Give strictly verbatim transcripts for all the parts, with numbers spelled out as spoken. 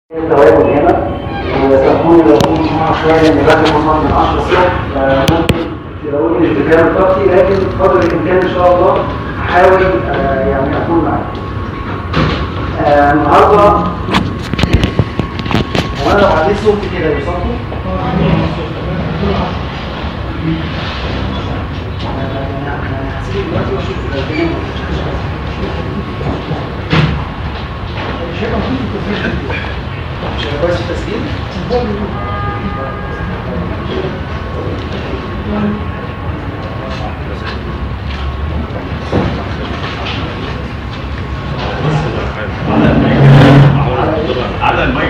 التواجد هنا وسامحوني لو كنت معاها شويه ان بدري مثلا من عشرة الصبح ممكن تلاقوني مش بكامل طاقتي، لكن بقدر الامكان ان شاء الله هحاول آه يعني اكون معاكم. آه النهارده وانا لو عديت صوتي كده يوصلكم؟ هسيب دلوقتي واشوف الدنيا مش هيبقى مهم في التسجيل. مش هيبقى كويس في التسجيل؟ على المايك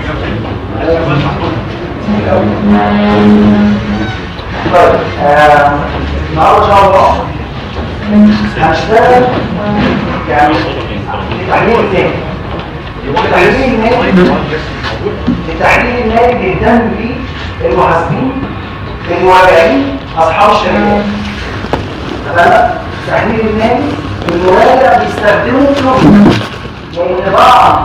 طيب النهارده ان شاء الله هنشتغل يعني التحليل الثاني. التحليل النادي التحليل النادي بيهتم بيه المحاسبين المراجعين اصحاب الشركات. تمام؟ التحليل النادي المراجع بيستخدمه في شغله، لان بعض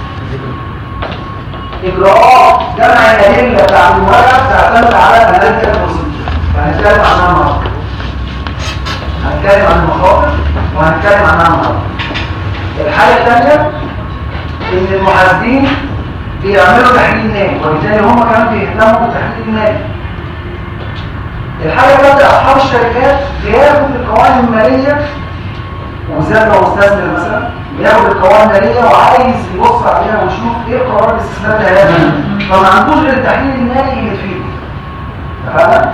اجراءات جمع الادله بتاع المراجعه بتعتمد على الاناليتيكال بروسيجر، فهنتكلم عنها النهارده. هنتكلم عن المخاطر وهنتكلم عنها النهارده. الحاجه الثانيه ان المحاسبين بيعملوا تحليل نادي، وبالتالي هم كانوا بيهتموا بالتحليل النادي. الحاجه الثالثه اصحاب الشركات بياخد القوائم الماليه، وبالذات لو مستثمر مثلا بياخد القوائم الماليه وعايز يبص عليها ويشوف ايه قرار الاستثمار ده هيعمل، فما عندوش غير التحليل المالي اللي يفيده. تمام؟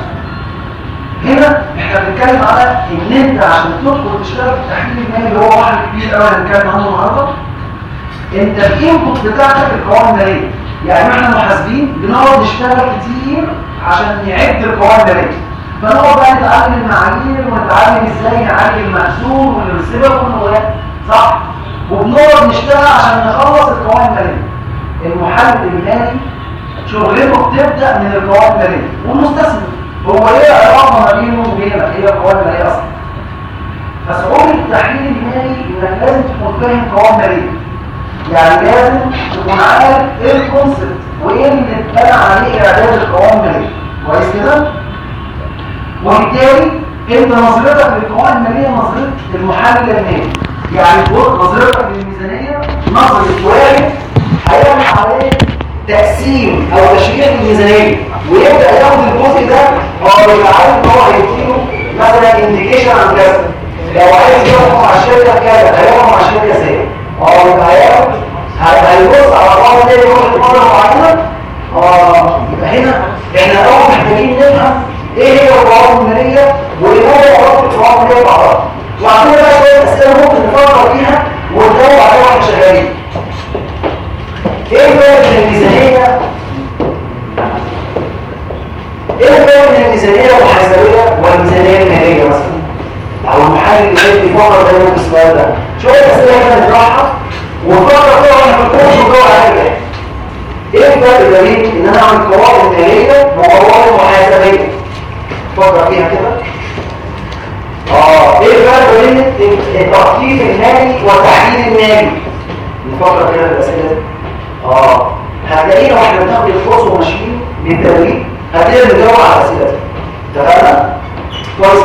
هنا احنا بنتكلم على ان انت عشان تدخل تشتغل في التحليل المالي اللي هو بحر كبير قوي هنتكلم عنه النهارده. انت الانبوت بتاعتك القوائم الماليه، يعني احنا محاسبين بنقعد نشتغل كتير عشان نعد القوائم الماليه، فنقعد بقى نتعلم المعايير ونتعلم ازاي نعالج المخزون والريسيفبل، صح؟ وبنقعد نشتغل عشان نخلص القوائم الماليه. المحلل المالي شغلته بتبدا من القوائم الماليه، والمستثمر هو ايه علاقه ما بينه وبينك؟ هي القوائم الماليه اصلا. فصعوبه التحليل المالي انك لازم تكون فاهم قوائم ماليه، يعني لازم تكون عارف ايه الكونسبت وايه اللي اتبنى عليه اعداد القوائم الماليه، كويس كده؟ وبالتالي انت نظرتك للقوائم الماليه نظره المحلل المالي، يعني نظرتك للميزانيه نظره واحد هيعمل عليه تقسيم او تشريح الميزانيه، ويبدا ياخد الجزء ده هو يبقى عارف ان هو هيديله مثلا انديكيشن عن كذا، لو عايز يحكم على الشركه كذا هيحكم على الشركه ازاي، اه يبقى هياخد هيبص على القوائم الماليه يروح لمره معينه. اه يبقى هنا احنا اول محتاجين نفهم ايه هي القوائم الماليه وايه هو علاقه القوائم الماليه ببعضها، وعندنا بقى شويه اسئله ممكن نفكر فيها ونجاوب عليها واحنا شغالين. ايه الفرق بين الميزانيه ايه الفرق بين الميزانيه المحاسبيه والميزانيه الماليه مثلا؟ او المحلل المالي بيفكر دايما بالسؤال ده. شويه اسئله كده نطرحها ونفكر فيها واحنا بنخش وندور عليها. ايه الفرق بين ان انا اعمل قوائم ماليه وقوائم محاسبيه؟ فكر فيها كده. اه ايه الفرق بين التخطيط المالي والتحليل المالي؟ نفكر كده في الاسئله دي. اه هتلاقينا واحنا بناخد الكورس وماشيين بالتدريب هتلاقينا بنجاوب على الاسئله دي. اتفقنا؟ كويس.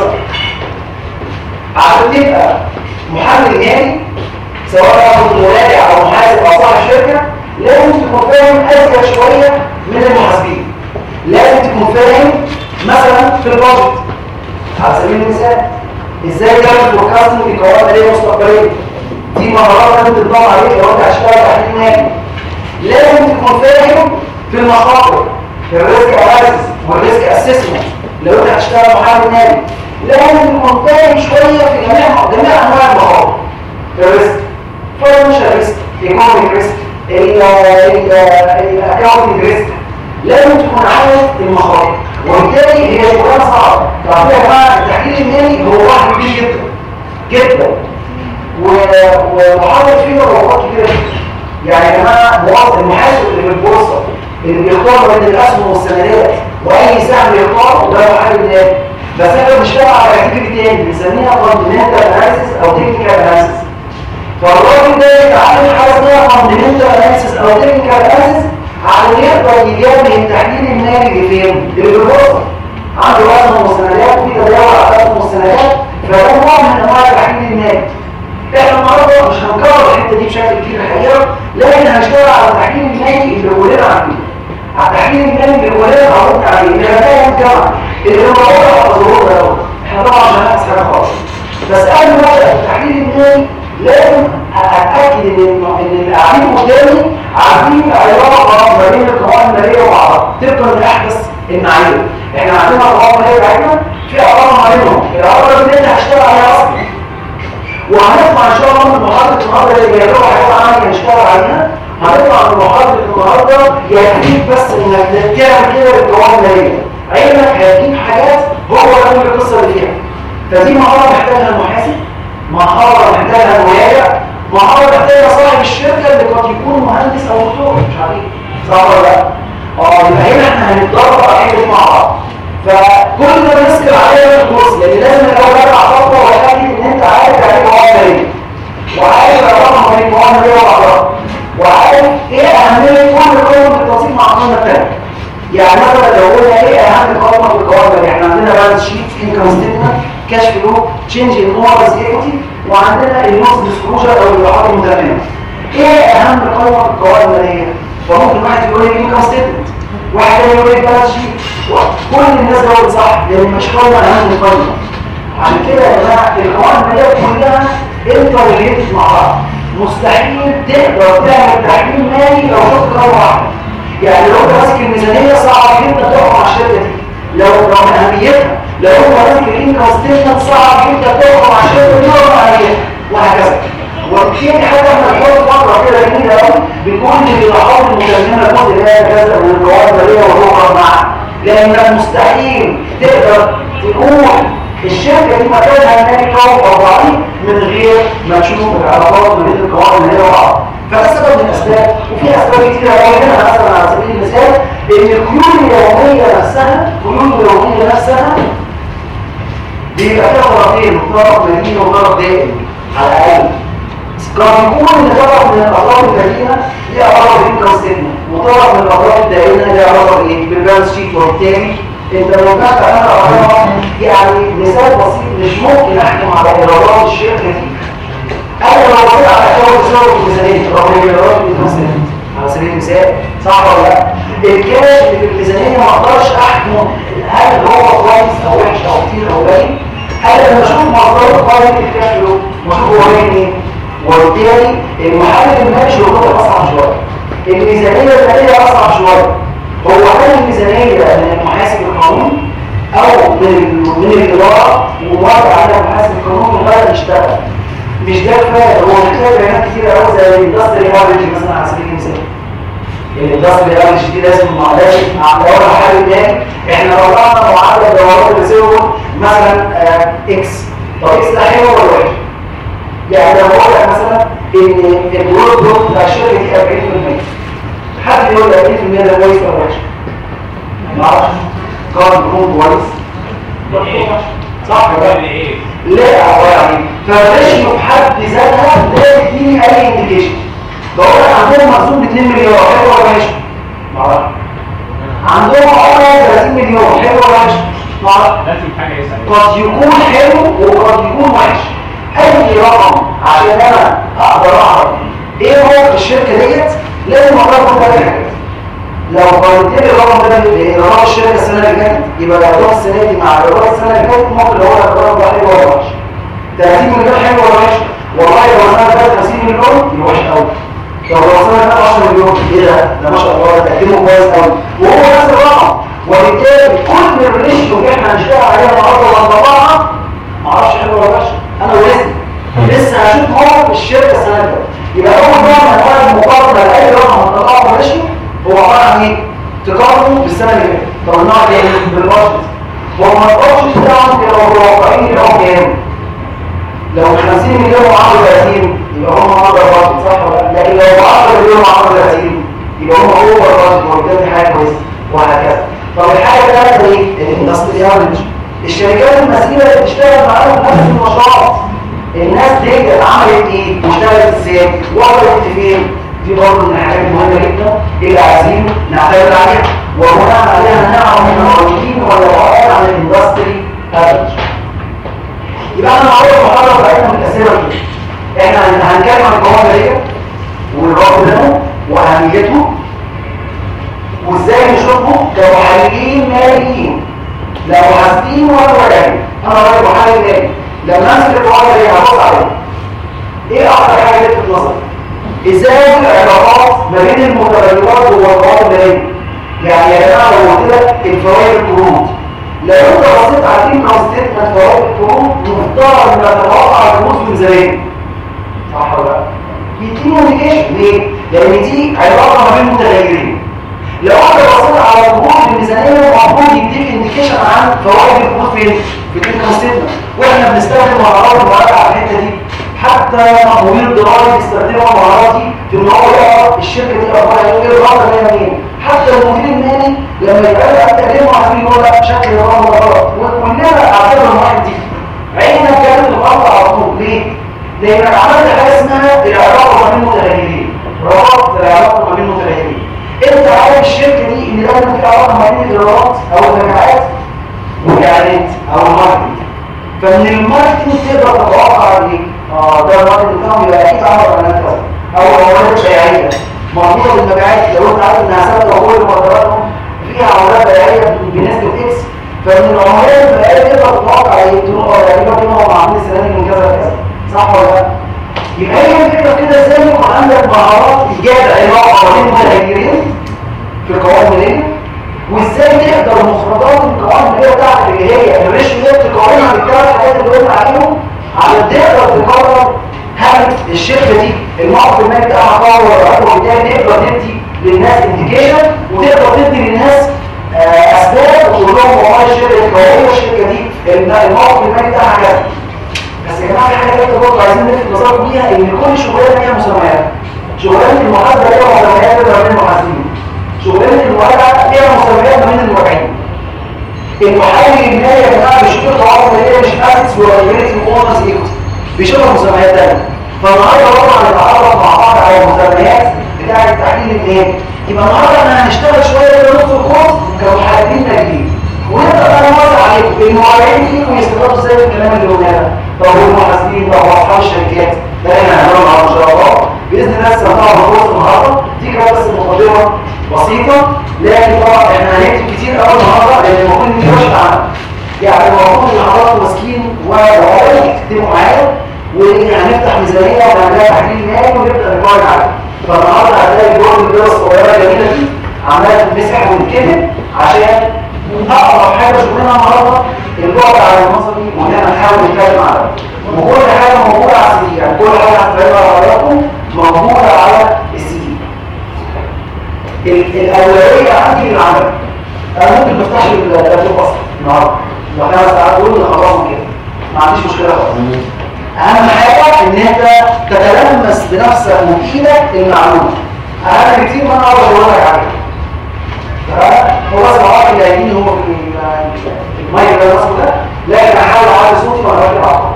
عشان تبقى محلل مالي سواء كنت مراجع او محاسب او صاحب شركه لازم تكون فاهم ازيد شويه من المحاسبين. لازم تكون فاهم مثلا في البادجت على سبيل المثال ازاي تعمل فوركاستنج للقوائم الماليه المستقبليه. دي مهارات لازم تطبق عليها لو انت هتشتغل تحليل مالي. لازم تكون فاهم في المخاطر، في الريسك اناليسيس والريسك اسسمنت لو انت هتشتغل محلل مالي. لازم تكون فاهم شويه في جميع جميع انواع المخاطر، الريسك، فاينانشال ريسك، ايكونوميك ريسك، الاكاونتنج ريسك. لازم تكون عارف المخاطر، وبالتالي هي شغلانه صعبه. طب يا جماعه التحليل المالي هو واحد كبير جدا جدا وحاطط فيه مواضيع كبيره جدا. يعني يا جماعه موظف المحاسب اللي في البورصه اللي بيختار بين الاسهم والسندات واي سهم يختاره ده محلل مالي، بس احنا بنشتغل على اكتيفيتي تاني بنسميها فاندمنتال اناليسيس او تكنيكال اناليسيس. فالراجل ده يتعلم حاجه اسمها فاندمنتال اناليسيس او تكنيكال اناليسيس عشان يقدر يجابه التحليل المالي لفين؟ للبورصه. عنده وزن مستندات وفي تداول على وزن مستندات، فده نوع من انواع التحليل المالي. احنا النهارده مش هنكرر الحته دي بشكل كبير الحقيقه، لكن هنشتغل على التحليل المالي اللي كلنا عارفينه. على التحليل المالي اللي كلنا اتعودنا عليه، اللي خلاه الجامعه اللي هو موضوع الظهور ده. احنا طبعا مش هنحس حاجه خالص. بس قبل ما ابدا التحليل المالي لازم اتاكد ان ان اللي قاعدين قدامي عارفين العلاقه ما بين القوائم الماليه وبعضها طبقا لاحدث المعايير. احنا عندنا القوائم الماليه بتاعتنا في علاقه ما بينهم، العلاقه دي اللي هشتغل عليها اصلا. وهنطلع ان شاء الله من محاضره النهارده اللي جايه لكم حاجات عمليه هنشتغل عليها. هنطلع من محاضره النهارده يكفيك بس انك تعمل كده بالقوائم الماليه. عينك هتجيب حاجات هو ده القصه اللي فيها. فدي مهاره محتاجها المحاسب، مهاره محتاجها المراجع، مهاره محتاجها صاحب الشركه اللي قد يكون مهندس او دكتور مش عارف صح ولا لا. اه يبقى هنا احنا هنتدرب على الحاجات مع بعض. فكل ده بنسكر عليه الكورس، لان لازم الاول ارجع خطوه واتاكد ان انت عارف يعني ايه قوائم ماليه، وعارف العلاقه بين القوائم الماليه وبعضها، وعارف ايه اهميه كل قوائم بالتنسيق مع القوائم الثانيه. يعني مثلا لو قلنا ايه اهم قائمه في القوائم الماليه، احنا عندنا بالانس شيت، انكم ستيتمنت، كاش فلو، تشينج ان اورز ايكوتي، وعندنا النص ديسكلوجر او الايضاحات المترجمه. ايه اهم قائمه في القوائم الماليه؟ فممكن واحد يقول لي انكم ستيتمنت، واحد تاني يقول لي بالانس شيت، كل الناس دول صح لان مش قائمه اهم من قائمه. عشان كده يا جماعه القوائم الماليه كلها انترليتد مع بعض. مستحيل تقدر تعمل تحليل مالي لو شفت قائمه واحده. يعني لو انت ماسك الميزانيه صعب جدا تقف مع الشركه دي لو لو اهميتها، لو انت ماسك الانكم ستيتمنت صعب جدا تقف مع الشركه دي وتقف عليها وهكذا. وفي حاجه احنا بنحط فتره كده جميله قوي بكل الايضاحات المترجمه الجزء اللي هي كذا من القوائم الماليه والرقم معاها، لانك مستحيل تقدر تقول الشركه دي مكانها المالي قوي او ضعيف من غير ما تشوف العلاقات ما بين القوائم الماليه وبعض. فده سبب من الاسباب، وفي اسباب كتيره قوي منها مثلا على سبيل المثال ان القيود اليوميه نفسها، القيود اليوميه نفسها بيبقى فيها طرفين، طرف مديني وطرف دائم على الاقل. قد يكون ان طرف من الاطراف المدينه ليه علاقه بالانكم ستيتمنت، وطرف من الاطراف الدائمه ليه علاقه بايه؟ بالبالانس شيت، وبالتالي انت لو جبت انا يعني مثال بسيط مش ممكن احكم على ايرادات الشركه دي. انا لو بصيت على اول صوره الميزانيه رغم الايرادات المتوسطه على سبيل المثال صح ولا لا؟ الكاش اللي في الميزانيه ما اقدرش احكم هل هو كويس او وحش او كتير او قليل. انا لما اشوف مصدر قائمه الكاش فلو واشوف هو باين ايه، وبالتالي المحلل المالي شغلته اصعب شويه، الميزانيه الماليه اصعب شويه. هو هل الميزانيه من المحاسب القانوني او من من الاداره وموافق عليها المحاسب القانوني وغير يشتغل؟ مش ده كفايه، هو محتاج بيانات كتير قوي زي الاندستري افريج مثلا على سبيل المثال. الاندستري افريج دي لازم لازم اقولها حاجه تاني. احنا لو طلعنا معدل دورات الريسيفبل مثلا اكس، طب اكس ده حلو ولا وحش؟ يعني لو بقول لك مثلا ان الجروث جروث بتاع الشركه دي أربعين بالمية، حد يقول لي أربعين بالمية ده كويس ولا وحش؟ ما اعرفش. قرار يكون كويس صح ولا ايه؟ لا هو يعني فالريشيو في حد ذاتها لا تديني اي انديكيشن. بقول لك عندهم مخزون ب اتنين مليار حلو ولا وحش؟ ما اعرفش. عندهم عمله ثلاثين مليون حلو ولا وحش؟ ما اعرفش. لازم حاجه يسال قد يكون حلو وقد يكون وحش. اي رقم عشان انا اقدر اعرف ايه هو في الشركه ديت لازم اقرر ثلاث حاجات. لو قارنت لي الرقم ده بايرادات الشركه السنه اللي فاتت يبقى ايرادات السنه دي مع ايرادات السنه اللي فاتت ممكن اقول لك الرقم ده حلو ولا وحش. ثلاثين مليون حلو ولا وحش؟ والله لو السنه اللي فاتت خمسين مليون يبقى وحش قوي. لو السنه اللي فاتت عشرة مليون ايه ده؟ ده ما شاء الله ده تقديمه كويس قوي وهو نفس الرقم. وبالتالي كل الريشيو اللي احنا هنشتغل عليها النهارده ونطبقها ما اعرفش حلو ولا وحش. انا ولسه لسه هشوف موقف الشركه السنه اللي فاتت. يبقى اول نوع من انواع المقارنه لاي رقم هنطبقه في الريشيو هو عباره عن ايه؟ تقارنه بالسنه اللي فاتت. طب النوع الثاني بالبادجت. هو ما البادجت بتاعهم بيبقوا متوقعين يبقوا كام؟ لو خمسين مليون وعملوا ثلاثين يبقى هم عملوا بادجت صح ولا لا؟ لكن لو عشرة مليون وعملوا ثلاثين يبقى هم اوفر بادجت وبالتالي حاجه كويسه وهكذا. طب الحاجه الثالثه ايه؟ الاندستري افريج. الشركات المسؤوله اللي بتشتغل معاهم نفس النشاط. الناس دي عملت ايه؟ اشتغلت ازاي؟ وصلت فين؟ دي برضه من الحاجات المهمه جدا اللي عايزين نعتمد عليها، وبناء عليها هنعرف احنا موجودين ولا بعاد عن الاندستري افريج. يبقى انا معروف المحاضره بتاعتنا متقسمه كده، احنا هنتكلم عن القوائم الماليه والربط بينهم واهميته وازاي نشوفه كمحللين ماليين، لا محاسبين ولا مراجعين. انا راجل محلل مالي، لما امسك القوائم الماليه هبص عليها ايه اكتر حاجه لفتت نظري؟ ازاي العلاقات ما بين المتغيرات والقوائم الماليه. يعني يا جماعه لو قلت لك الفوائد القروض، لو انت بصيت على الانكم ستيتمنت فوائد القروض مفترض ان تتوقع الفلوس من زمان، صح ولا لا؟ يديني انديكيشن ليه؟ لان دي علاقه ما بين متغيرين. لو انت بصيت على القروض الميزانيه المفروض يديك انديكيشن عن فوائد القروض فين؟ في الانكم ستيتمنت، واحنا بنستخدم مهارات المراجعه على الحته دي. حتى مطورين الضرائب بيستخدموا المهارات دي في ان هو يعرف الشركه دي اخبارها ايه وايه الرقم اللي منين. حتى المدير المالي لما يبقى له تقريبا عارفين يقول لك شكل الرقم ده غلط، وكلنا عارفين المراحل دي. عينك كانت الغلط على طول، ليه؟ لانك عملت حاجه اسمها العلاقه ما بين متغيرين، ربطت العلاقه ما بين متغيرين. انت عارف الشركه دي ان لازم في علاقه ما بين الايرادات او المبيعات والاعلانات او الماركتنج. فمن الماركتنج تقدر تتوقع ايه؟ اه ده الماركتنج بتاعهم يبقى اكيد عمل اعلانات كذا او عملات بيعيه مربوطه بالمبيعات. لو انت عارف انها ثابته وكل مقدراتهم فيها عملات بيعيه بنسبه اكس، فمن العملات البيعيه تقدر تتوقع ايه؟ تقول اه تقريبا كده هم عاملين السنه دي من كذا لكذا، صح ولا لا؟ يبقى هي الفكره كده ازاي يكون عندك مهارات ايجاد علاقه بين متغيرين في القوائم الماليه، وازاي تقدر مخرجات القوائم الماليه بتاعتك اللي هي الريشيو ده تقارنها بالثلاث حاجات اللي قلنا عليهم عشان تقدر تقرر هل الشركه دي الموقف المالي بتاعها قوي ولا ضعيف، وبالتالي تقدر تدي للناس انديكيشن وتقدر تدي للناس اسباب وتقول لهم والله الشركه القويه الشركه دي الموقف المالي بتاعها كذا. بس يا جماعه في حاجه كده برضه عايزين نلفت نظركم ليها، ان كل شغلانه ليها مسميات. شغلانه المحاسبه ليها مسميات ما بين المحاسبين، شغلانه المراجعه ليها مسميات ما بين المراجعين. المحلل المالي يا جماعه بيشوف القوائم الماليه مش اسيتس ولايبيلتي واونرز ايكوتي، بيشوفها مسميات ثانيه. فالنهارده برضه هنتعرف مع بعض على المسميات بتاعه التحليل المالي. يبقى النهارده احنا هنشتغل شويه كده نص الكورس كمحللين ماليين، ونبدا بقى نوزع عليكم المراجعين فيكم يستفادوا ازاي من الكلام اللي قلناه ده. طب والمحاسبين طب واصحاب الشركات ده احنا هنعمله النهارده ان شاء الله باذن الله. لسه هنطلع من الكورس النهارده دي كانت بس مقدمه بسيطه، لكن طبعا احنا هنكتب كتير قوي النهارده لان المفروض ان دي مش عنها. يعني المفروض ان حضراتكم ماسكين وعلى تكتبوا معايا، وهنفتح ميزانيه وهنعملها تحليل مالي ونبدا نقارن عليها. فالنهارده هتلاقي الجروب الكده الصغيره الجميله دي عماله تتمسح وتتكتب عشان اقرب حاجه شغلنا النهارده البعد على المصري، وان احنا نحاول نتكلم عليها. وكل حاجه موجوده على السي دي، يعني كل حاجه هتلاقيها على حضراتكم موجوده على السي دي. الاولويه عندي للعمل. انا ممكن ما افتحش اللابتوب اصلا النهارده، لو خمس ساعات دول نخلصهم كده ما عنديش مشكله خالص. اهم حاجه ان انت تتلمس بنفسك وبايدك المعلومه، اهم بكتير ما انا اقعد اقول لك عليها. هو بس العقل اللي هيجيني هو في المايك ده الرسم ده، لكن هحاول اعلي صوتي وانا راجع العقل.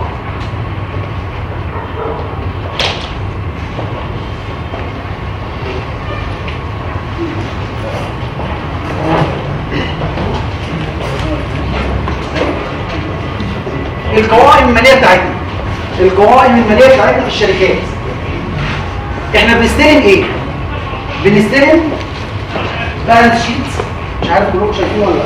القوائم الماليه بتاعتنا القوائم الماليه بتاعتنا في الشركات احنا بنستلم ايه؟ بنستلم بالانس شيت، مش عارف كلكم شايفينه ولا لا.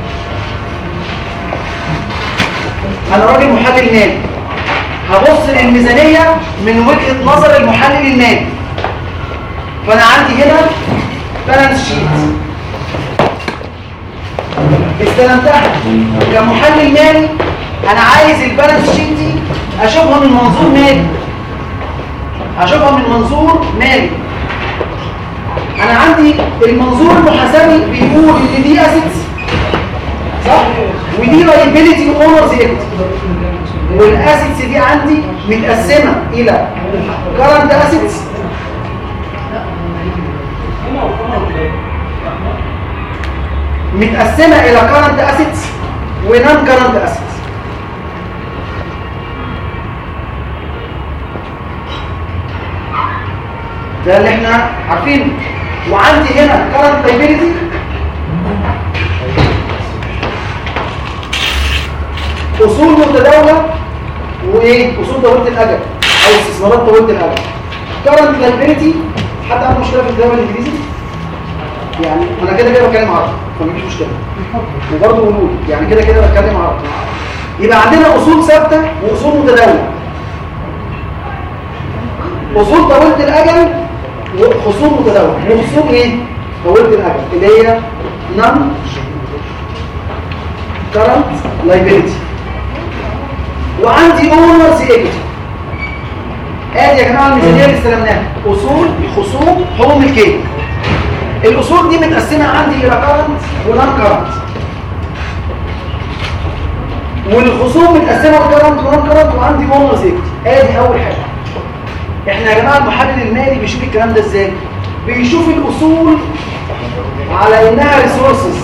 انا راجل محلل مالي، هبص للميزانيه من وجهه نظر المحلل المالي. فانا عندي هنا بالانس شيت استلمتها كمحلل مالي. انا عايز البالانس شيت دي اشوفها من منظور مالي، اشوفها من منظور مالي. انا عندي المنظور المحاسبي بيقول ان دي اسيتس صح، ودي لايبيليتي اونرز ايكويتي، والاسيتس دي عندي متقسمه الى كارنت اسيتس متقسمه الى كارنت اسيتس ونون كارنت اسيتس. ده اللي احنا عارفينه. وعندي هنا current liability اصول متداوله وايه؟ اصول طويله الاجل او استثمارات طويله الاجل. current liability حد عنده مشكله في الدواء الانجليزي؟ يعني انا كده كده بتكلم عربي فمفيش مشكله، وبرضه قولوا يعني كده كده بتكلم عربي. يبقى عندنا اصول ثابته واصول متداوله. اصول طويله الاجل وخصوم متداوله. وخصوم ايه؟ طويله الاجل اللي هي نون كارنت لايبيلتي. وعندي اونرز ايكويتي. ادي يا جماعه الميزانيه اللي استلمناها اصول خصوم حقوق ملكيه. الاصول دي متقسمه عندي الى كارنت ونون كارنت، والخصوم متقسمه لكارنت ونون كارنت، وعندي اونرز ايكويتي. ادي اول حاجه. احنا يا جماعه المحلل المالي بيشوف الكلام ده ازاي؟ بيشوف الاصول على انها ريسورسز.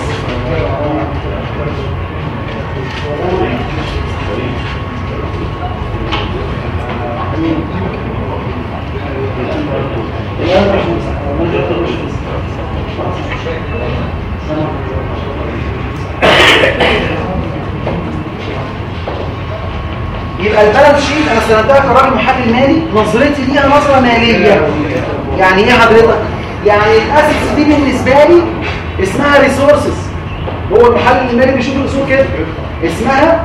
يبقى البالانس شيت انا استندتها كراجل محلل مالي، نظرتي ليها نظره ماليه. يعني ايه حضرتك؟ يعني الاسيتس دي بالنسبه لي اسمها ريسورسز. هو المحلل المالي بيشوف الاصول كده اسمها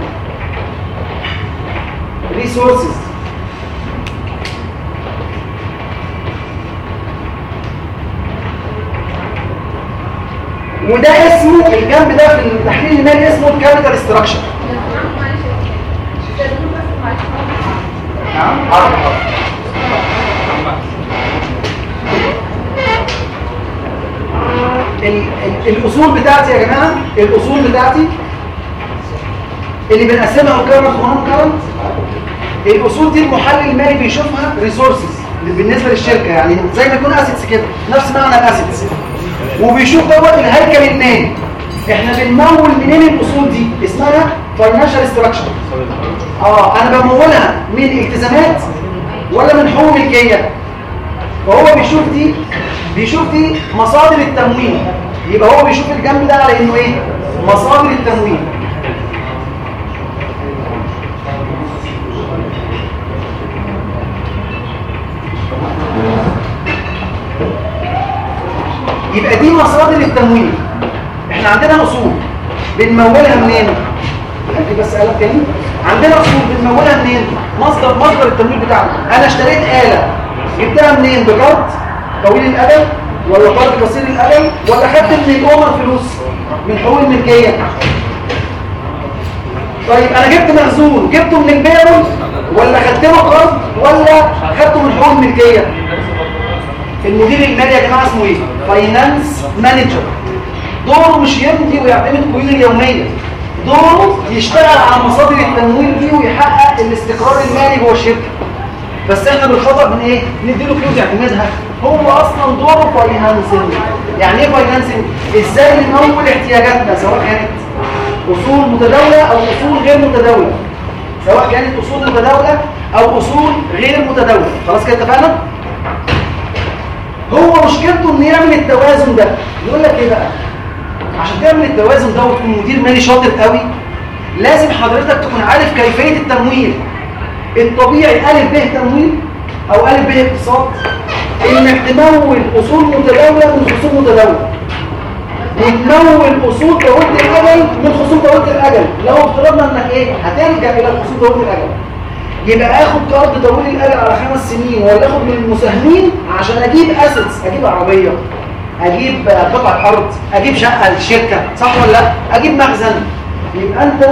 ريسورسز. وده اسمه الجنب ده في التحليل المالي اسمه الكابيتال ستراكشر. نعم حاضر حاضر. الاصول بتاعتي يا جماعه، الاصول بتاعتي اللي بنقسمها لكارنت ونون كارنت، الاصول دي المحلل المالي بيشوفها ريسورسز بالنسبه للشركه، يعني زي ما يكون اسيتس كده، نفس معنى الاسيتس. وبيشوف دوت الهيكل المالي. احنا بنمول منين الاصول دي؟ اسمها فاينانشال ستراكشر. اه انا بمولها من التزامات ولا من حقوق ملكيه؟ فهو بيشوف دي بيشوف دي مصادر التمويل. يبقى هو بيشوف الجنب ده على انه ايه؟ مصادر التمويل. يبقى دي مصادر التمويل. احنا عندنا اصول بنمولها منين؟ دي بس قلم تاني. عندنا اصول بنمولها منين؟ مصدر مصدر التمويل بتاعنا. انا اشتريت آلة جبتها منين؟ بقرض طويل الاجل ولا قرض قصير الاجل ولا خدت من الاونر فلوس من حقوق الملكيه؟ طيب انا جبت مخزون جبته من البيرول ولا خدت له قرض ولا خدته من حقوق الملكيه؟ المدير المالي يا جماعه اسمه ايه؟ فاينانس مانجر. دوره مش يمضي ويعتمد القيود اليوميه، دوره يشتغل على مصادر التمويل دي ويحقق الاستقرار المالي جوه الشركه. بس احنا بالخطأ من ايه؟ نديله فلوس يعتمدها. هو اصلا دوره فاينانسنج. يعني ايه فاينانسنج؟ ازاي نمول احتياجاتنا سواء كانت اصول متداوله او اصول غير متداوله، سواء كانت اصول متداوله او اصول غير متداوله. خلاص كده اتفقنا؟ هو مشكلته انه يعمل التوازن ده. يقول لك ايه بقى؟ عشان تعمل التوازن ده وتكون مدير مالي شاطر قوي لازم حضرتك تكون عارف كيفيه التمويل. الطبيعي ألف ب تمويل أو ألف ب اقتصاد إنك تمول أصول متداولة من خصوم متداولة، وتمول أصول طويلة الأجل من خصوم طويلة الأجل. لو افترضنا إنك إيه؟ هترجع إلى الخصوم طويلة الأجل، يبقى آخد قرض طويل الأجل على خمس سنين ولا آخد من المساهمين عشان أجيب أسيتس، أجيب عربية، أجيب قطعة أرض، أجيب شقة للشركة، صح ولا لا؟ أجيب مخزن. يبقى أنت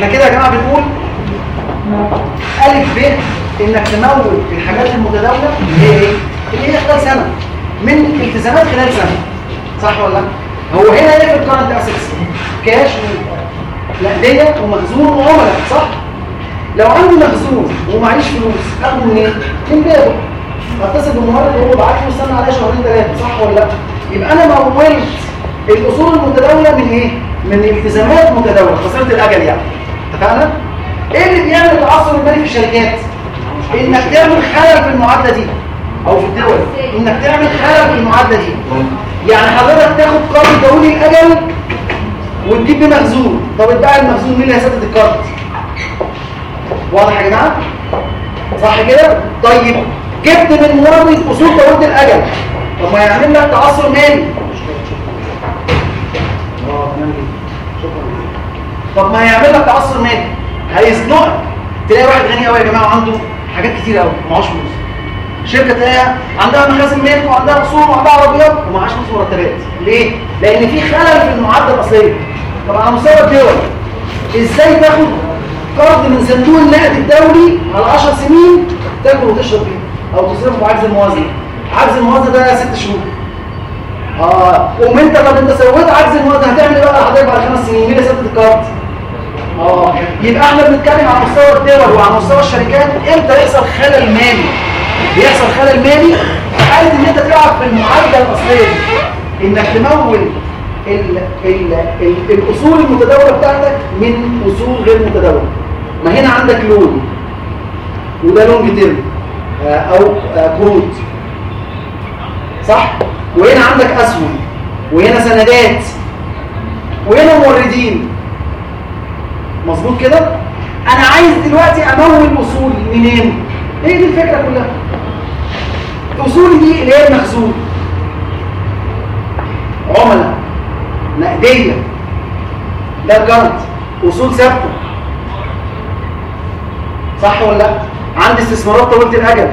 احنا كده يا جماعه بنقول الف ب انك تمول الحاجات المتداوله هي ايه؟ اللي هي خلال سنه من التزامات خلال سنه، صح ولا لا؟ هو هنا ايه في الكرنت اسيتس؟ كاش نقديه ومخزون وعملاء، صح؟ لو عندي مخزون ومعيش فلوس اخده منين؟ من بيته. اتصل بالمورد واقول له ابعت لي واستنى عليا شهرين ثلاثه، صح ولا لا؟ يبقى انا مولت الاصول المتداوله من ايه؟ من التزامات متداوله، قصيره الاجل يعني. اتفقنا؟ ايه اللي بيعمل التعثر المالي في الشركات؟ انك تعمل خلل في المعادله دي او في الدول، انك تعمل خلل في المعادله دي. يعني حضرتك تاخد قرض طويل الاجل وتجيب بيه مخزون، طب اتباع المخزون مين اللي هيسدد القرض؟ واضح يا جماعه؟ صح كده؟ طيب جبت من مورد اصول طويله الاجل، طب ما يعمل لك تعثر مالي. اه تمام جدا، شكرا. طب ما هيعمل لك تعثر مالي، هيزنقك. تلاقي واحد غني قوي يا جماعه وعنده حاجات كتير قوي ومعهوش فلوس. شركه تلاقيها عندها مخازن ملك وعندها اصول وعندها عربيات ومعهاش فلوس مرتبات. ليه؟ لان في خلل في المعادله الاصليه. طب على مستوى الدول ازاي تاخد قرض من صندوق النقد الدولي على عشر سنين تاكل وتشرب فيه او تصرفه في عجز الموازنه؟ عجز الموازنه ده ست شهور. اه قوم انت، طب انت سويت عجز الموازنه هتعمل ايه بقى حضرتك بعد خمس سنين؟ مين اللي سدد القرض؟ اه يبقى احنا بنتكلم على مستوى الدول وعلى مستوى الشركات. امتى يحصل خلل مالي؟ بيحصل خلل مالي في حاله ان انت تلعب في المعادله الاصليه دي، انك تمول ال ال ال الاصول المتداوله بتاعتك من اصول غير متداوله. ما هنا عندك لون وده لونج تيرم او قروض، صح؟ وهنا عندك اسهم وهنا سندات وهنا موردين، مظبوط كده؟ انا عايز دلوقتي امول اصول منين؟ ايه دي الفكره كلها. اصولي دي اللي هي المخزون، عملاء، نقديه، ده الكارت، اصول ثابته، صح ولا لا؟ عندي استثمارات طويله الاجل.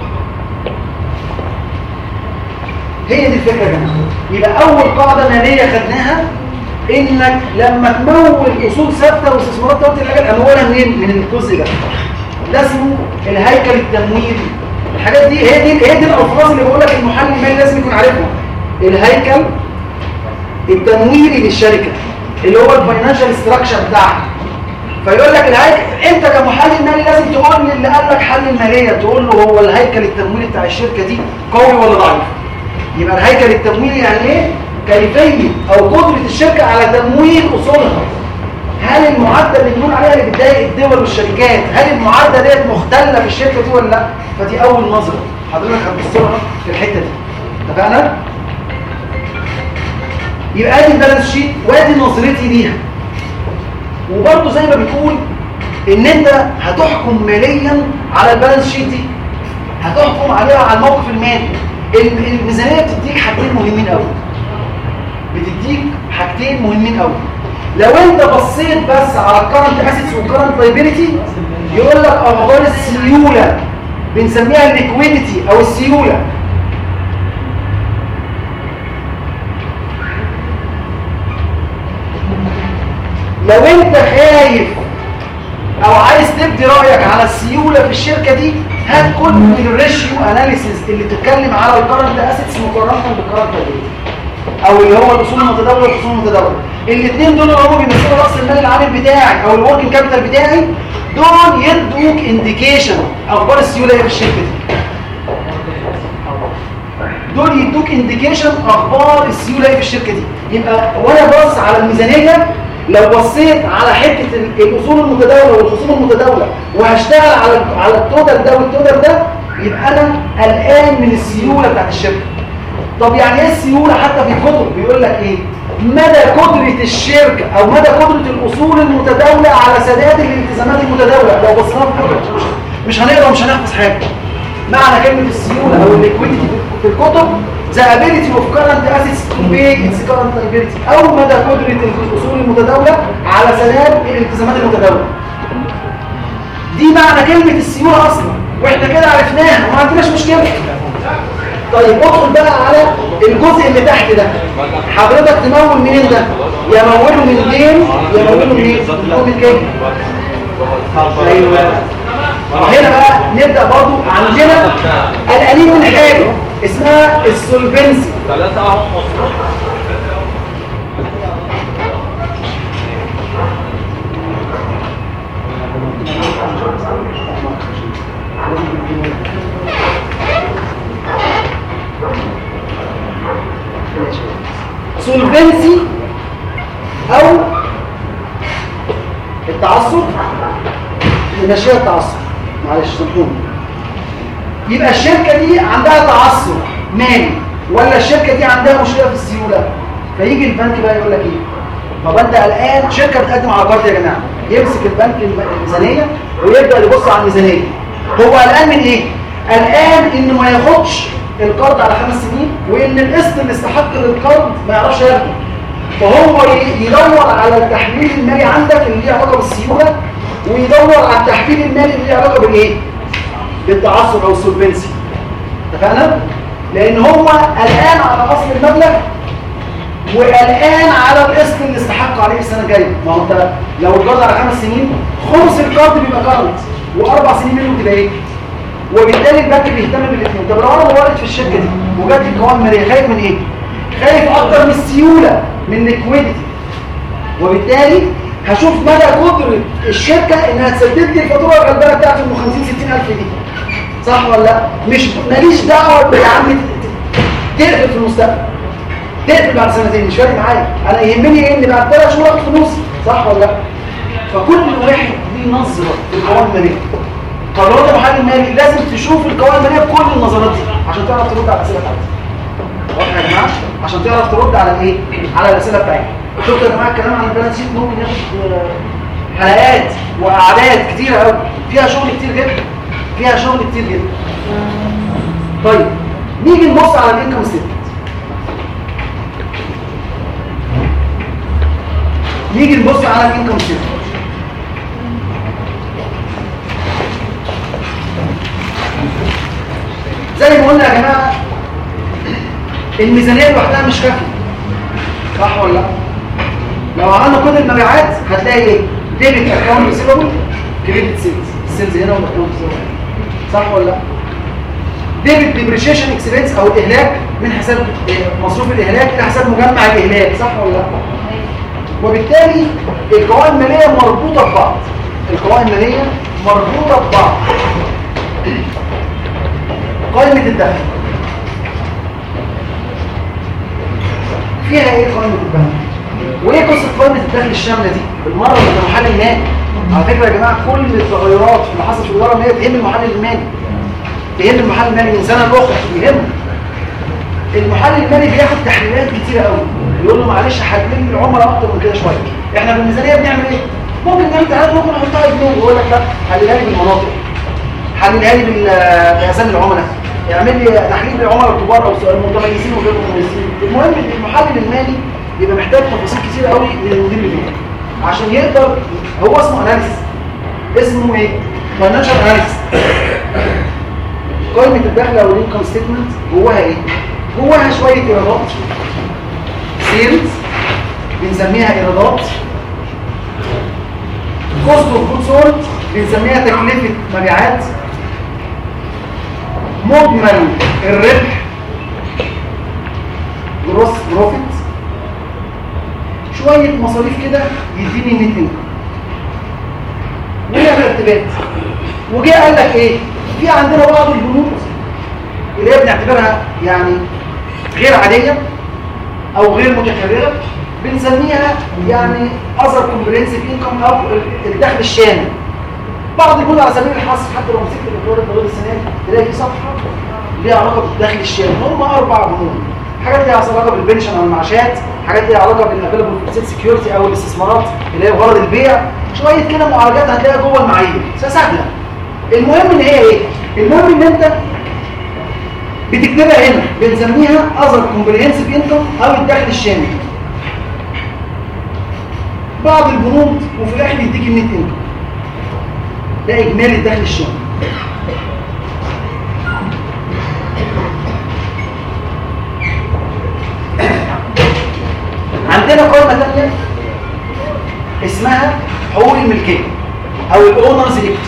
هي دي الفكره يا جماعه. يبقى اول قاعده ماليه خدناها انك لما تمول اصول ثابته واستثمارات طويله الاجل اموالها منين؟ من الجزء ده. ده اسمه الهيكل التمويلي. الحاجات دي هي دي هي دي الالفاظ اللي بقول لك المحلل المالي لازم يكون عارفها. الهيكل التمويلي للشركه اللي هو الفاينانشال ستراكشر بتاعها. فيقول لك الهيكل، انت كمحلل مالي لازم تقول للي قال لك حل الماليه، تقول له هو الهيكل التمويلي بتاع الشركه دي قوي ولا ضعيف. يبقى الهيكل التمويلي يعني ايه؟ كيفيه او قدره الشركه على تمويل اصولها. هل المعدل اللي بنقول عليها اللي بتضايق الدول والشركات، هل المعدل ديت مختله في الشركه دي ولا لا؟ فدي اول نظره حضرتك هتبص لها في الحته دي. اتفقنا؟ يبقى ادي البالانس شيت وادي نظرتي ليها. وبرضه زي ما بتقول ان انت هتحكم ماليا على البالانس شيت دي، هتحكم عليها على الموقف المالي. الميزانيه بتديك حاجتين مهمين قوي. بتديك حاجتين مهمين قوي. لو انت بصيت بس على الكرنت اسيتس والكرنت لايبيليتي يقول لك اخبار السيوله، بنسميها الليكويديتي او السيوله. لو انت خايف او عايز تبدي رايك على السيوله في الشركه دي، هات كل من الريشيو اناليسيز اللي بتتكلم على الكرنت اسيتس مقارنه بالكرنت لايبيليتي، او اللي هو الاصول المتداوله والاصول المتداوله. الاثنين دول اللي هم بيمثلوا راس المال العام بتاعي او الوركينج كابيتال بتاعي، دول يدوك انديكيشن اخبار السيوله ايه في الشركه دي. دول يدوك انديكيشن اخبار السيوله ايه في الشركه دي. يبقى وانا باص على الميزانيه، لو بصيت على حته الاصول المتداوله والخصوم المتداوله وهشتغل على على التوتال ده والتوتال ده، يبقى انا قلقان من السيوله بتاعت الشركه. طب يعني ايه السيوله؟ حتى في الكتب بيقول لك ايه؟ مدى قدره الشركه او مدى قدره الاصول المتداوله على سداد الالتزامات المتداوله. لو بصينا في مش هنقرا مش هنحفظ حاجه. معنى كلمه السيوله او الليكويديتي في الكتب the ability of current assets to pay its current liability، او مدى قدره الاصول المتداوله على سداد الالتزامات المتداوله. دي معنى كلمه السيوله اصلا، واحنا كده عرفناها وما عندناش مشكله. طيب ادخل بقى على الجزء اللي تحت ده. حضرتك تمول منين ده؟ يمولوا من دين يمولوا من ايه؟ من كده. ايوه هنا بقى نبدا برضو عندنا القليل من حاجه اسمها السولفنسي. سولفنسي او التعصب نمشيها التعصب معلش سامحوني. يبقى الشركه دي عندها تعصب مالي ولا الشركه دي عندها مشكله في السيوله؟ فيجي البنك بقى يقول لك ايه؟ طب انت قلقان شركه بتقدم على قرض يا جماعه، يمسك البنك الميزانيه ويبدا يبص على الميزانيه. هو قلقان من ايه؟ قلقان انه ما ياخدش القرض على خمس سنين وان القسط اللي استحق للقرض ما يعرفش ياخده. فهو يدور على التحليل المالي عندك اللي ليه علاقه بالسيوله ويدور على التحليل المالي اللي ليه علاقه بالايه؟ بالتعثر او السولفنسي. اتفقنا؟ لان هو قلقان على اصل المبلغ وقلقان على القسط اللي استحق عليه السنه الجايه. ما هو انت لو القرض على خمس سنين خمس القرض بيبقى قرض واربع سنين منه تبقى ايه؟ وبالتالي البنك بيهتم بالاثنين. طب لو انا موارد في الشركه دي وجات لي قوائم ماليه خايف من ايه؟ خايف اكتر من السيوله من الليكويديتي. وبالتالي هشوف مدى قدره الشركه انها تسدد لي الفاتوره الغلبانه بتاعت ام خمسين ستين الف دي. صح ولا لا؟ مش ماليش دعوه يا عم تقفل في المستقبل. تقفل بعد سنتين مش فارق معايا، انا يهمني ايه ان بعد ثلاث شهور اخد فلوسي. صح ولا لا؟ فكل واحد ليه نظره في القوائم الماليه. طب لو انت محلل مالي لازم تشوف القوائم الماليه بكل النظرات دي عشان تعرف ترد على الاسئله بتاعتك. واضح يا جماعه؟ عشان تعرف ترد على الايه؟ على الاسئله بتاعتك. شفتوا يا جماعه الكلام عن البالانس شيت ممكن ياخد حلقات واعداد كتيره قوي، فيها شغل كتير جدا. فيها شغل كتير جدا. طيب نيجي نبص على الانكم ستيتمنت. نيجي نبص على الانكم ستيتمنت. زي ما قلنا يا جماعه الميزانيه لوحدها مش كافيه. صح ولا لا؟ لو عملنا كل المبيعات هتلاقي ايه؟ ديبت اكونت ريسيفبل كريدت سيلز، السيلز هنا والاكونت ريسيفبل. صح ولا لا؟ ديبت ديبريشيشن اكسبنس او الاهلاك من حساب مصروف الاهلاك الى حساب مجمع الاهلاك. صح ولا لا؟ وبالتالي القوائم الماليه مربوطه ببعض. القوائم الماليه مربوطه ببعض. قائمه الدخل فيها ايه قائمه الدخل؟ وايه قصه قائمه الدخل الشامله دي؟ بالمره من المحلل المالي. على فكره يا جماعه كل التغيرات اللي حصلت في الاداره الماليه تهم المحلل المالي. تهم المحلل المالي من سنه لاخرى يهمه. المحلل المالي بياخد تحليلات كتيره قوي، يقول له معلش حلل العملاء اكتر من كده شويه. احنا بالميزانيه بنعمل ايه؟ ممكن نعمل تعالى ممكن نحطها جنيه، يقول لك لا حللها لي بالمناطق، حللها لي باسامي العملاء، اعمل لي تحليل للعملاء الكبار او المتميزين وغير المتميزين. المهم المحلل المالي يبقى محتاج تفاصيل كتير قوي من المدير المالي عشان يقدر. هو اسمه اناليسيس، اسمه ايه؟ فاينانشال اناليسيس. قائمه الدخل او الانكم ستيتمنت جواها ايه؟ جواها شويه ايرادات سيلز بنسميها ايرادات، كوست اوف جود سولد بنسميها تكلفه مبيعات، مجمل الربح جروس بروفيت، شويه مصاريف كده يديني النت انكم. وهي ترتيبات. وجه قال لك ايه؟ في عندنا بعض البنود اللي هي بنعتبرها يعني غير عاديه او غير متكرره بنسميها يعني اذر كومبريهنسيف انكم او الدخل الشامل. بعض البنود على سبيل الحصر حتى لو مسكت الاقرار الضريبي السنه دي تلاقي صفحه ليها علاقه بالدخل الشامل. هم اربع بنود، حاجات ليها علاقه بالبنشن او المعاشات، حاجات ليها علاقه بالافيلابل سكيورتي او الاستثمارات اللي هي غرض البيع، شويه كده معالجات هتلاقيها جوه المعايير سهله. المهم ان هي ايه؟ المهم ان انت بتكتبها هنا بنسميها اذر كومبريهنسيف انكم او الدخل الشامل. بعض البنود وفي الاخر يديك النت انكم. ده اجمالي الدخل الشامل. عندنا عندنا قائمه ثانيه اسمها حقوق الملكيه او الاونرز ايكويتي.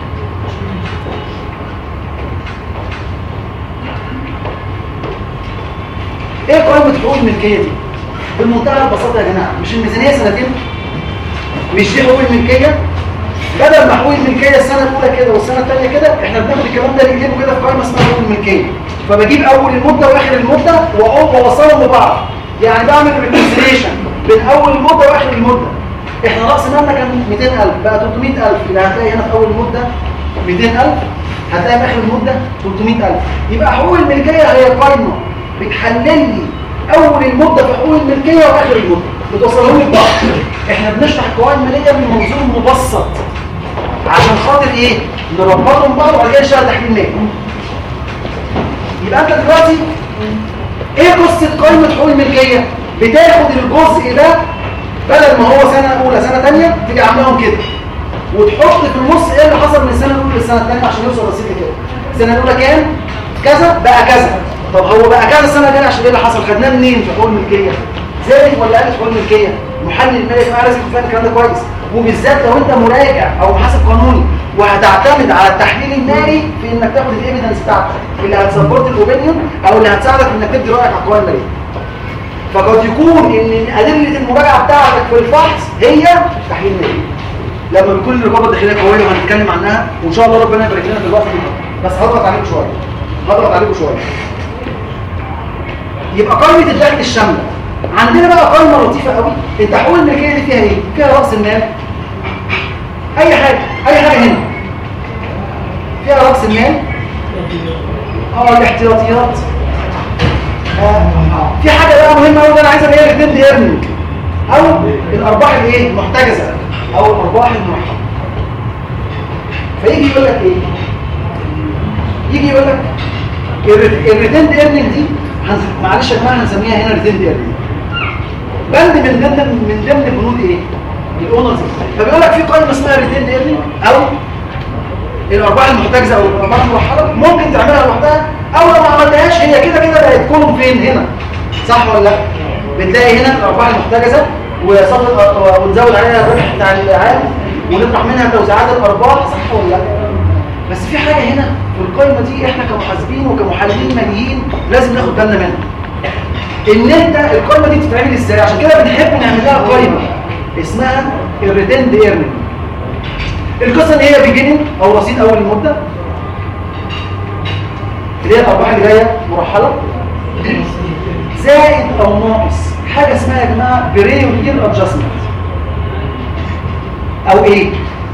ايه قائمه حقوق الملكيه دي؟ بمنتهى البساطه يا جماعه، مش الميزانيه سنتين؟ مش دي حقوق الملكيه؟ بدل ما حقوق الملكيه السنه الاولى كده والسنه الثانيه كده، احنا بناخد الكلام ده نكتبه كده في قائمه اسمها حقوق الملكيه. فبجيب اول المده واخر المده واوصلهم ببعض، يعني بعمل ريكونسيليشن بين اول المده واخر المده. احنا راس مالنا كان مئتين ألف بقى ثلاثمئة ألف، يبقى هتلاقي هنا في اول المده مئتين ألف، هتلاقي في اخر المده ثلاثمئة ألف. يبقى حقوق الملكيه هي قائمه بتحلل لي اول المده في حقوق الملكيه واخر المده، بتوصلهم لي ببعض. احنا بنشرح القوائم الماليه من منظور مبسط عشان خاطر ايه؟ نربطهم ببعض وبعد كده نشتغل تحليل مالي. يبقى انت دلوقتي ايه قصه قائمه حقوق الملكيه؟ بتاخد الجزء ده بدل ما هو سنه اولى سنه ثانيه تيجي عاملاهم كده، وتحط في النص ايه اللي حصل من السنه الاولى للسنه الثانيه عشان يوصل رصيد كده. السنه الاولى كام؟ كذا بقى كذا. طب هو بقى كذا السنه الثانيه عشان ايه اللي حصل؟ خدناه منين في حقوق الملكيه؟ زادت ولا قلت حقوق الملكيه؟ محلل المالي بقى لازم يفهم الكلام ده كويس، وبالذات لو انت مراجع او محاسب قانوني وهتعتمد على التحليل المالي في انك تاخد الايفيدنس بتاعتك اللي هتسبورت الاوبينيون او اللي هتساعدك انك تدي رايك على القوائم الماليه. فقد يكون ان ادله المراجعه بتاعتك في الفحص هي تحليل مالي. لما بيكون الرقابه الداخليه قويه وهنتكلم عنها وان شاء الله ربنا يبارك لنا دلوقتي، بس هضغط عليكم شويه هضغط عليكم شويه. يبقى قائمه الدخل الشامله عندنا بقى قائمه لطيفه قوي. انت حقوق الملكيه دي فيها ايه؟ فيها راس المال، اي حاجه اي حاجه هنا فيها راس المال، اه الاحتياطيات، آه. في حاجه بقى مهمه قوي انا عايزها اللي هي الريتيند ايرنينج او الارباح الايه المحتجزه او الارباح المرحله. فيجي يقول لك ايه؟ يجي يقول لك الريتيند ايرنينج دي معلش يا جماعه هنسميها هنا ريتيند ايرنينج، بند من ضمن من ضمن بنود ايه؟ الاونرز. فبيقول لك في قائمه اسمها ريتيند ايرنينج او الارباح المحتجزه او الارباح المرحله، ممكن تعملها لوحدها او لو ما عملتهاش هي كده كده بقت كلهم فين هنا، صح ولا لا؟ بتلاقي هنا الارباح المحتجزه وصفر ونزود عليها الربح بتاع العام ونطرح منها توزيعات الارباح، صح ولا لا؟ بس في حاجه هنا في القائمه دي احنا كمحاسبين وكمحللين ماليين لازم ناخد بالنا منها. ان انت القائمه دي بتتعمل ازاي؟ عشان كده بنحب نعمل لها قائمه اسمها الريتيند ايرنينج. القصه ان هي بيجيننج او رصيد اول المده اللي هي الارباح اللي جايه مرحله زائد او ناقص حاجه اسمها يا جماعه بريودير ادجستمنت او ايه؟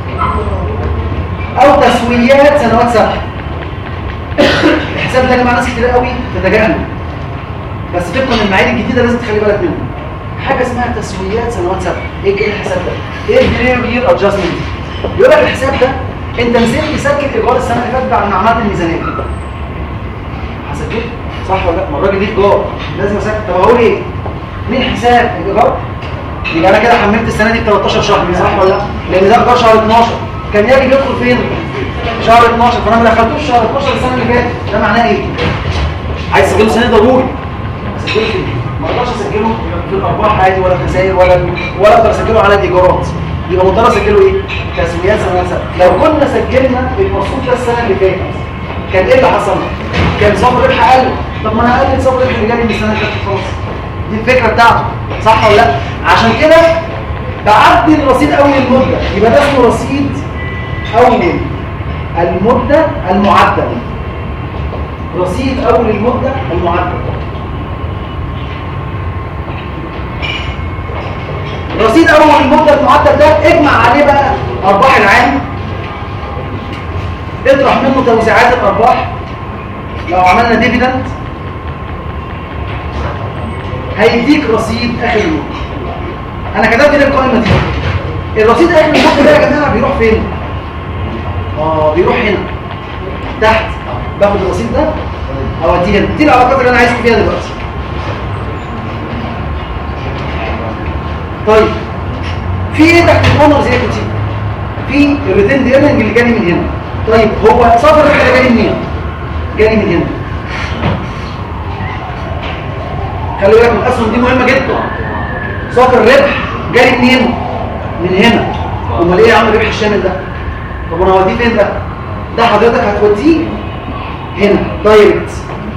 او تسويات سنوات سابقه. الحساب ده يا جماعه ناس كتير قوي تتجاهله، بس طبقا للمعايير الجديده لازم تخلي بالك منه. حاجه اسمها تسويات سنوات سابقه. ايه الحساب ده؟ ايه البريودير ادجستمنت؟ يقول لك الحساب ده انت نزلت تسجل ايجار السنه اللي فاتت بعد ما عملت الميزانيه. هسجل صح ولا لا؟ ما الراجل ليه ايجار لازم اسجل. طب اقول ايه؟ مين حساب الايجار؟ يبقى انا كده حملت السنه دي ثلاثة عشر شهر، صح ولا لا؟ لان ده ايجار شهر اتناشر كان يجب يدخل فين؟ شهر اتناشر، فانا ما دخلتوش شهر اتناشر السنه اللي فاتت. ده معناه ايه؟ عايز تسجله السنه ضروري. اسجله فين؟ ما اقدرش اسجله في الارباح عادي ولا خسائر ولا ولا اقدر اسجله على الايجارات. يبقى مضطر اسجله ايه؟ تسويات سنوات سابقه. لو كنا سجلنا المصروف ده السنه اللي فاتت كان ايه اللي حصل؟ كان صافي الربح قل. طب ما انا اقلل صافي الربح اللي جالي من السنه اللي فاتت خلاص. دي الفكره بتاعته، صح ولا لا؟ عشان كده بعدل رصيد اول المده، يبقى ده اسمه رصيد اول المده المعدل. رصيد اول المده المعدل. رصيد اول المده المعدل ده اجمع عليه بقى ارباح العام، اطرح منه توزيعات الارباح. لو عملنا ديفيدند هيديك رصيد اخر المده. انا كتبت ليه القائمه دي؟ الرصيد اخر المده ده يا جماعه بيروح فين؟ اه بيروح هنا تحت. باخد الرصيد ده اوديه هنا. دي العلاقات اللي انا عايز فيها دلوقتي. طيب في ايه تحت الاونرز ايكوتي؟ في الريتيند ايرنينج اللي جالي من هنا. طيب هو صافي الربح اللي جالي منين؟ جالي من هنا. خلي بالك من الاسهم دي مهمه جدا. صافي الربح جاي منين؟ من هنا. امال ايه يا عم الربح الشامل ده؟ طب انا هوديه فين ده؟ ده حضرتك هتوديه هنا دايركت،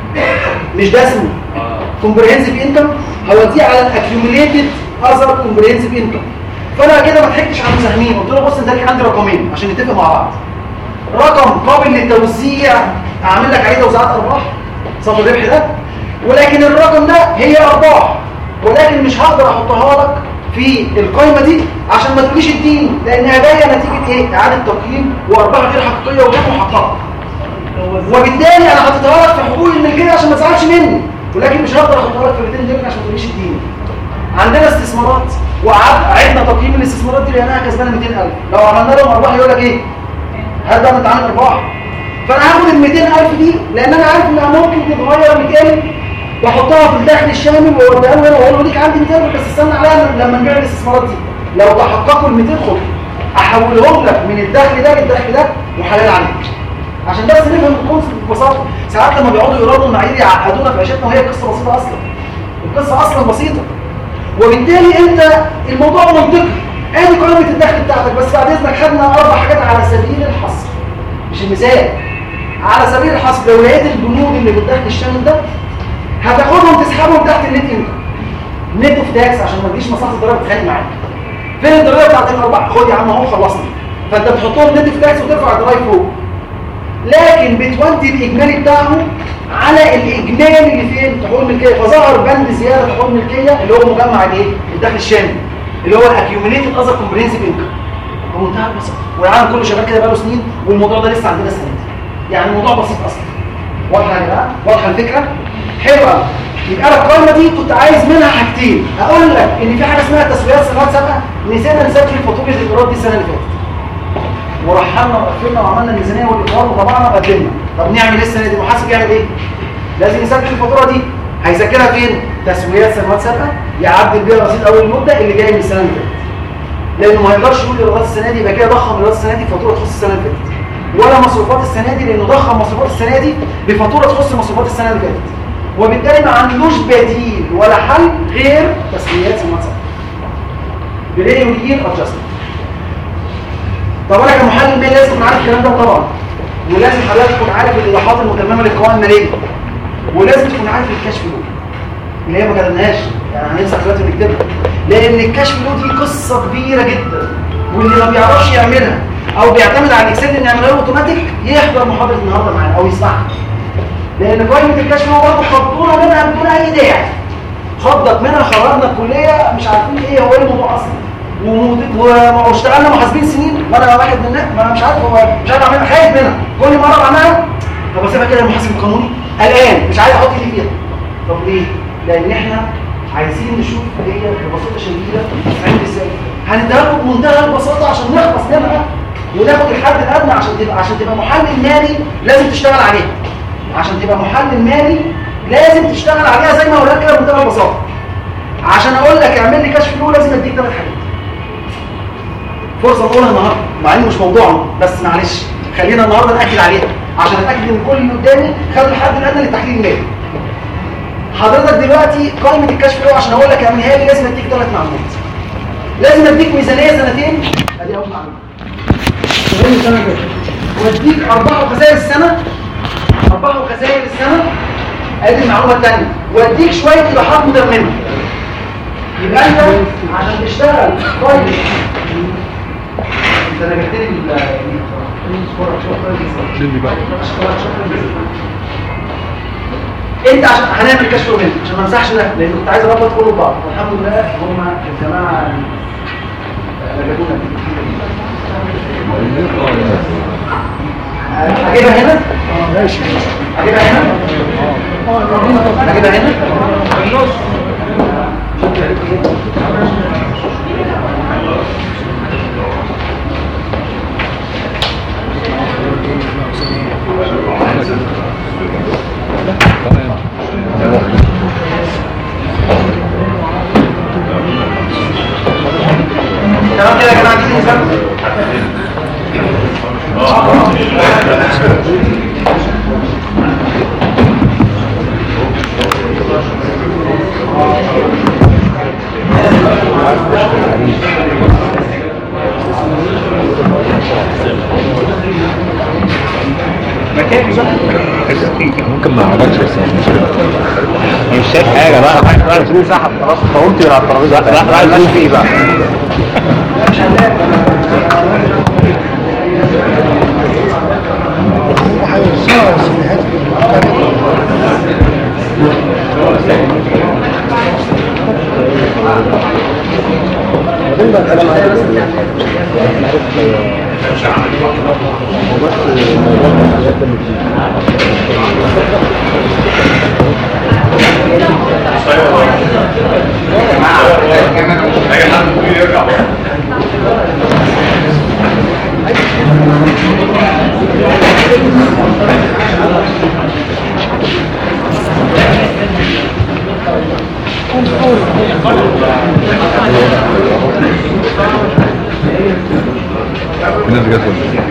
مش ده اسمه كومبريهنسيف انكم، هوديه على الاكيوميليتد اذر كومبريهنسيف انكم. فانا كده ما ضحكتش على المساهمين، قلت له بص انت ليك عندي رقمين عشان نتفق مع بعض. رقم قابل للتوزيع اعمل لك عليه توزيعات ارباح صافي الربح ده، ولكن الرقم ده هي ارباح، ولكن مش هقدر احطها لك في القائمه دي عشان ما تقوليش الدين، لانها جايه نتيجه ايه؟ اعاده تقييم وارباح غير حقيقيه وغير محققه. وبالتالي انا حطيتها لك في حقوق الملكيه عشان ما تزعلش مني، ولكن مش هقدر احطها لك في مئتين جنيه عشان ما تقوليش الدين. عندنا استثمارات وعدنا تقييم الاستثمارات دي لانها كسبانه مئتين ألف، لو عملنا لهم ارباح يقول لك ايه؟ هل ده متعامل ارباح؟ فانا هاخد ال مئتين ألف دي لان انا عارف انها ممكن تتغير مئتين واحطها في الدخل الشامل واوديها له هنا واقول له ليك عندي مئتين بس استنى عليها لما نبيع الاستثمارات دي، لو تحققوا ال مئتين خد احولهم لك من الدخل ده للدخل ده وحلال عليك. عشان بس نفهم الكونسيبت ببساطه. ساعات لما بيقعدوا يرادوا المعايير يعقدونا في عيشتنا وهي قصه بسيطه اصلا. القصه اصلا بسيطه. وبالتالي انت الموضوع منطقي. ادي قائمه الدخل بتاعتك، بس بعد اذنك خدنا اربع حاجات على سبيل الحصر مش المثال، على سبيل الحصر. لو لقيت البنود اللي في الدخل الشامل ده هتاخدهم تسحبهم تحت النت انكم، نت اوف تاكس، عشان ما تجيش مصلحه الضرائب تتخانق معاك. فين الضرائب بتاعت الارباح؟ خد يا عم اهو خلصنا. فانت بتحطهم نت اوف تاكس وترفع الضرائب فوق، لكن بتودي الاجمالي بتاعه على الاجمالي اللي فين؟ حقوق الملكيه. فظهر بند زياده حقوق الملكيه اللي هو مجمع الايه؟ الدخل الشامل، اللي هو الاكيوميليتد اذر كومبريهنسيف انكم. بمنتهى البساطه، والعالم كله شغال كده بقاله سنين، والموضوع ده لسه عندنا السنه دي. يعني الموضوع بسيط اصلا. واضحه يا جماعه؟ واضحه الفكره؟ حلوه. يبقى انا القائمه دي كنت عايز منها حاجتين. اقول لك ان في حاجه اسمها تسويات سنوات سابقه، نسينا نسجل فاتوره الايراد دي السنه اللي فاتت، ورحلنا وقفلنا وعملنا الميزانيه والاقرار وطبعنا وقدمنا. طب نعمل ايه السنه دي؟ المحاسب يعمل ايه؟ لازم يسجل الفاتوره دي. هيسجلها فين؟ تسويات سنوات سابقه، يعدل بيها رصيد اول مده اللي جاي من السنه اللي فاتت، لانه ما يقدرش يقول ايرادات السنه دي يبقى كده ضخم ايرادات السنه دي فاتوره تخص السنه اللي فاتت، ولا مصروفات السنه دي لانه ضخم مصروفات السنه دي بفاتوره تخص مصروفات السنه اللي فاتت. وبالتالي ما عندوش بديل ولا حل غير تسويات سنوات سابقه. بلاي وير ادجستمنت. طب انا كمحلل مالي لازم اكون عارف الكلام ده طبعا، ولازم حضرتك تكون عارف الايضاحات المتممه للقوائم الماليه، ولازم تكون عارف الكاش فلو اللي هي ما كتبناهاش، يعني هنمسك دلوقتي ونكتبها، لان الكاش فلو دي قصه كبيره جدا، واللي ما بيعرفش يعملها او بيعتمد على الاكسل ان يعملها له اوتوماتيك يحضر محاضره النهارده معانا او يسمعها، لان قائمه الكاش فلو برضه خضونا منها بدون اي داعي. خضت منها خرجنا الكليه مش عارفين ايه هو ايه الموضوع اصلا، واشتغلنا محاسبين سنين وانا واحد من الناس ما انا مش عارف هو مش عارف اعملها، خايف منها كل مره بعملها. طب اسيبها كده المحاسب القانوني قلقان مش عايز احط ايدي فيها. طب ليه؟ لان احنا عايزين نشوف هي ببساطه شديده هتتعمل ازاي. هنديها لكم بمنتهى البساطه عشان نخلص منها وناخد الحد الادنى. عشان تبقى عشان تبقى محلل مالي لازم تشتغل عليها. عشان تبقى محلل مالي لازم تشتغل عليها زي ما قلت لك كده بمنتهى البساطه. عشان اقول لك اعمل لي كاش فلو لازم اديك ثلاث حاجات. فرصه نقولها النهارده مع انه مش موضوعنا، بس معلش خلينا النهارده ناكد عليها عشان اتاكد ان كل اللي قدامي خد الحد الادنى للتحليل المالي. حضرتك دلوقتي قائمه الكاش فلو عشان اقول لك اعملها لي لازم اديك ثلاث معلومات. لازم اديك ميزانيه سنتين، ادي اول معلومه. ميزانيه سنه كده. واديك ارباح وخسائر السنه، ارباح وخسائر السنه، ادي المعلومه الثانيه. واديك شويه ايضاحات متممه. يبقى انت عشان تشتغل كويس انت نجحت لي الصوره شكرا انت عشان هنعمل كشف منه عشان ما انسحش ده، لان كنت عايز اربط كله ببعض. والحمد لله هم الجماعه نجحونا. هجيبها هنا؟ ماشي هجيبها هنا؟ هجيبها هنا؟ في النص. تمام كده يا جماعه دي نسبه كام صح؟ ممكن ما اعرفش بس انا مش شايف حاجه بقى راح راح سحب خلاص فقمت على الترابيزه راح راح راح فيه بقى مش هنلاقي الناس جت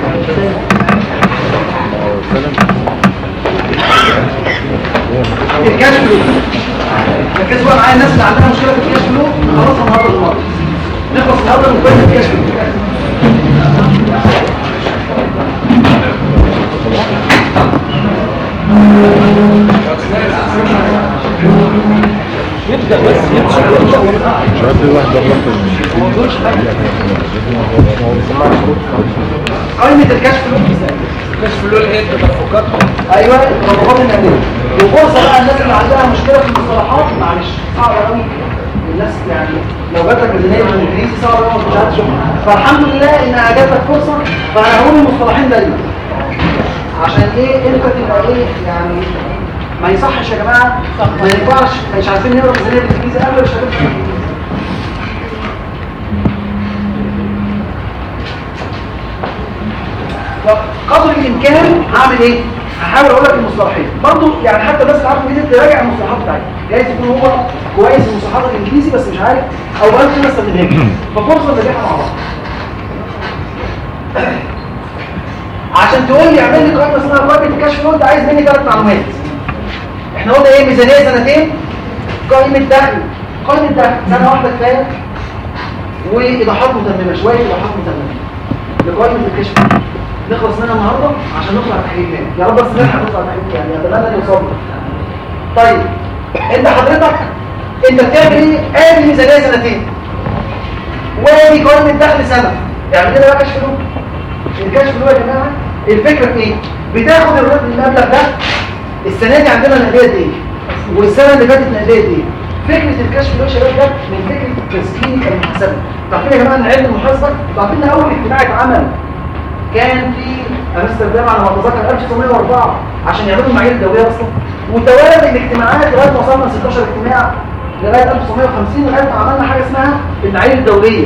الكاش فلو. ركزوا بقى معايا الناس اللي عندها مشكله في الكاش فلو خلاص النهارده المره نخلص النهارده من كل الكاش فلو. يبدا بس يبدا مش عارف ايه واحد قائمه الكاش فلو. الكاش فلو اللي هي التدفقات ايوه التدفقات الماليه. وفرصه بقى الناس اللي عندها مشكله في المصطلحات معلش صعبه قوي الناس يعني لو جات لك ميزانيه بالانجليزي صعبه قوي مش عارف تشوفها. فالحمد لله ان جات لك فرصه فانا هقول المصطلحين دايما عشان ايه انت تبقى ايه يعني ما يصحش يا جماعه ما ينفعش مش عارفين نقرا ميزانيه بالانجليزي قبل مش هتفهم. قدر الامكان هعمل ايه؟ هحاول اقول لك المصطلحين برضو يعني حتى الناس اللي عارفه انجليزي تراجع المصطلحات بتاعتي جايز يكون هو كويس في المصطلحات الانجليزي بس مش عارف او بقى كده استخدمها ففرصه نرجعها مع بعض. عشان تقول لي اعمل لي قائمه اسمها قائمه الكاش فلو انت عايز مني ثلاث معلومات. احنا قلنا ايه؟ ميزانيه سنتين، قائمه دخل، قائمه دخل سنه واحده كفايه، وايضاحات متممه شويه ايضاحات متممه لقائمه الكاش فلو. نخلص منها النهارده عشان نطلع تحقيق تاني يا رب بس نلحق نطلع تحقيق يعني اتمنى ان يوصل. طيب انت حضرتك انت بتعمل ايه؟ ادي ميزانيه سنتين وادي قائمه دخل سنه. اعمل لنا بقى كاش فلو. الكاش فلو يا جماعه الفكره في ايه؟ بتاخد المبلغ ده السنه دي عندنا نقديه قد ايه؟ والسنه اللي فاتت نقديه قد ايه؟ فكره الكاش فلو يا شباب ده من فكره تسجيل المحاسبه. عارفين يا جماعه ان علم المحاسبه عارفين ان اول اجتماع اتعمل كان في امستردام على ما اتذكر ألف وتسعمية وأربعة عشان يعملوا المعايير الدوليه اصلا وتوالد الاجتماعات لغايه ما وصلنا ستاشر اجتماع لغايه ألف وتسعمية وخمسين لغايه ما عملنا حاجه اسمها المعايير الدوليه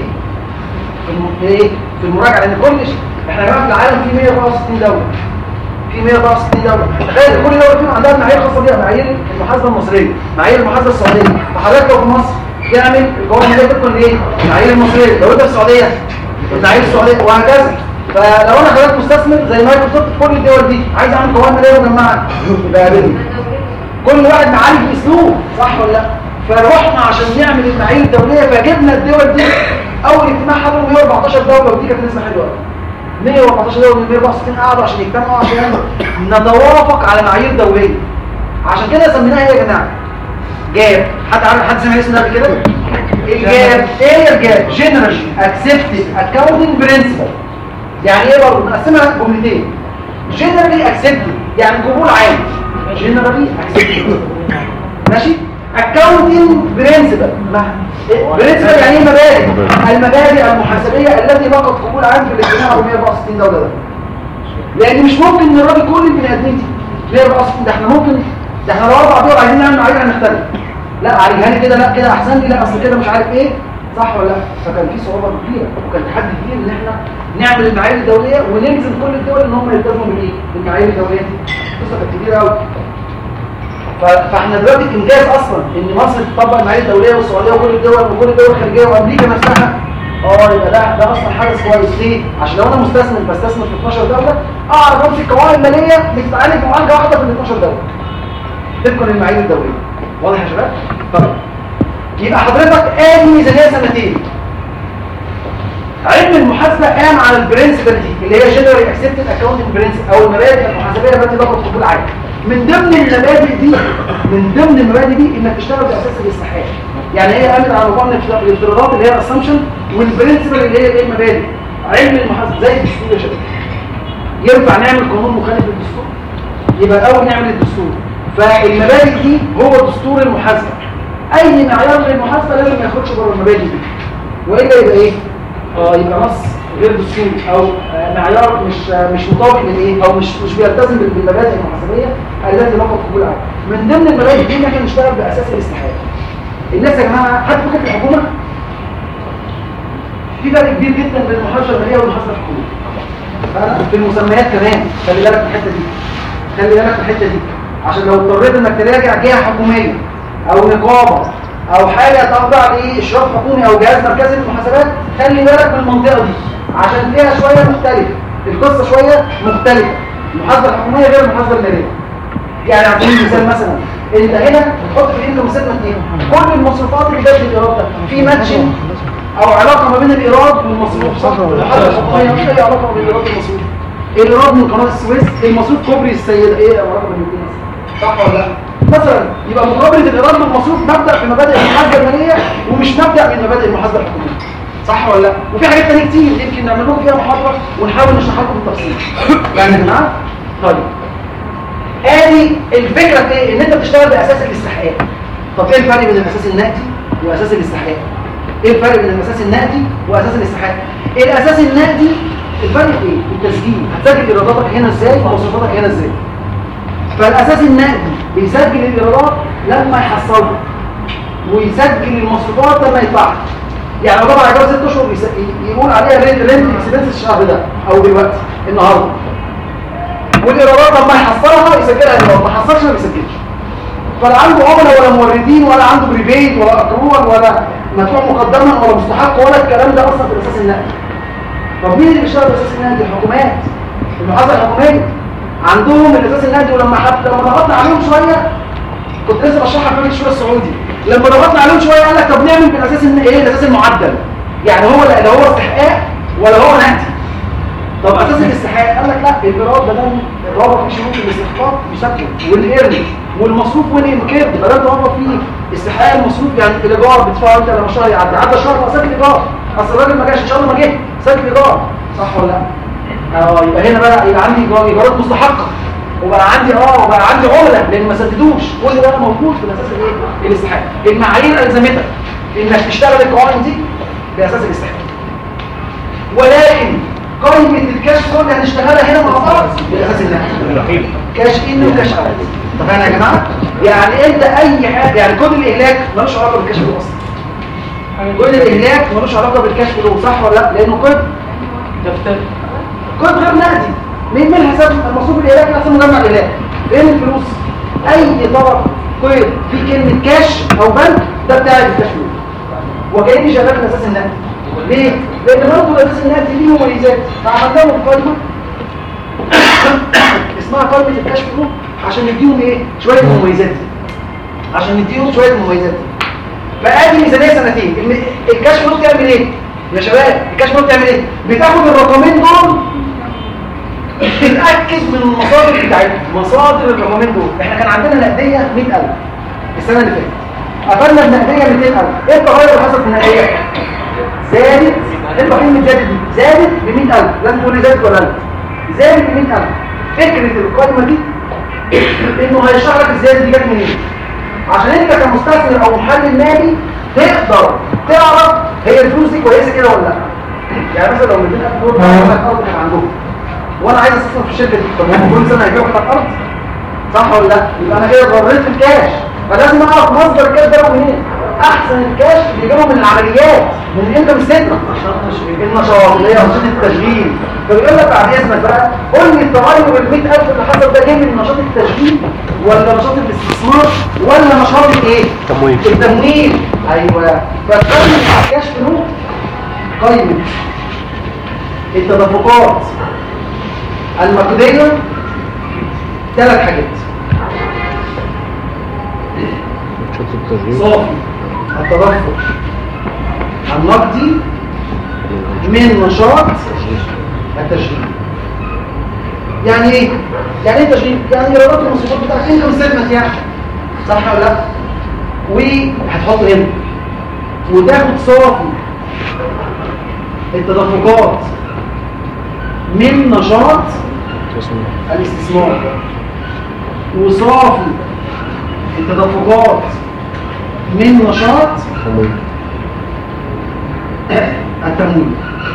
في ايه في المراجعه لان كل شيء احنا يا جماعه في العالم في مية وأربعة وستين دوله في مية وأربعة وستين دوله تخيل كل دوله فيهم عندها معايير خاصه بيها معايير المحاسبه المصريه معايير المحاسبه السعوديه فحضرتك لو في مصر تعمل القوانين اللي تكون ايه المعايير المصريه لو انت في السعوديه المعايير السعوديه وهكذا. فلو انا خليت مستثمر زي مايكروسوفت كل الدول دي عايز اعمل قوائم ماليه مجمعه يبقى قابلني كل واحد معالج باسلوب صح ولا لا. فروحنا عشان نعمل المعايير الدوليه فجبنا الدول دي اول اجتماع حضروا مية وأربعتاشر دوله ودي كانت نسبه حلوه مية وأربعتاشر دوله من مية وأربعة وستين قعدوا عشان يجتمعوا عشان نتوافق على معايير دوليه. عشان كده سميناها ايه يا جماعه؟ جاب. حد عارف حد سمع اسمه قبل كده؟ الجاب. ايه الجاب؟ جنرال اكسبتد اكاونتنج برنسبل. يعني ايه برضه؟ نقسمها جملتين. جنرالي اكسبتد يعني قبول عام. جنرالي اكسبتد ماشي؟ اكاونتنج برنسبل. برنسبل يعني ايه؟ مبادئ. المبادئ المحاسبيه التي لقت قبول عام في الاجتماع ب مية وأربعة وستين دوله ده. لان مش ممكن ان الراجل كل البني ادمين دي مية وأربعة وستين ده احنا ممكن ده احنا لو اربع دول عايزين نعمل معايير هنختلف. لا عالجها لي كده لا كده احسن لي لا اصل كده مش عارف ايه صح ولا لا. فكان في صعوبه كبيره وكان تحدي كبير ان احنا نعمل المعايير الدوليه ونلزم كل الدول ان هم يلتزموا بالايه؟ بالمعايير الدوليه دي. قصه كانت كبيره قوي. فاحنا دلوقتي انجاز اصلا ان مصر تطبق المعايير الدوليه والسعوديه وكل الدول وكل الدول الخارجيه وامريكا نفسها. اه يبقى ده ده اصلا حاجه كويس ليه؟ عشان لو انا مستثمر بستثمر في اتناشر دوله اعرف امسك قوائم ماليه بتتعالج بمعالجه واحده في ال اتناشر دوله. تذكر المعايير الدوليه. واضح يا شباب؟ طيب يبقى حضرتك ادي ميزانيه سنتين. علم المحاسبه قام على البرنسبل دي اللي هي جنرال اكسبتد اكاونتنج برنسبل او المبادئ المحاسبيه التي لقت قبول عام. من ضمن المبادئ دي من ضمن المبادئ دي انك تشتغل باساس الاستحقاق. يعني هي قامت على مجموعه من الافتراضات اللي هي الاسامبشن والبرنسبل اللي هي ايه المبادئ. علم المحاسبه زي الدستور يا شباب. ينفع نعمل قانون مخالف للدستور؟ يبقى الاول نعمل الدستور. فالمبادئ دي هو دستور المحاسبه. اي معيار للمحاسبه لازم ما يخرجش بره المبادئ دي، والا يبقى ايه؟ اه يبقى نص غير دستوري او معيار مش مش مطابق للايه او مش مش بيلتزم بالمبادئ المحاسبيه التي لقت قبول عام. من ضمن المبادئ دي ان احنا نشتغل باساس الاستحقاق. الناس يا جماعه حد فكر في الحكومه؟ في فرق كبير جدا بين المحاسبه الماليه والمحاسبه الحكوميه. في المسميات كمان خلي بالك من الحته دي. خلي بالك من الحته دي عشان لو اضطريت انك تراجع جهه حكوميه او نقابه او حاجه تخضع لاشراف حكومي او جهاز مركزي للمحاسبات، خلي بالك من المنطقه دي عشان فيها شويه مختلفه، القصه شويه مختلفه. المحاسبه الحكوميه غير المحاسبه الماليه. يعني على سبيل المثال مثلا انت هنا بتحط في الانكم ستمنت ايه؟ كل المصروفات اللي جت للايراد ده في ماتشنج او علاقه ما بين الايراد والمصروف، صح؟ المحاسبه الحكوميه مفيش اي علاقه بين الايراد والمصروف. الايراد من قناه السويس، المصروف كوبري السيده، ايه علاقه بين الاثنين؟ صح ولا لا؟ مثلا يبقى مقابله الايراد بالمصروف مبدا في مبادئ المحاسبه الماليه ومش مبدا من مبادئ المحاسبه الحكوميه. صح ولا لا؟ وفي حاجات ثانيه كتير يمكن نعمل لهم فيها محاضره ونحاول نشرحها لكم بالتفصيل. يعني يا جماعه طيب ادي الفكره في ايه؟ ان انت بتشتغل باساس الاستحقاق. طب ايه الفرق بين الاساس النقدي واساس الاستحقاق؟ ايه الفرق بين الاساس النقدي واساس الاستحقاق؟ الاساس النقدي الفرق في ايه؟ التسجيل. هتسجل ايراداتك هنا ازاي ومصروفاتك هنا ازاي؟ فالاساس النقدي بيسجل الايرادات لما يحصلها ويسجل المصروفات لما يدفعها. يعني لو طبعا جوه ست اشهر يقول عليها رينت اكسبنس الشهر ده او دلوقتي النهارده، والايرادات لما يحصلها يسجلها دلوقتي، ما حصلش ما بيسجلش. فلا عنده عملاء ولا موردين ولا عنده بريبيد ولا اكرون ولا مدفوع مقدما ولا مستحق ولا الكلام ده اصلا في الاساس النقدي. طب مين اللي بيشتغل بالاساس النقدي؟ الحكومات. المحاسبه الحكوميه عندهم الاساس النقدي. ولما حتى لما ضغطنا عليهم شويه كنت لسه بشرحها في الشورى السعودي، لما ضغطنا عليهم شويه قال لك طب نعمل بالاساس ايه؟ الاساس المعدل. يعني هو لا هو استحقاق ولا هو نقدي. طب اساس الاستحقاق قال لك لا الايراد بدل الرابط في شروط الاستحقاق بشكل والايرن والمصروف والانكار بدل الرابط فيه استحقاق المصروف. يعني الايجار بتدفعه انت لما الشهر يعدي عدى شهر سجل ايجار، اصل الراجل ما جاش ان شاء الله ما جه سجل ايجار، صح ولا لا؟ اه يبقى هنا بقى يبقى عندي ايجارات مستحقه وبقى عندي اه وبقى عندي عملاء لان ما سددوش. كل ده موجود في الاساس الايه؟ الاستحقاق. المعايير الزمتك انك تشتغل القوائم دي باساس الاستحقاق. ولكن قائمه الكاش فلو اللي هنشتغلها هنا مع بعض باساس النقد. كاش ان وكاش اوت. اتفقنا يا جماعه؟ يعني انت اي حاجه يعني كود الاهلاك ملوش علاقه بالكاش فلو اصلا. كود الاهلاك ملوش علاقه بالكاش فلو، صح ولا لا؟ لانه كود دفتري، كود غير نقدي. مين من حساب المصروف الاهلاكي حساب مجمع الاهلاك؟ فين الفلوس؟ اي طرف قيد في كلمه كاش او بنك ده بتاع الكاش فلو. وكاني شغال في الاساس النقدي. ليه؟ لان برضه الاساس النقدي ليه مميزات. فعملنا لهم قائمه اسمها قائمه الكاش فلو عشان نديهم ايه؟ شويه مميزات دي. عشان نديهم شويه مميزات دي. فادي ميزانيه سنتين. الكاش فلو بتعمل ايه؟ يا شباب الكاش فلو بتعمل ايه؟ بتاخد الرقمين دول تتاكد من المصادر بتاعتهم. مصادر الرقمين دول احنا كان عندنا نقديه مئة ألف السنه اللي فاتت، قفلنا بنقديه مئتين ألف. ايه التغير اللي حصل في النقديه؟ زادت. انت كلمه زادت دي زادت ب مئة ألف. لازم تقول لي زادت ولا لا؟ زادت ب مئة ألف. فكره القائمه دي انه هيشرح لك الزياده دي جت منين، عشان انت كمستثمر او محلل مالي تقدر تعرف هي الفلوس دي كويسه كده ولا لا. يعني مثلا لو مئتين ألف دول ارض كان عندهم وانا عايز استثمر في الشركه دي، طب هم كل سنه هيبيعوا قطعه ارض، صح ولا لا؟ يبقى انا كده ضريت في الكاش. فلازم اعرف مصدر الكاش ده منين. احسن الكاش اللي جايبه من العمليات، من الانكم ستمنت، النشاط اللي هي انشطه التشغيل. فبيقول لك بعد اذنك بقى قول لي التغير ال مئة ألف اللي حصل ده جاي من نشاط التشغيل ولا نشاط الاستثمار ولا نشاط الايه؟ التمويل. التمويل. ايوه. فقائمه الكاش فلو قائمه التدفقات المقديه ثلاث حاجات: صافي التدفق النقدي من نشاط التشغيل. يعني ايه؟ يعني ايه تشغيل؟ يعني ايرادات المصروفات بتاعت انكم ستمنت يعني، صح ولا لا؟ وهتحط هنا وتاخد صافي التدفقات من نشاط الاستثمار وصافي التدفقات من نشاط التمويل.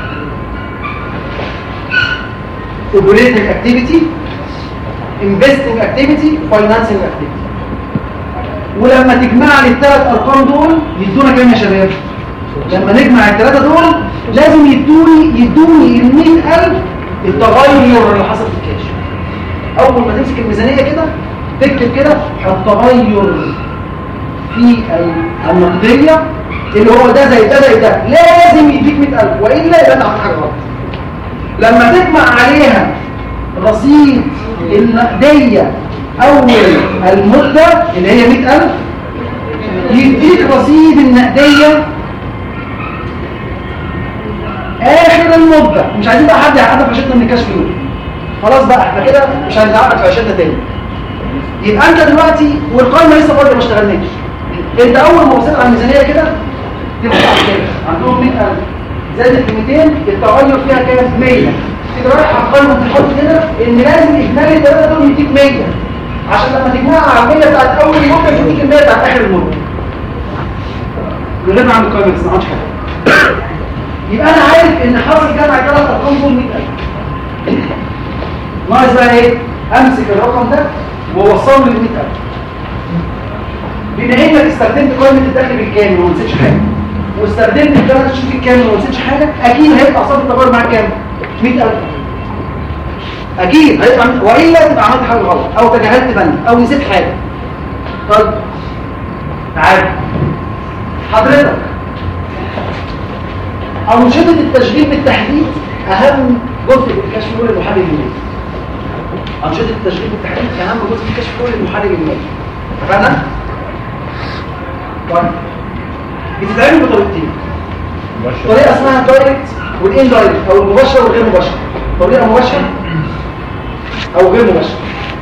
operating activity, investing activity, financing activity. ولما تجمع لي الثلاث ارقام دول يدونا كام يا شباب؟ لما نجمع الثلاثه دول لازم يدوني يدوني ال مئة ألف التغير اللي حصل في الكاش. اول ما تمسك الميزانيه كده تكتب كده التغير في النقديه اللي هو ده زي ده زي ده، لازم يديك مئة ألف والا يبقى انت عملت حاجه غلط. لما تجمع عليها رصيد النقديه اول المده اللي هي مئة ألف يديك رصيد النقديه اخر المده. مش عايزين بقى حد يعقدك في عشتنا من الكاش فلو، خلاص بقى احنا كده مش هنتعقد في عشتنا تاني. يبقى انت دلوقتي والقائمه لسه فاضيه ما اشتغلناش. انت اول ما وصلت على الميزانيه كده تبقى كده عندهم مئة ألف زادت ب مئتين، التغير فيها كام؟ مية. تبقى رايح على القائمه تحط كده ان لازم اجمالي الثلاثه دول يديك مية، عشان لما تجمعها على المية بتاعت اول مده يديك المية بتاعت اخر المده. غير عن القائمه بس ما عملتش حاجه. يبقى انا عارف ان حاصل جمع ثلاث ارقام دول مئة ألف. ناقص بقى ايه؟ امسك الرقم ده واوصله لل مئة ألف. بما انك استخدمت قائمه الدخل بالكامل وما نسيتش حاجه، واستخدمت الثلاث شهور بالكامل وما نسيتش حاجه، اكيد هيبقى صافي التغير معاك كام؟ مئة ألف. اكيد هيبقى، والا تبقى عملت حاجه غلط او تجاهلت بند او نسيت حاجه. طيب تعال حضرتك، أنشطة التشغيل بالتحديد أهم جزء في الكشف الأولي للمحلل المالي. أنشطة التشغيل بالتحديد أهم جزء في الكشف الأولي للمحلل المالي. اتفقنا؟ طيب بتتعمل بطريقتين. طريقة اسمها دايركت والإن دايركت، أو المباشرة والغير مباشرة. طريقة مباشرة أو غير مباشرة.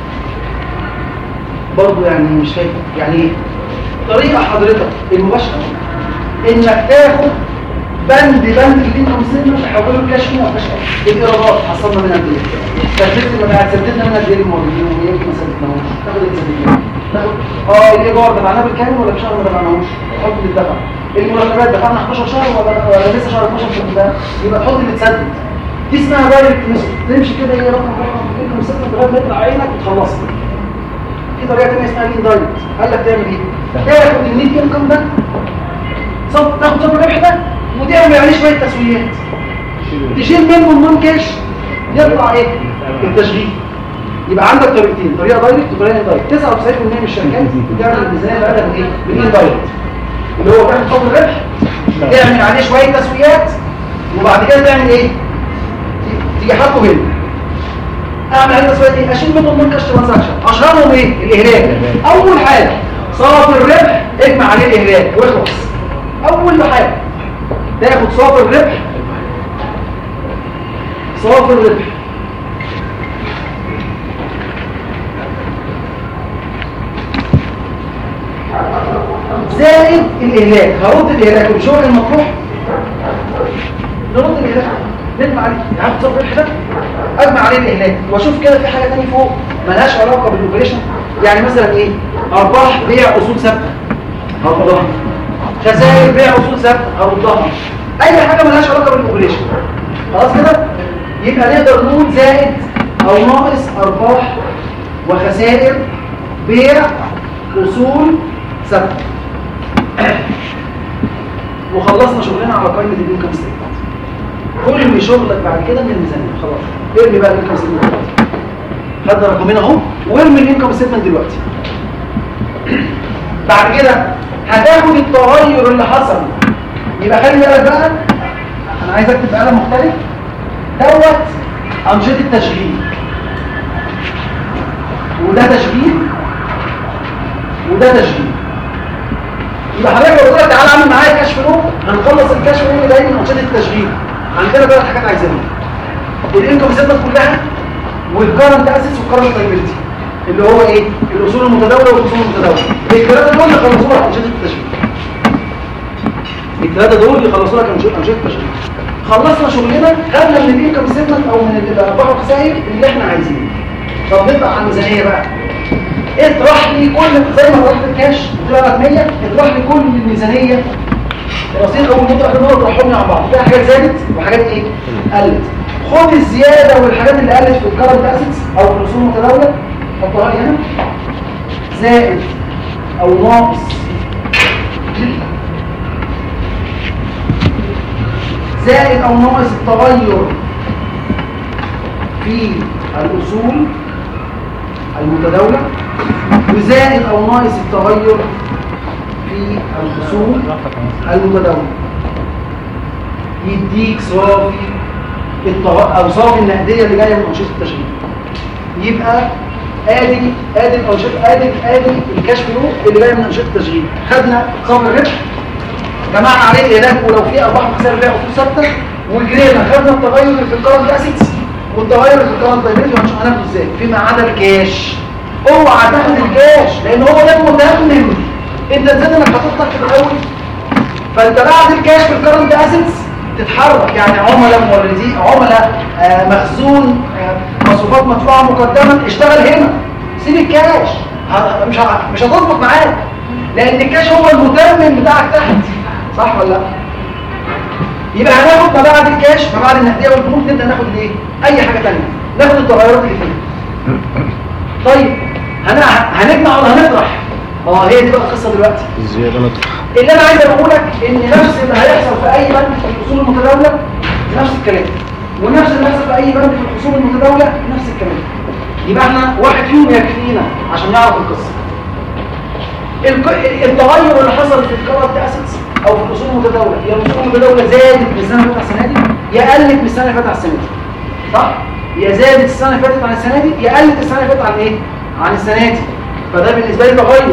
برضه يعني مش فاهم يعني إيه؟ طريقة حضرتك المباشرة إنك تاخد بند بند الانكم ستمنت تحوله لكاش فلو او كاش اوت. الايرادات حصلنا منها قد ايه؟ سددت المبيعات سددنا منها قد ايه الموردين ويمكن ما سددناهوش. تاخد السددناه تاخد اه الايجار دفعناه بالكامل ولا بشهر ما دفعناهوش؟ تحط اللي اتدفع. المرتبات دفعنا احداشر شهر ولا ولا لسه شهر اتناشر في ده؟ يبقى تحط اللي اتسدد. دي اسمها دايركت ميثود، تمشي كده هي رقم رقم الانكم ستمنت لغايه ما يطلع عينك وتخلصها. في طريقه ثانيه اسمها لين دايركت. قال لك تعمل ايه؟ تاخد النيت انكم ده صف تاخد صف الربح ده وتعمل عليه شويه تسويات، تشيل منه النون كاش يطلع ايه؟ التشغيل. يبقى عندك طريقتين، طريقه دايركت وطريقه دايركت. تسعة وتسعين بالمئة من الشركات بتعمل الميزانيه بقى بايه؟ بالان دايركت، اللي هو تاخد صف الربح تعمل عليه شويه تسويات وبعد كده تعمل ايه؟ تيجي حاطه هنا. اعمل عليه تسويات ايه؟ اشيل منه النون كاش ترانزاكشن. اشهرهم ايه؟ الاهلاك. اول حاجه صافي الربح اجمع عليه الاهلاك واخلص. اول حاجه تاخد صافي الربح، صافي الربح زائد الاهلاك. هرد الاهلاك مش هو المطروح، نرد الاهلاك نجمع عليه. هاخد صافي الربح ده اجمع عليه الاهلاك واشوف كده في حاجه ثانيه فوق مالهاش علاقه بالاوبريشن. يعني مثلا ايه؟ ارباح بيع اصول ثابته هردها، خسائر بيع اصول ثابته هردها، اي حاجه مالهاش علاقه بالاوبريشن. خلاص كده؟ يبقى نقدر نقول زائد او ناقص ارباح وخسائر بيع اصول ثابته. وخلصنا شغلنا على قائمه الانكم ستيتمنت. كل شغلك بعد كده من الميزانيه. خلاص ارمي بقى الانكم ستيتمنت دلوقتي. خدنا رقمين اهو وارمي الانكم ستيتمنت دلوقتي. بعد كده هتاخد التغير اللي حصل. يبقى خلي بالك بقى، انا عايز اكتب بقلم مختلف دوت انشطه التشغيل، وده تشغيل وده تشغيل. يبقى حضرتك لو قلت لك تعالى اعمل معايا كاش فلو، هنخلص الكاش فلو اللي جاي من انشطه التشغيل عندنا ثلاث حاجات عايزينها، الانكم ستمنت كلها والكرنت اسيتس والكرنت لايبيلتي اللي هو ايه؟ الاصول المتداوله والاصول المتداوله. الثلاثه دول يخلصوا لك انشطه التشغيل. الثلاثه دول يخلصوا لك انشطه التشغيل. خلصنا شغلنا، خدنا من الانكم ستمنت او من الارباح والخسائر اللي احنا عايزينه. طب نطلع على الميزانيه بقى. اطرح لي كل زي ما طرحت الكاش ثلاث مية، اطرح لي كل الميزانيه رصيد اول نطرح دول اطرحهم على بعض. فيها حاجات زادت وحاجات ايه؟ قلت. خد الزياده والحاجات اللي قلت في الكرنت اسيتس او في الاصول المتداوله حطها لي هنا، زائد او ناقص زائد او ناقص التغير في الاصول المتداوله، وزائد او ناقص التغير في الاصول المتداوله، يديك صافي او صافي النقديه اللي جايه من انشطه التشغيل. يبقى ادي ادي الانشطه ادي ادي الكاش فلو اللي جاي من انشطه التشغيل. خدنا صافي الربح، جمعنا عليه الاهلاك ولو في ارباح وخسائر بيع وفلوس ثابته، وجرينا خدنا التغير في الكرنت اسيتس والتغير في الكرنت لايبيلتي هناخده ازاي؟ فيما عدا الكاش. اوعى تاخد الكاش لان هو ده المتمم. انت نسيت انك حطيتك في الاول، فانت بعد الكاش في الكرنت اسيتس تتحرك، يعني عملاء موردين، عملاء آه مخزون، آه مصروفات مدفوعه مقدما، اشتغل هنا. سيب الكاش، مش مش هتظبط معاك لان الكاش هو المتمم بتاعك تحت، صح ولا لا؟ يبقى هناخد ما بعد الكاش، ما بعد النقديه والبنوك نبدا ناخد ايه؟ اي حاجه ثانيه، ناخد التغيرات اللي فيها. طيب هنجمع ولا هنطرح؟ اه هي دي بقى القصه دلوقتي. الزياده نطرح. اللي انا عايز اقول لك ان نفس اللي هيحصل في اي بند في الاصول المتداوله نفس الكلام، ونفس اللي هيحصل في اي بند في الاصول المتداوله نفس الكلام. يبقى احنا واحد فيهم يكفينا عشان نعرف القصه. التغير اللي حصل في الكرنت اسيتس او في الاصول المتداوله، يا الاصول المتداوله زادت من السنه اللي فاتت على السنه دي، يا قلت من السنه اللي فاتت على السنه دي. صح؟ يا زادت السنه اللي فاتت عن السنه دي، يا قلت السنه اللي فاتت عن ايه؟ عن السنه دي. فده بالنسبه لي تغير.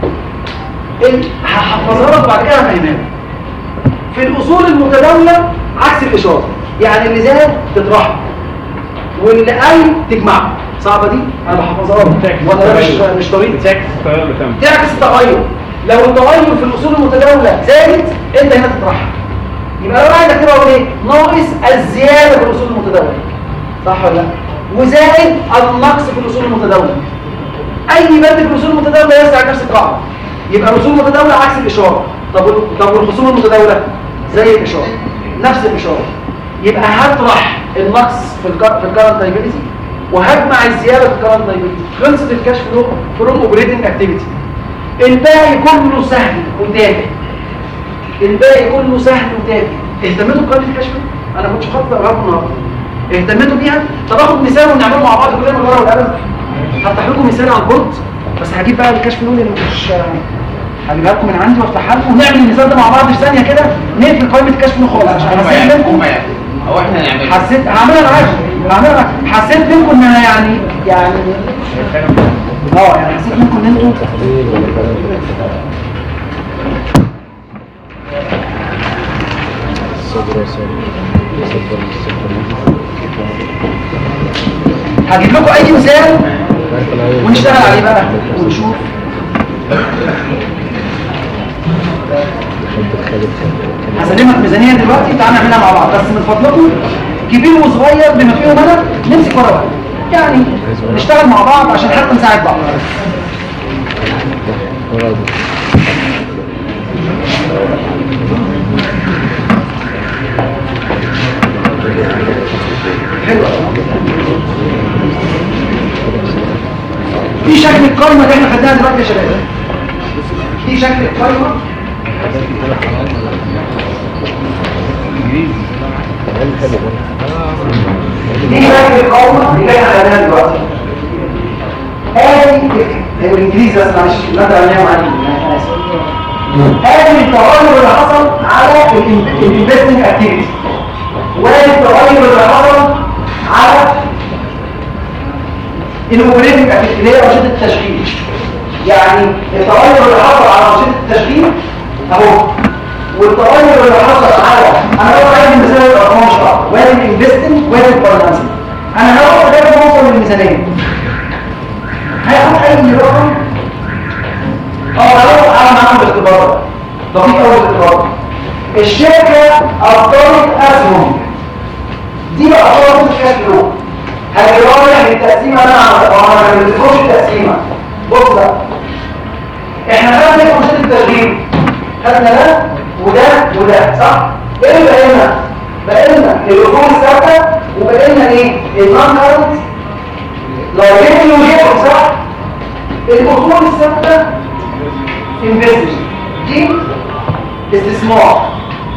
هحفظها لك وبعد كده هفهمها لك. في الاصول المتداوله عكس الاشاره، يعني اللي زاد تطرحه واللي قل تجمعه. صعبه دي؟ انا بحفظها لك وانا مش مش طريق تعكس التغير. لو التغير في الاصول المتداوله زادت انت هنا تطرحها. يبقى لو عايز اكتبها اقول ايه؟ ناقص الزياده في الاصول المتداوله، صح ولا لا؟ وزائد النقص في الاصول المتداوله. اي بند في الاصول المتداوله يرجع نفس القاعده. يبقى الاصول المتداوله عكس الاشاره. طب طب والخصوم المتداوله زي الاشاره، نفس الاشاره. يبقى هطرح النقص في الكار... في الكارنت لايبيلتي وهجمع الزياده في الكارنت لايبيلتي. خلصت الكاش فلو فروم اوبريتنج اكتيفيتي. الباقي كله سهل وتافه. الباقي كله سهل وتافه. اهتمتوا بقائمه الكاش فلو؟ انا ما كنتش خاطب اقراها النهارده. اهتمتوا بيها؟ طب اخد مثال ونعمله مع بعض كلنا المره والقلم. هفتح لكم مثال على البورد بس هجيب بقى الكاش فلو اللي مش هجيبها لكم من عندي وافتحها لكم ونعمل المثال ده مع بعض في ثانيه كده، نقفل قائمه الكاش فلو خالص عشان حسيت منكم هو احنا نعمل حسيت هعملها معاكم هعملها حسيت منكم ان انا يعني يعني اه يعني حسيت منكم ان انتوا هجيب لكم اي مثال ونشتغل عليه بقى ونشوف. هسلمك ميزانيه دلوقتي، تعالى نعملها مع بعض بس من فضلكم كبير وصغير بما فيهم انا نمسك ورقه واحده يعني نشتغل مع بعض عشان حتى نساعد بعض. حلو. دي شكل القائمه اللي احنا خدناها دلوقتي يا شباب. دي شكل القائمه. دي شكل القائمه اللي احنا خدناها دلوقتي. ادي بالانجليزي بس معلش الماده اللي معايا انا اسف. ادي التغير اللي حصل على الانفستنج اكتيفيتي. وادي التغير اللي حصل على الاوبريتنج اكتيفيتي اللي هي انشطه التشغيل. يعني التغير اللي حصل على انشطه التشغيل اهو، والتغير اللي حصل على انا بقول عايز مثال الارقام مش بعض. الشركه اصدرت اسهم دي بقى طرف الكاش فلو. هنراجع للتقسيمه انا ما بنذكرش التقسيمه. بص بقى احنا خدنا ايه انشطه التشغيل؟ خدنا ده وده وده صح؟ ايه اللي بقى لنا؟ بقى لنا الاصول الثابته وبقى لنا ايه؟ النون كارنت لايبيلتي وجيبهم صح؟ الاصول الثابته انفستمنت دي استثمار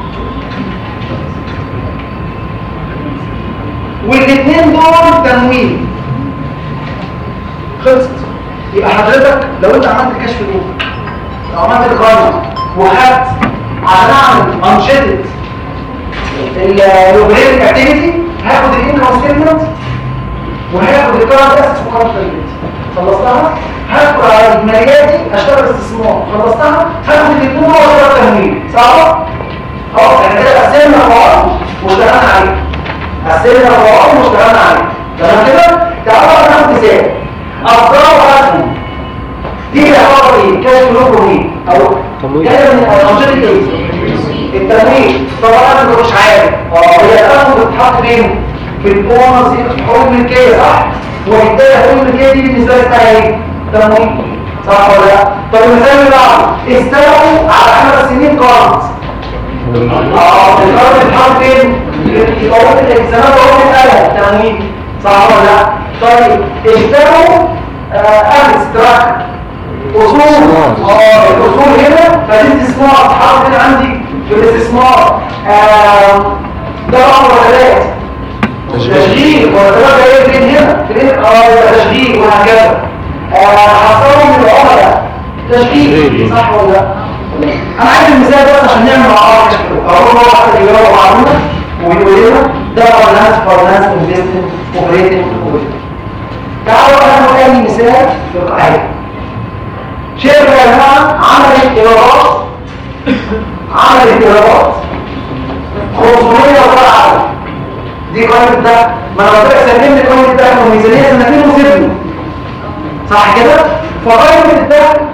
والاثنين دول تمويل. خلصت. يبقى حضرتك لو انت عملت كشف فلوس لو عملت القائمه وخدت عشان اعمل انشطه الاوبريتنج اكتيفيتي هاخد الانكم ستيتمنت وهاخد الكارنت اسيتس وكارنت لايبيلتي خلصتها. هدخل على الماليات دي اشتغل استثمار خلصتها. هاخد الاثنين دول واشتغل تمويل صح؟ خلاص احنا كده قسمنا القوائم واشتغلنا عليه. قسمنا القوائم واشتغلنا عليه تمام كده؟ تعالوا ناخد مثال أفضل أسهم دي عبارة ايه؟ كاش فلو برومين أو كده من أنشطة ايه؟ التمويل. طبعا أنا مش عارف هي الأسهم بتتحط فين؟ في البونص حقوق الملكية صح؟ وبالتالي حقوق الملكية دي بالنسبة لي اسمها ايه؟ تمويل صح ولا لا؟ طب المثال اللي بعده استووا على خمس سنين قرض. اه القرض بيتحط فين؟ يبقى وقت الالتزامات وقت الألم تمويل صح ولا لا؟ طيب اشتروا أمس تراك أصول اه الأصول هنا فدي استثمار أصحاب هنا عندي في الاستثمار ده أمر وثلاث تشغيل وثلاث جاية فين هنا في الإنت اه تشغيل وهكذا حصلوا من العملاء تشغيل صح ولا لا؟ أنا عايز المثال بس عشان نعمل مع بعض أقول له واحد يجاوب معلومة ويقول لنا ده فاينانس فاينانس انفستمنت اوبريتنج اوبريتنج. تعالوا ناخد اي مثال في القاعده. شركه يا جماعه عملت ايرادات عملت ايرادات خمسمية وسبعة دي قائمه ده ما انا قلت لك سلمني قائمه ده والميزانيه سنتين وسيبني صح كده؟ فقائمه الدخل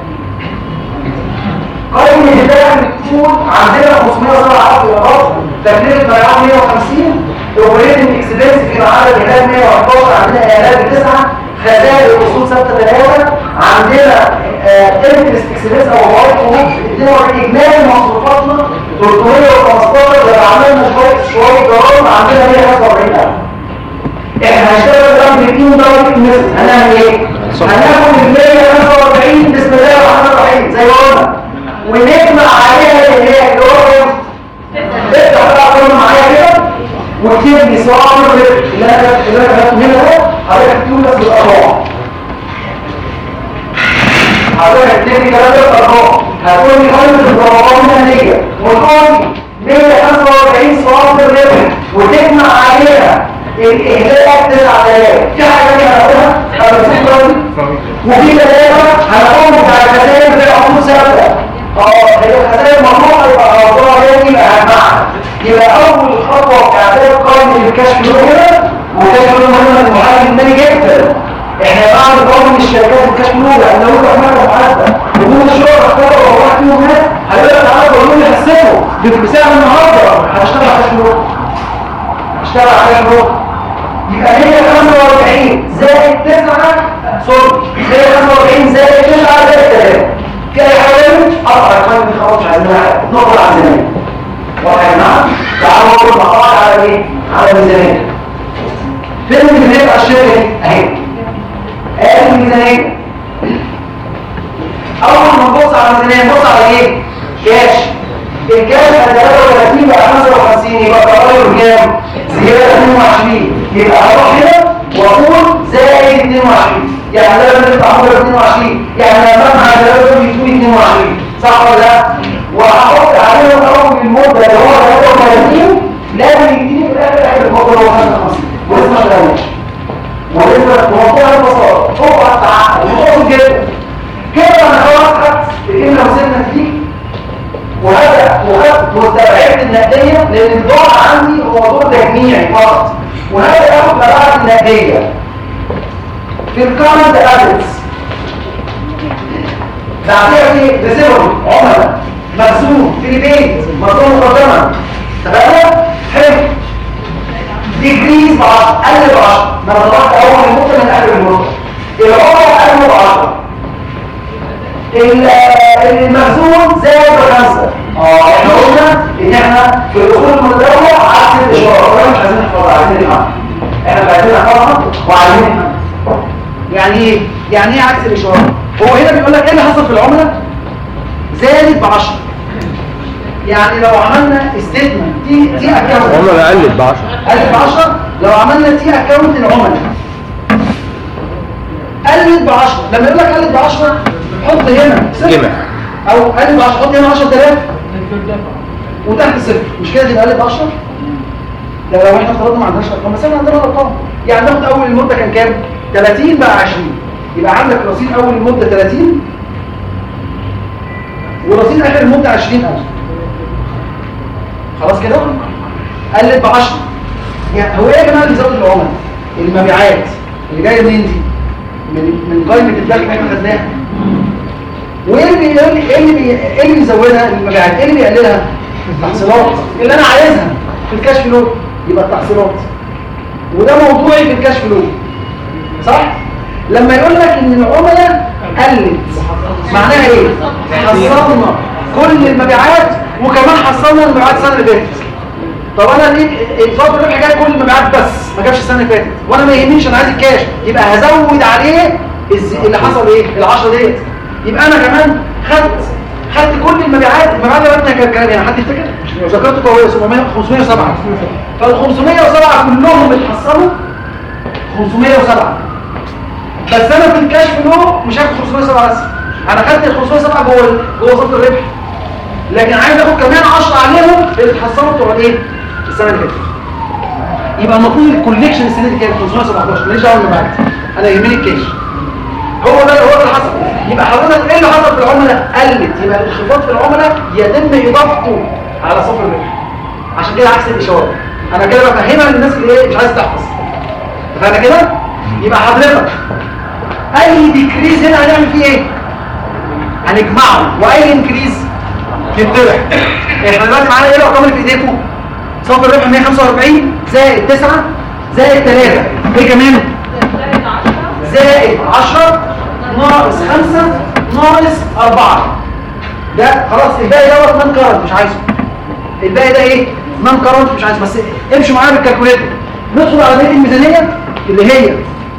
قائمه الدخل بتكون عندنا خمسمية وسبعة ايرادات تكلفه مبيعات مية وخمسين اوبريتنج اكسبنس في عدد هلال مية وحداشر عندنا اعلان بتسعة خسائر اصول ثابته ثلاثة عندنا انترست اكسبنس او فوائد قروض اتنين واربعين اجمالي مصروفاتنا تلتمية وخمستاشر لو عملنا شويه شويه ضرائب عندنا مية وخمسة واربعين ألف. احنا هنشتغل بقى بمئتين درجه مثل هنعمل ايه؟ هناخد ال مية وخمسة واربعين بسم الله الرحمن الرحيم زي ما قلنا ونجمع عليها اللي هي اللي هو افتح بقى كله معايا كده واكتب لي صافر اللي انا اللي انا كتبته هنا اهو حضرتك تكتب بس بالارقام. حضرتك تكتب لي كلام بالارقام هتقول لي قائمه الضرائب المهنيه وتقول لي مية وخمسة واربعين صافر ربح وتجمع عليها الاهلاك تسعة آلاف. في حاجه ثانيه هنقولها هنقول وفي ثلاثه هنقول بتاع الخسائر زي عقود ثابته. اه هي الخسائر ممنوعه يبقى موضوع تاني يبقى هنمنعها. يبقى اول خطوه في اعداد قائمه الكشف فلو هنا وكشف فلو مهم المحاسب المالي جدا. احنا بعد قائمه الشركات الكشف فلو لان لو انت عملت محاسبه بدون الشغل اختار وواحد فيهم ناس هيبقى تعالى بقول لي حسيته بسعر النهارده هتشتغل على كشف فلو هتشتغل على كشف فلو يبقى مية وخمسة واربعين زائد تسعة سوري زائد خمسة واربعين زائد تسعة زائد ثلاثة في اي حاجه اقطع القائمه دي خلاص مش عايزينها نقطه على الميزانيه. واضح يا جماعه؟ تعالوا نقول مع بعض على ايه؟ على الميزانيه. فين الميزانيه بتاع الشركه دي؟ اهي. ادي الميزانيه. اول ما نبص على الميزانيه نبص على ايه؟ كاش. الكاش ثلاثة وثلاثين بقى خمسة وخمسين يبقى تغير كام؟ زياده اثنين وعشرين يبقى هروح هنا واقول زائد اثنين وعشرين يعني ده لازم يبقى عمره اثنين وعشرين يعني لما ابحث ده لازم يكون اثنين وعشرين صح ولا لا؟ وهحط عليه رقم المده اللي هو ثلاثة وثلاثين لازم يديني في الاخر اخر المده اللي هو خمسة وخمسين ولسه ما غلاش ولسه موضوع البساطه هو التعقد مختصر جدا كده. انا خلاص خدت الكلمه وصلنا فيه وهذا وخدت واستبعدت النقديه لان الدور عندي هو دور تجميعي فقط وهذا ياخد مبادئ النقديه في الكارنت ادرس بعدها في ريسيفبل عملاء مخزون في البيت مخزون مقدما تمام حلو ديكريز ب عشرة قل ب عشرة ما طلعت اول النقطه من قبل النقطه العمر قل ب عشرة المخزون زاد بخمسه اه احنا قلنا ان احنا في الاصول المتداوله عكس الاشاره مش عايزين نحفظها عايزين نفهمها احنا عايزين نحفظها وعايزين نفهمها يعني ايه يعني ايه عكس الاشاره هو هنا بيقول لك ايه اللي حصل في العمله زادت ب عشرة يعني لو عملنا ستيتمنت تي تي اكونت العمله قلت ب عشرة قلت ب عشرة لو عملنا تي اكونت العمله قلت ب عشرة لما يقول لك قلت ب عشرة حط هنا صفر او قلت ب عشرة حط هنا عشرة آلاف وتحت صفر مش كده تبقى قلت ب عشرة ده لو احنا افترضنا ما عندناش ارقام بس احنا عندنا ارقام يعني ناخد اول المده كان كام ثلاثين بقى عشرين يبقى عندك رصيد اول المده ثلاثين ورصيد اخر المده عشرين ألف خلاص كده قلت ب عشرة يعني هو ايه يا جماعه اللي بيزود العملاء المبيعات اللي جايه منين دي من من قائمه الدخل اللي احنا خدناها وايه اللي بي... ايه اللي بي... ايه اللي بيزودها المبيعات ايه اللي بيقللها التحصيلات اللي انا عايزها في الكاش فلو يبقى التحصيلات وده موضوعي في الكاش فلو صح لما يقول لك ان العملاء قلت معناها ايه حصلنا كل المبيعات وكمان حصلنا المبيعات السنه اللي فاتت طب انا ليه الفتره الربح جاي كل المبيعات بس ما جابش السنه اللي فاتت وانا ما يهمنيش انا عايز الكاش يبقى هزود عليه اللي حصل ايه العشرة ديت يبقى انا كمان خدت خدت كل المبيعات المبيعات اللي كانت كام يعني حد يفتكر ذكرت قويه سبعمية خمسمية وسبعة فال خمسمية وسبعة كلهم اتحصلوا خمسمية وسبعة بس انا في الكاش فلو مش هاخد خمسمية وسبعة بس انا خدت ال خمسمية وسبعة جوه جوه وسط الربح لكن عايز اخد كمان عشرة عليهم اللي اتحصلوا بتوع ايه السنه اللي فاتت يبقى المفروض الكوليكشن السنه دي كانت خمسمية وسبعتاشر ماليش دعوه بالمبيعات انا يهمني الكاش هو ده هو ده اللي حصل يبقى حضرتك ايه اللي حصل في العملاء قلت يبقى الانخفاض في العملاء يتم اضافته على صافي الربح عشان كده عكس الاشاره انا كده بفهمها للناس اللي ايه مش عايز تحفظ فانا كده يبقى حضرتك اي ديكريز هنا هنعمل فيه ايه هنجمعه واي انكريز يتطرح احنا دلوقتي معانا ايه الارقام اللي في ايديكم صافي الربح مية وخمسة وأربعين زائد تسعة زائد ثلاثة ايه كمان زائد عشرة ناقص خمسة ناقص أربعة ده خلاص الباقي دوت نون كارنت مش عايزه الباقي ده ايه نون كارنت مش عايزه بس امشوا معايا بالكالكوليتر ندخل على بقيه الميزانيه اللي هي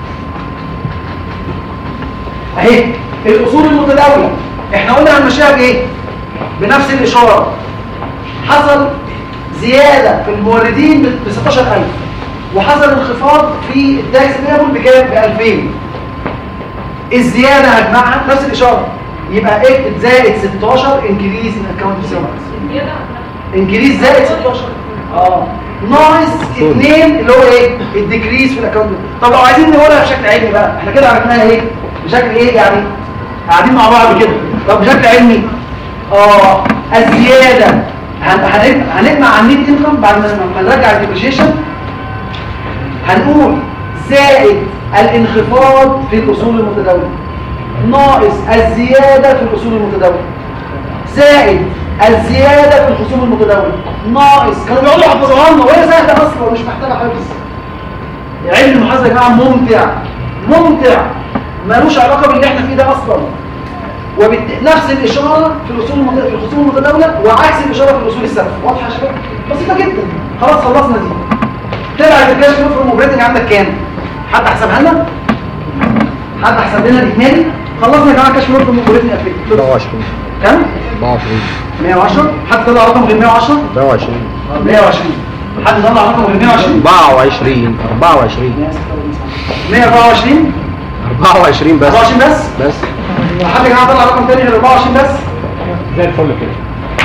اهي الاصول المتداوله احنا قلنا هنمشيها بايه بنفس الاشاره حصل زياده في الموردين ب ستاشر ألف وحصل انخفاض في التاكس بيبل بكام ب ألفين الزياده هجمعها نفس الاشاره يبقى اكتب زائد ستاشر انكريز ان اكونت سيرفيس انكريز زائد ستاشر اه ناقص اتنين اللي هو ايه الديكريز في الاكونت طب لو عايزين نقولها بشكل علمي بقى احنا كده عرفناها ايه بشكل ايه يعني قاعدين مع بعض كده طب بشكل علمي اه الزياده هنجمع عن النت انكم بعد ما نرجع الديبريشن هنقول زائد الانخفاض في الاصول المتداوله ناقص الزياده في الاصول المتداوله زائد الزياده في الاصول المتداوله ناقص كانوا بيقولوا يحفظوها لنا وهي سهله اصلا مش محتاجه حفظ علم المحاسبه يا جماعه ممتع ممتع مالوش علاقه باللي احنا فيه ده اصلا ونفس الاشاره في الاصول المت... في الاصول المتداوله وعكس الاشاره في الاصول الثابته واضحه يا شباب بسيطه جدا خلاص خلصنا دي طلع الكاش فلو فروم اوبريتنج عندك كام حد حسبها لنا حد حسب لنا الاجمالي خلصنا يا جماعه الكاش فلو فروم اوبريتنج أربعة وعشرين كام أربعة وعشرين مية وعشرة حد طلع رقم غير مية وعشرة أربعة وعشرين مية وعشرين حد طلع رقم غير مية وعشرين أربعة وعشرين أربعة وعشرين مية وأربعة وعشرين أربعة وعشرين بس أربعة وعشرين بس بس حد يا جماعه طلع رقم تاني غير أربعة وعشرين بس زي الفل كده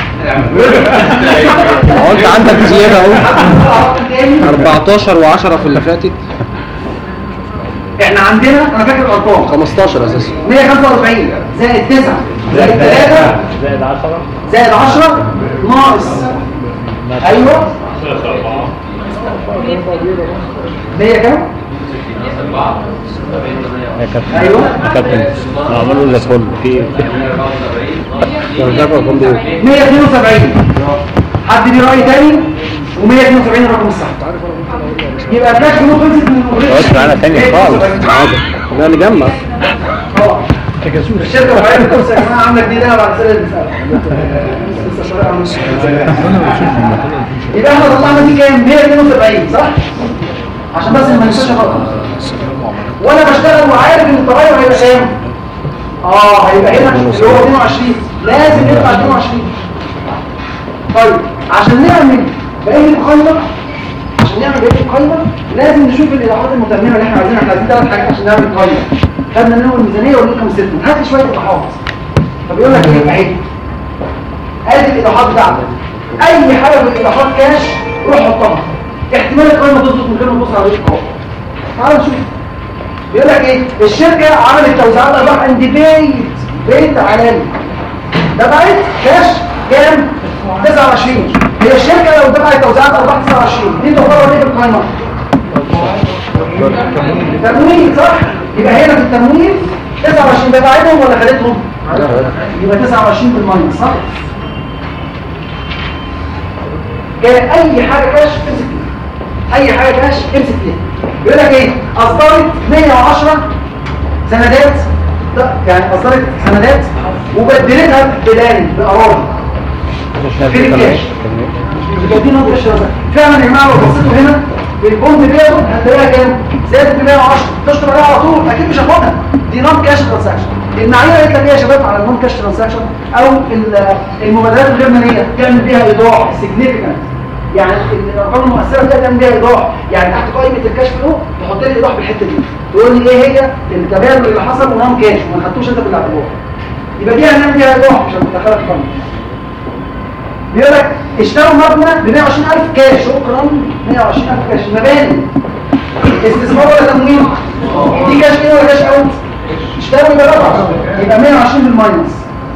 هو أنت عندك زيادة أهو رقم تاني أربعتاشر وعشرة في اللي فاتت احنا عندنا انا فاكر الارقام خمستاشر أساسا مية وخمسة وأربعين زائد تسعة زائد ثلاثة زائد عشرة زائد عشرة ناقص ايوه مية كام يا كابتن ايوه يا كابتن عملوا لك كل في مية اتنين وسبعين. حد ليه راي تاني؟ و172 الرقم الصح. يبقى الكاش فلو خلصت من خلاص معانا تاني خالص ده اللي جنب اه الشركه وعيد الكورس يا جماعه عامله جديد انا بعد سنه المساله. يبقى احنا طلعنا دي كام؟ مية اتنين وسبعين صح؟ عشان بس ما ننساش غلط. وانا بشتغل وعارف ان التغير هيبقى كام؟ اه هيبقى هنا اللي هو اتنين وعشرين لازم يطلع اتنين وعشرين. طيب عشان نعمل بقيه القايمه عشان نعمل بقيه القايمه لازم نشوف الايضاحات المتممه اللي احنا عايزينها. احنا عايزين ثلاث حاجات عشان نعمل القايمه. خدنا منهم الميزانيه والانكم ستمنت. هات لي شويه ايضاحات. فبيقول لك ايه اهي ادي الايضاحات بتاعتك. اي حاجه من الايضاحات كاش روح حطها. احتمال القايمه تظبط من غير ما تبص على الارقام. تعال نشوف. بيقول لك ايه الشركه عملت توزيعات ارباح عند بيت بيت عالمي. دفعت كاش كام؟ تسعة وعشرين. هي الشركه لو دفعت توزيعات ارباح تسعة وعشرين دي تعتبر ايه في القايمه؟ تمويل صح؟ يبقى هنا في التمويل تسعة وعشرين دفعتهم ولا خدتهم؟ يبقى تسعة وعشرين بالماينس صح؟ كان اي حاجه كاش امسك فيها. اي حاجه كاش امسك فيها. بيقول لك ايه؟ اصدرت مية وعشرة سندات يعني اصدرت سندات وبدلتها بدالي باراضي في الكاش. دي نقطه الشركه فعلا يا جماعه لو بصيتوا هنا البوند بياخد هتلاقيها كام؟ زادت ب مية وعشرة. تشطب عليها على طول اكيد مش هاخدها. دي نون كاش ترانزاكشن. المعايير اللي قلت لك يا شباب على النون كاش ترانزاكشن او المبادرات الغير ماليه تعمل بيها ايضاح سيجنيفيكانت. يعني الارقام المؤثره دي تعمل بيها ايضاح. يعني تحت قائمه الكاش فلو تحط لي ايضاح بالحته دي تقول لي ايه هي التبادل اللي حصل ونون كاش وما خدتوش انت بالاعتبار. يبقى دي هنعمل بيها ايضاح مش هندخلها في القانون. بيقول لك اشتروا مبنى ب مية وعشرين ألف كاش. شكرا مية وعشرين ألف كاش. مباني استثمار ولا تمويل؟ دي كاش ايه ولا كاش اوت؟ اشتروا يبقى ربع يبقى مية وعشرين بالماينس.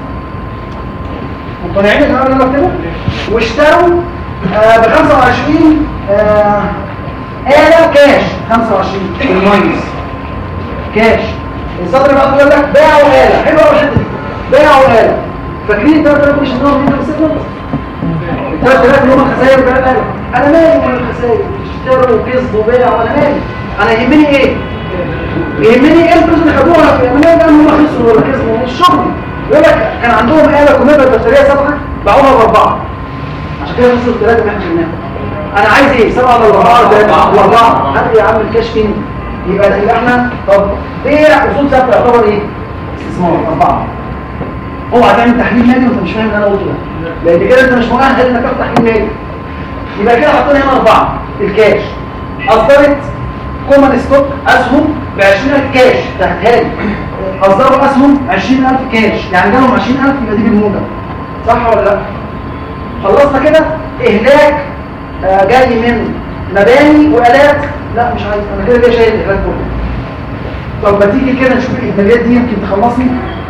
مقتنعين يا جماعه اللي انا بكتبه؟ واشتروا آه ب خمسة وعشرين آه آلة كاش خمسة وعشرين بالماينس كاش. السطر بقى بيقول لك باعوا آلة. حلوه قوي الحته دي. باعوا آلة. فاكرين ال ثلاثة آلاف مش هنقول مين كام ال ثلاثة آلاف اللي هم الخسائر بتاعت آلة. انا مالي من الخسائر؟ اشتروا وكسبوا وباعوا انا مالي؟ انا يهمني ايه؟ يهمني ايه الفلوس اللي خدوها؟ انا مالي بقى ان هم خسروا ولا كسبوا؟ مش شغلي. يقول لك كان عندهم آلة كمبيوتر بطاريه سبعه باعوها باربعه عشان كده خسروا الثلاثه اللي احنا شلناهم. انا عايز ايه؟ سبعه ولا اربعه؟ ثلاثه واربعه. هات لي يا عم الكاش فين؟ يبقى يبقى احنا طب بيع اصول ثابته يعتبر ايه؟ استثمار اربعه. اوعى تعمل تحليل مالي وانت مش فاهم اللي انا قلته ده، لان كده انت مش مؤهل انك تعمل تحليل مالي. يبقى كده حطينا هنا اربعه. الكاش اصدرت كومن ستوك اسهم ب عشرين ألف كاش تحتها لي. اصدروا اسهم عشرين ألف كاش يعني جالهم عشرين ألف يبقى دي بالموجب صح ولا لا؟ خلصنا كده. اهلاك آه جاي من مباني والات. لا مش عايز انا كده جاي شايل الاهلاك كله. طب ما تيجي كده نشوف الاهلاكات دي يمكن تخلصني.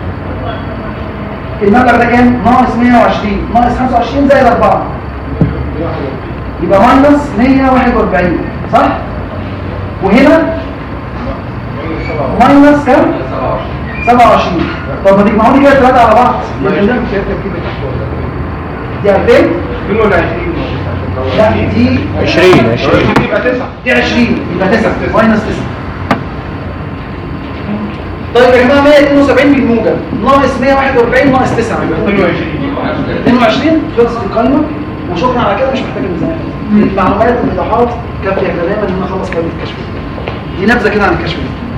المبلغ ده كام؟ ناقص مية وعشرين ناقص خمسة وعشرين زائد أربعة يبقى ماينس مية وواحد وأربعين صح؟ وهنا ماينس كام؟ سبعة وعشرين. طب ما تجمعوا لي كده ثلاثة على بعض دي ألفين لا دي عشرين عشرين دي عشرين يبقى تسعة ماينس تسعة. طيب يا جماعه مية اتنين وسبعين بالموجب ناقص مية وواحد وأربعين ناقص تسعة اتنين وعشرين. خلصت القايمه وشكرا على كده. مش محتاج الميزانيه. المعلومات والايضاحات كافيه تماما ان انا اخلص قائمه الكشف. دي نبذه كده عن الكشف.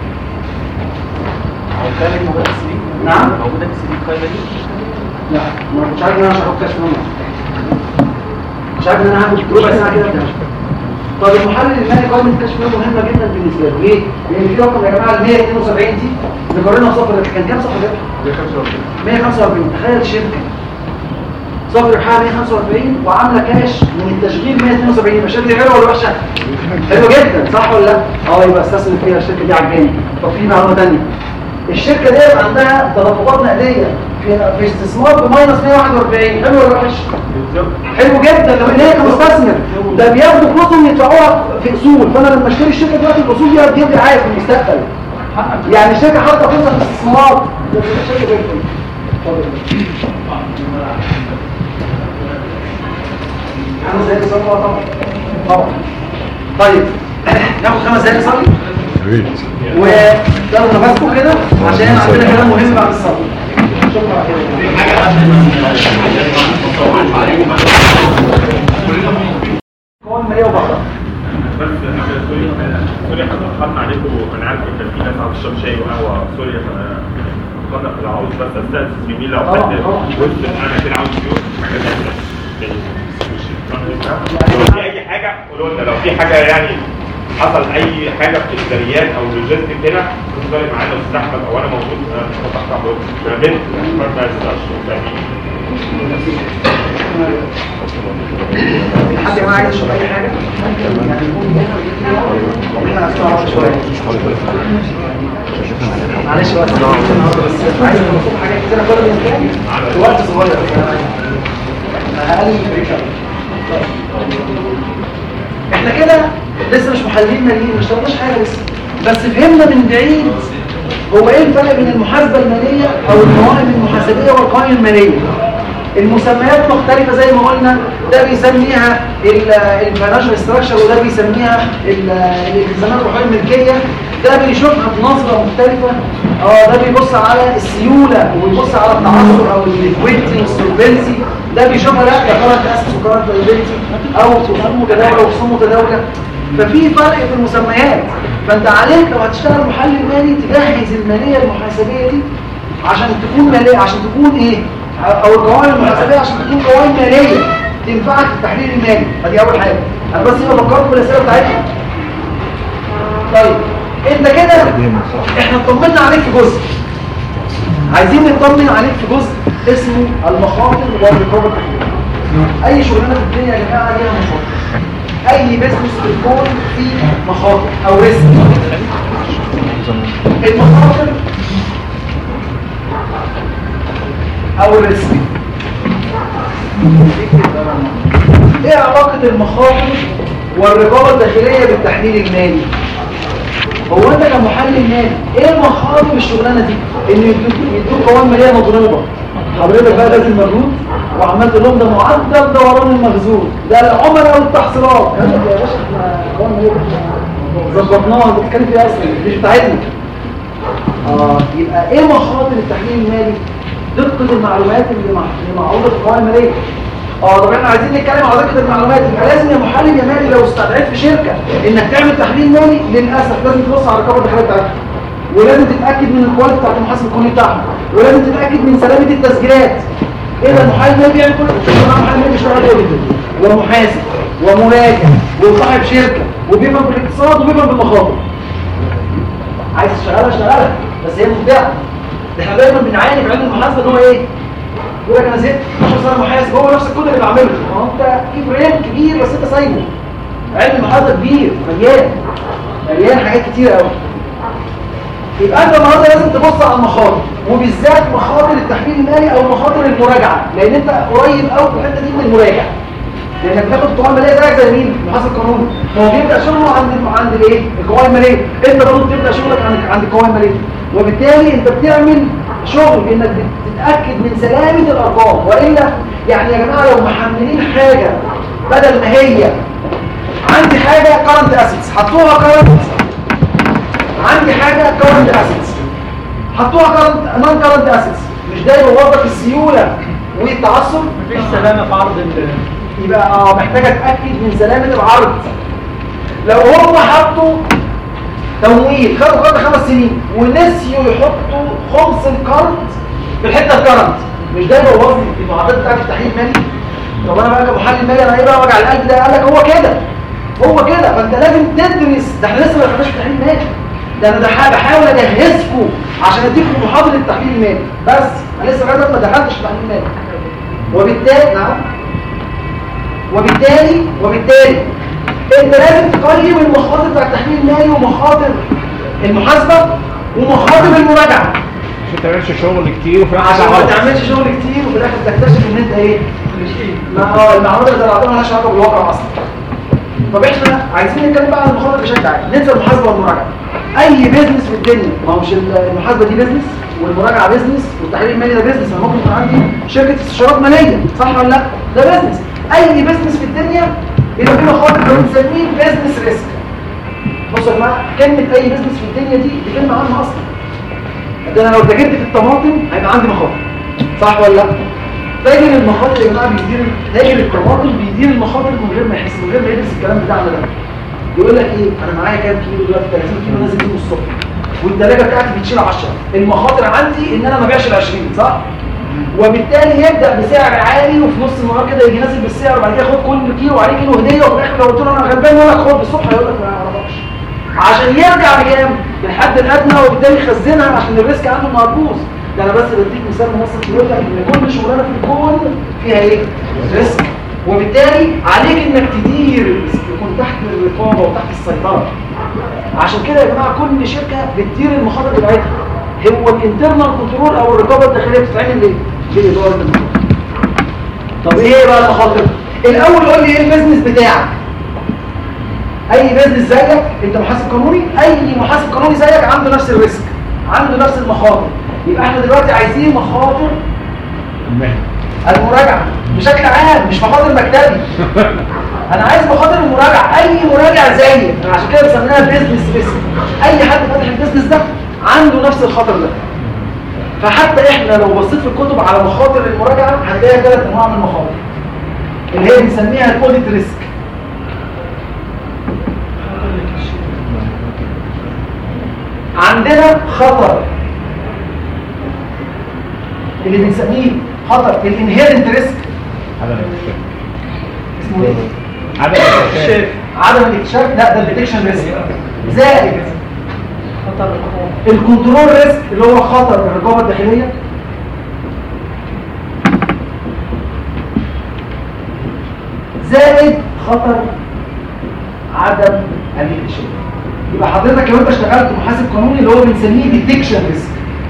نعم موجوده في السي في القايمه دي؟ لا ما كنتش عارف ان انا هاخد كشف منها. مش عارف ان انا هاخد ربع ساعه كده كشف. طب المحلل المالي قائمه الكشف مهمه جدا بالنسبه له. ليه؟ لان في رقم يا جماعه ال مية اتنين وسبعين دي ذكرنا في صفر كان كام صفر ده؟ مية وخمسة وأربعين. تخيل شركه صفر ربحها مية وخمسة وأربعين وعامله كاش من التشغيل مية اتنين وسبعين. يبقى الشركه دي حلوه ولا وحشه؟ حلوه جدا صح ولا لا؟ اه يبقى استثمر فيها الشركه دي عجباني. طب في معلومه ثانيه. الشركه دي عندها تدفقات نقديه في في استثمار بماينس مية وواحد وأربعين. حلو ولا وحش؟ حلو جدا لو ان هي كمستثمر ده بياخدوا فلوسهم يدفعوها في اصول، فانا لما اشتري الشركه دلوقتي الاصول دي هتجيب لي عائد في المستقبل. يعني الشركه حاطه فلوسها في الاستثمارات. ده الشركه زي الفل. اتفضل. خمس دقايق صلي طبعا. طبعا. طيب ناخد خمس دقايق صلي. يا ريت. وتاخدوا نفسكم كده عشان عندنا كلام مهم بعد الصلاه. شكرا كون ماليه وبحر. بس سوري سوري حضرتك خدنا عليكم، انا عارف ان في ناس عم تشرب شاي وقهوه، سوري خدنا في العروض، بس استاذ جميل لو حد وصل انا كده عاوز يقول حاجه ثانيه. لو في اي حاجه قولوا لنا، لو في حاجه يعني حصل اي حاجه في الاداريات او اللوجيستيك هنا تفضلي معانا استاذ احمد او انا موجود تحت امرك. انا بنت ما بنساش حد معاه عايز يشرب اي حاجه؟ معلش وقت عايز نطلب حاجات كتير كل الامكان في وقت صغير. اقل احنا كده لسه مش محللين ماليين، مش طلبناش حاجه لسه، بس فهمنا من بعيد هو ايه الفرق بين المحاسبه الماليه او القوائم المحاسبيه والقوائم الماليه. المسميات مختلفة زي ما قلنا، ده بيسميها الفاينانشال ستراكشر وده بيسميها الالتزامات الروحية الملكية، ده بيشوفها بنظرة مختلفة. اه ده بيبص على السيولة وبيبص على التعثر او الليكويدتي والسولفنسي، ده بيشوفها لا ده كارنت اسس وكارنت لايبيلتي او خصوم متداولة وخصوم متداولة. ففي فرق في المسميات، فانت عليك لو هتشتغل محلل مالي تجهز المالية المحاسبية دي عشان تكون مالية، عشان تكون ايه او القوائم المحاسبيه عشان تكون قوائم ماليه تنفعك في التحليل المالي. فدي اول حاجه، انا بس هنا بفكركم بالاسئله بتاعتكم. طيب انت كده احنا اطمنا عليك في جزء، عايزين نطمن عليك في جزء اسمه المخاطر والرقابه التحليليه. اي شغلانه في الدنيا يا جماعه ليها مخاطر، اي بزنس في الكون فيه مخاطر او ريسك. المخاطر او الريسك ايه علاقة المخاطر والرقابة الداخلية بالتحليل المالي؟ هو انت كمحلل مالي ايه المخاطر الشغلانة دي؟ ان يدوك قوائم مالية مضروبة، حضرتك بقى لازم مجهود وعملت لهم ده معدل دوران المخزون، ده العملاء والتحصيلات. قال لك يا باشا احنا قوائم مالية ظبطناها، بتتكلم فيها اصلا مش بتاعتنا. اه يبقى ايه مخاطر التحليل المالي؟ دقة المعلومات اللي معروضة في القوائم المالية. اه طب احنا عايزين نتكلم على دقة المعلومات، يبقى لازم يا محلل يا مالي لو استدعيت في شركة انك تعمل تحليل مالي للاسف لازم تبص على الرقابة الداخلية بتاعتها، ولازم تتأكد من الكواليتي بتاعت المحاسب الكوني بتاعهم، ولازم تتأكد من سلامة التسجيلات. ايه ده المحلل المالي بيعمل كل ده؟ محلل مالي بيشتغل اوديتور ومحاسب ومراجع وصاحب شركة وبيفهم بالاقتصاد وبيفهم بالمخاطر. عايز تشتغلها اشتغلها بس هي مبدعة. احنا دايما بنعاني في علم المحاسبه ان هو ايه؟ يقول لك انا زهقت عشر سنه محاسب، هو نفس الكود اللي بعمله، ما هو انت في فريم كبير بس انت سايبه. علم المحاسبه كبير مليان مليان حاجات كتير قوي. يبقى انت النهارده لازم تبص على المخاطر، وبالذات مخاطر التحليل المالي او مخاطر المراجعه، لان انت قريب قوي في الحته دي من المراجع. لانك بتاخد القوائم الماليه زيك زي مين؟ المحاسب القانوني، هو بيبدا شغله عند عند الايه؟ القوائم الماليه، انت برضه بتبدا شغلك عند عند القوائم الماليه، وبالتالي انت بتعمل شغل انك تتاكد من سلامه الارقام. والا يعني يا جماعه لو محملين حاجه بدل ما هي عندي حاجه كارنت اسيتس حطوها كارنت، عندي حاجه كارنت اسيتس حطوها كارنت نون كارنت اسيتس، مش ده يوظف السيوله والتعثر؟ مفيش سلامه في عرض ال يبقى اه محتاج اتاكد من سلامه العرض. لو هم حطوا تمويل خدوا قرض خمس سنين ونسيوا يحطوا خمس القرض في الحته الكرنت، مش ده يبوظ لي المعدات بتاعت التحليل المالي؟ طب انا بقى كمحلل مالي انا ايه بقى وجع القلب ده؟ قال لك هو كده هو كده، فانت لازم تدرس. ده احنا لسه ما دخلناش في التحليل المالي، ده انا بحاول اجهزكم عشان اديكم محاضره التحليل المالي، بس انا لسه لغايه ما دخلتش في التحليل المالي. وبالتالي نعم وبالتالي وبالتالي انت لازم تقيم المخاطر بتاع التحليل المالي ومخاطر المحاسبه ومخاطر المراجعه. مش تعملش شغل كتير وفي الاخر عشان ما تعملش شغل كتير وفي الاخر تكتشف ان انت ايه؟ ما اه المعلومات اللي طلعتها مالهاش علاقه بالواقع اصلا. طب احنا عايزين نتكلم بقى عن المخاطر بشكل عام، ننسى المحاسبه والمراجعه. اي بيزنس في الدنيا، ما هو مش المحاسبه دي بيزنس والمراجعه بيزنس والتحليل المالي ده بيزنس. انا ممكن يكون عندي شركه استشارات ماليه، صح ولا لا؟ ده بيزنس. اي بيزنس في الدنيا بيبقى فيه مخاطر اللي بنسميه بيزنس ريسك. بصوا يا جماعه، كلمه اي بيزنس في الدنيا دي دي كلمه عامه اصلا. ده انا لو تاجرت في الطماطم هيبقى عندي مخاطر، صح ولا لا؟ تاجر المخاطر يا جماعه بيدير، تاجر الطماطم بيدير المخاطر من غير ما يحس، من غير ما يدرس الكلام بتاعنا ده. يقول لك ايه، انا معايا كام كيلو دلوقتي؟ ثلاثين كيلو نازل بيهم الصبح، والثلاجه بتاعتي بتشيل عشرة. المخاطر عندي ان انا ما ابيعش ال عشرين، صح؟ وبالتالي يبدا بسعر عالي وفي نص النهار كده يجي نازل بالسعر، وبعد كده ياخد كل كيلو عليه كيلو هديه، وفي الاخر لو قلت له انا غلبان يقول لك خد الصبح، هيقول لك ما اعرفش، عشان يرجع بكام؟ بالحد الادنى، وبالتالي يخزنها عشان الريسك عنده ما هتبوظ. ده انا بس بديك مثال مبسط يقول لك ان كل شغلانه في الكون فيها ايه؟ ريسك، وبالتالي عليك انك تدير الريسك، يكون تحت الرقابه وتحت السيطره. عشان كده يا جماعه كل شركه بتدير المخاطر بتاعتها. هو الانترنال كنترول او الرقابه الداخليه بتتعمل ليه؟ لاداره المخاطر. طب ايه بقى المخاطر؟ الاول قول لي ايه البيزنس بتاعك؟ اي بيزنس زيك، انت محاسب قانوني، اي محاسب قانوني زيك عنده نفس الريسك، عنده نفس المخاطر. يبقى احنا دلوقتي عايزين مخاطر المراجعه بشكل عام، مش مخاطر مكتبي. انا عايز مخاطر المراجعه، اي مراجع زيي، عشان كده بسميها بيزنس ريسك. اي حد فاتح البيزنس ده عنده نفس الخطر ده. فحتى احنا لو بصيت في الكتب على مخاطر المراجعه هتلاقي ثلاث انواع من المخاطر اللي هي بنسميها الاوديت ريسك. عندنا خطر اللي بنسميه خطر الانهيرنت ريسك، اسمه ايه؟ عدم الاكتشاف. عدم الاكتشاف، لا ده الديتكشن ريسك. زائد خطر الكنترول ريسك اللي هو خطر الرقابه الداخليه. زائد خطر عدم الاكتشاف. يبقى حضرتك لو انت اشتغلت محاسب قانوني اللي هو بنسميه ديتكشن ريسك.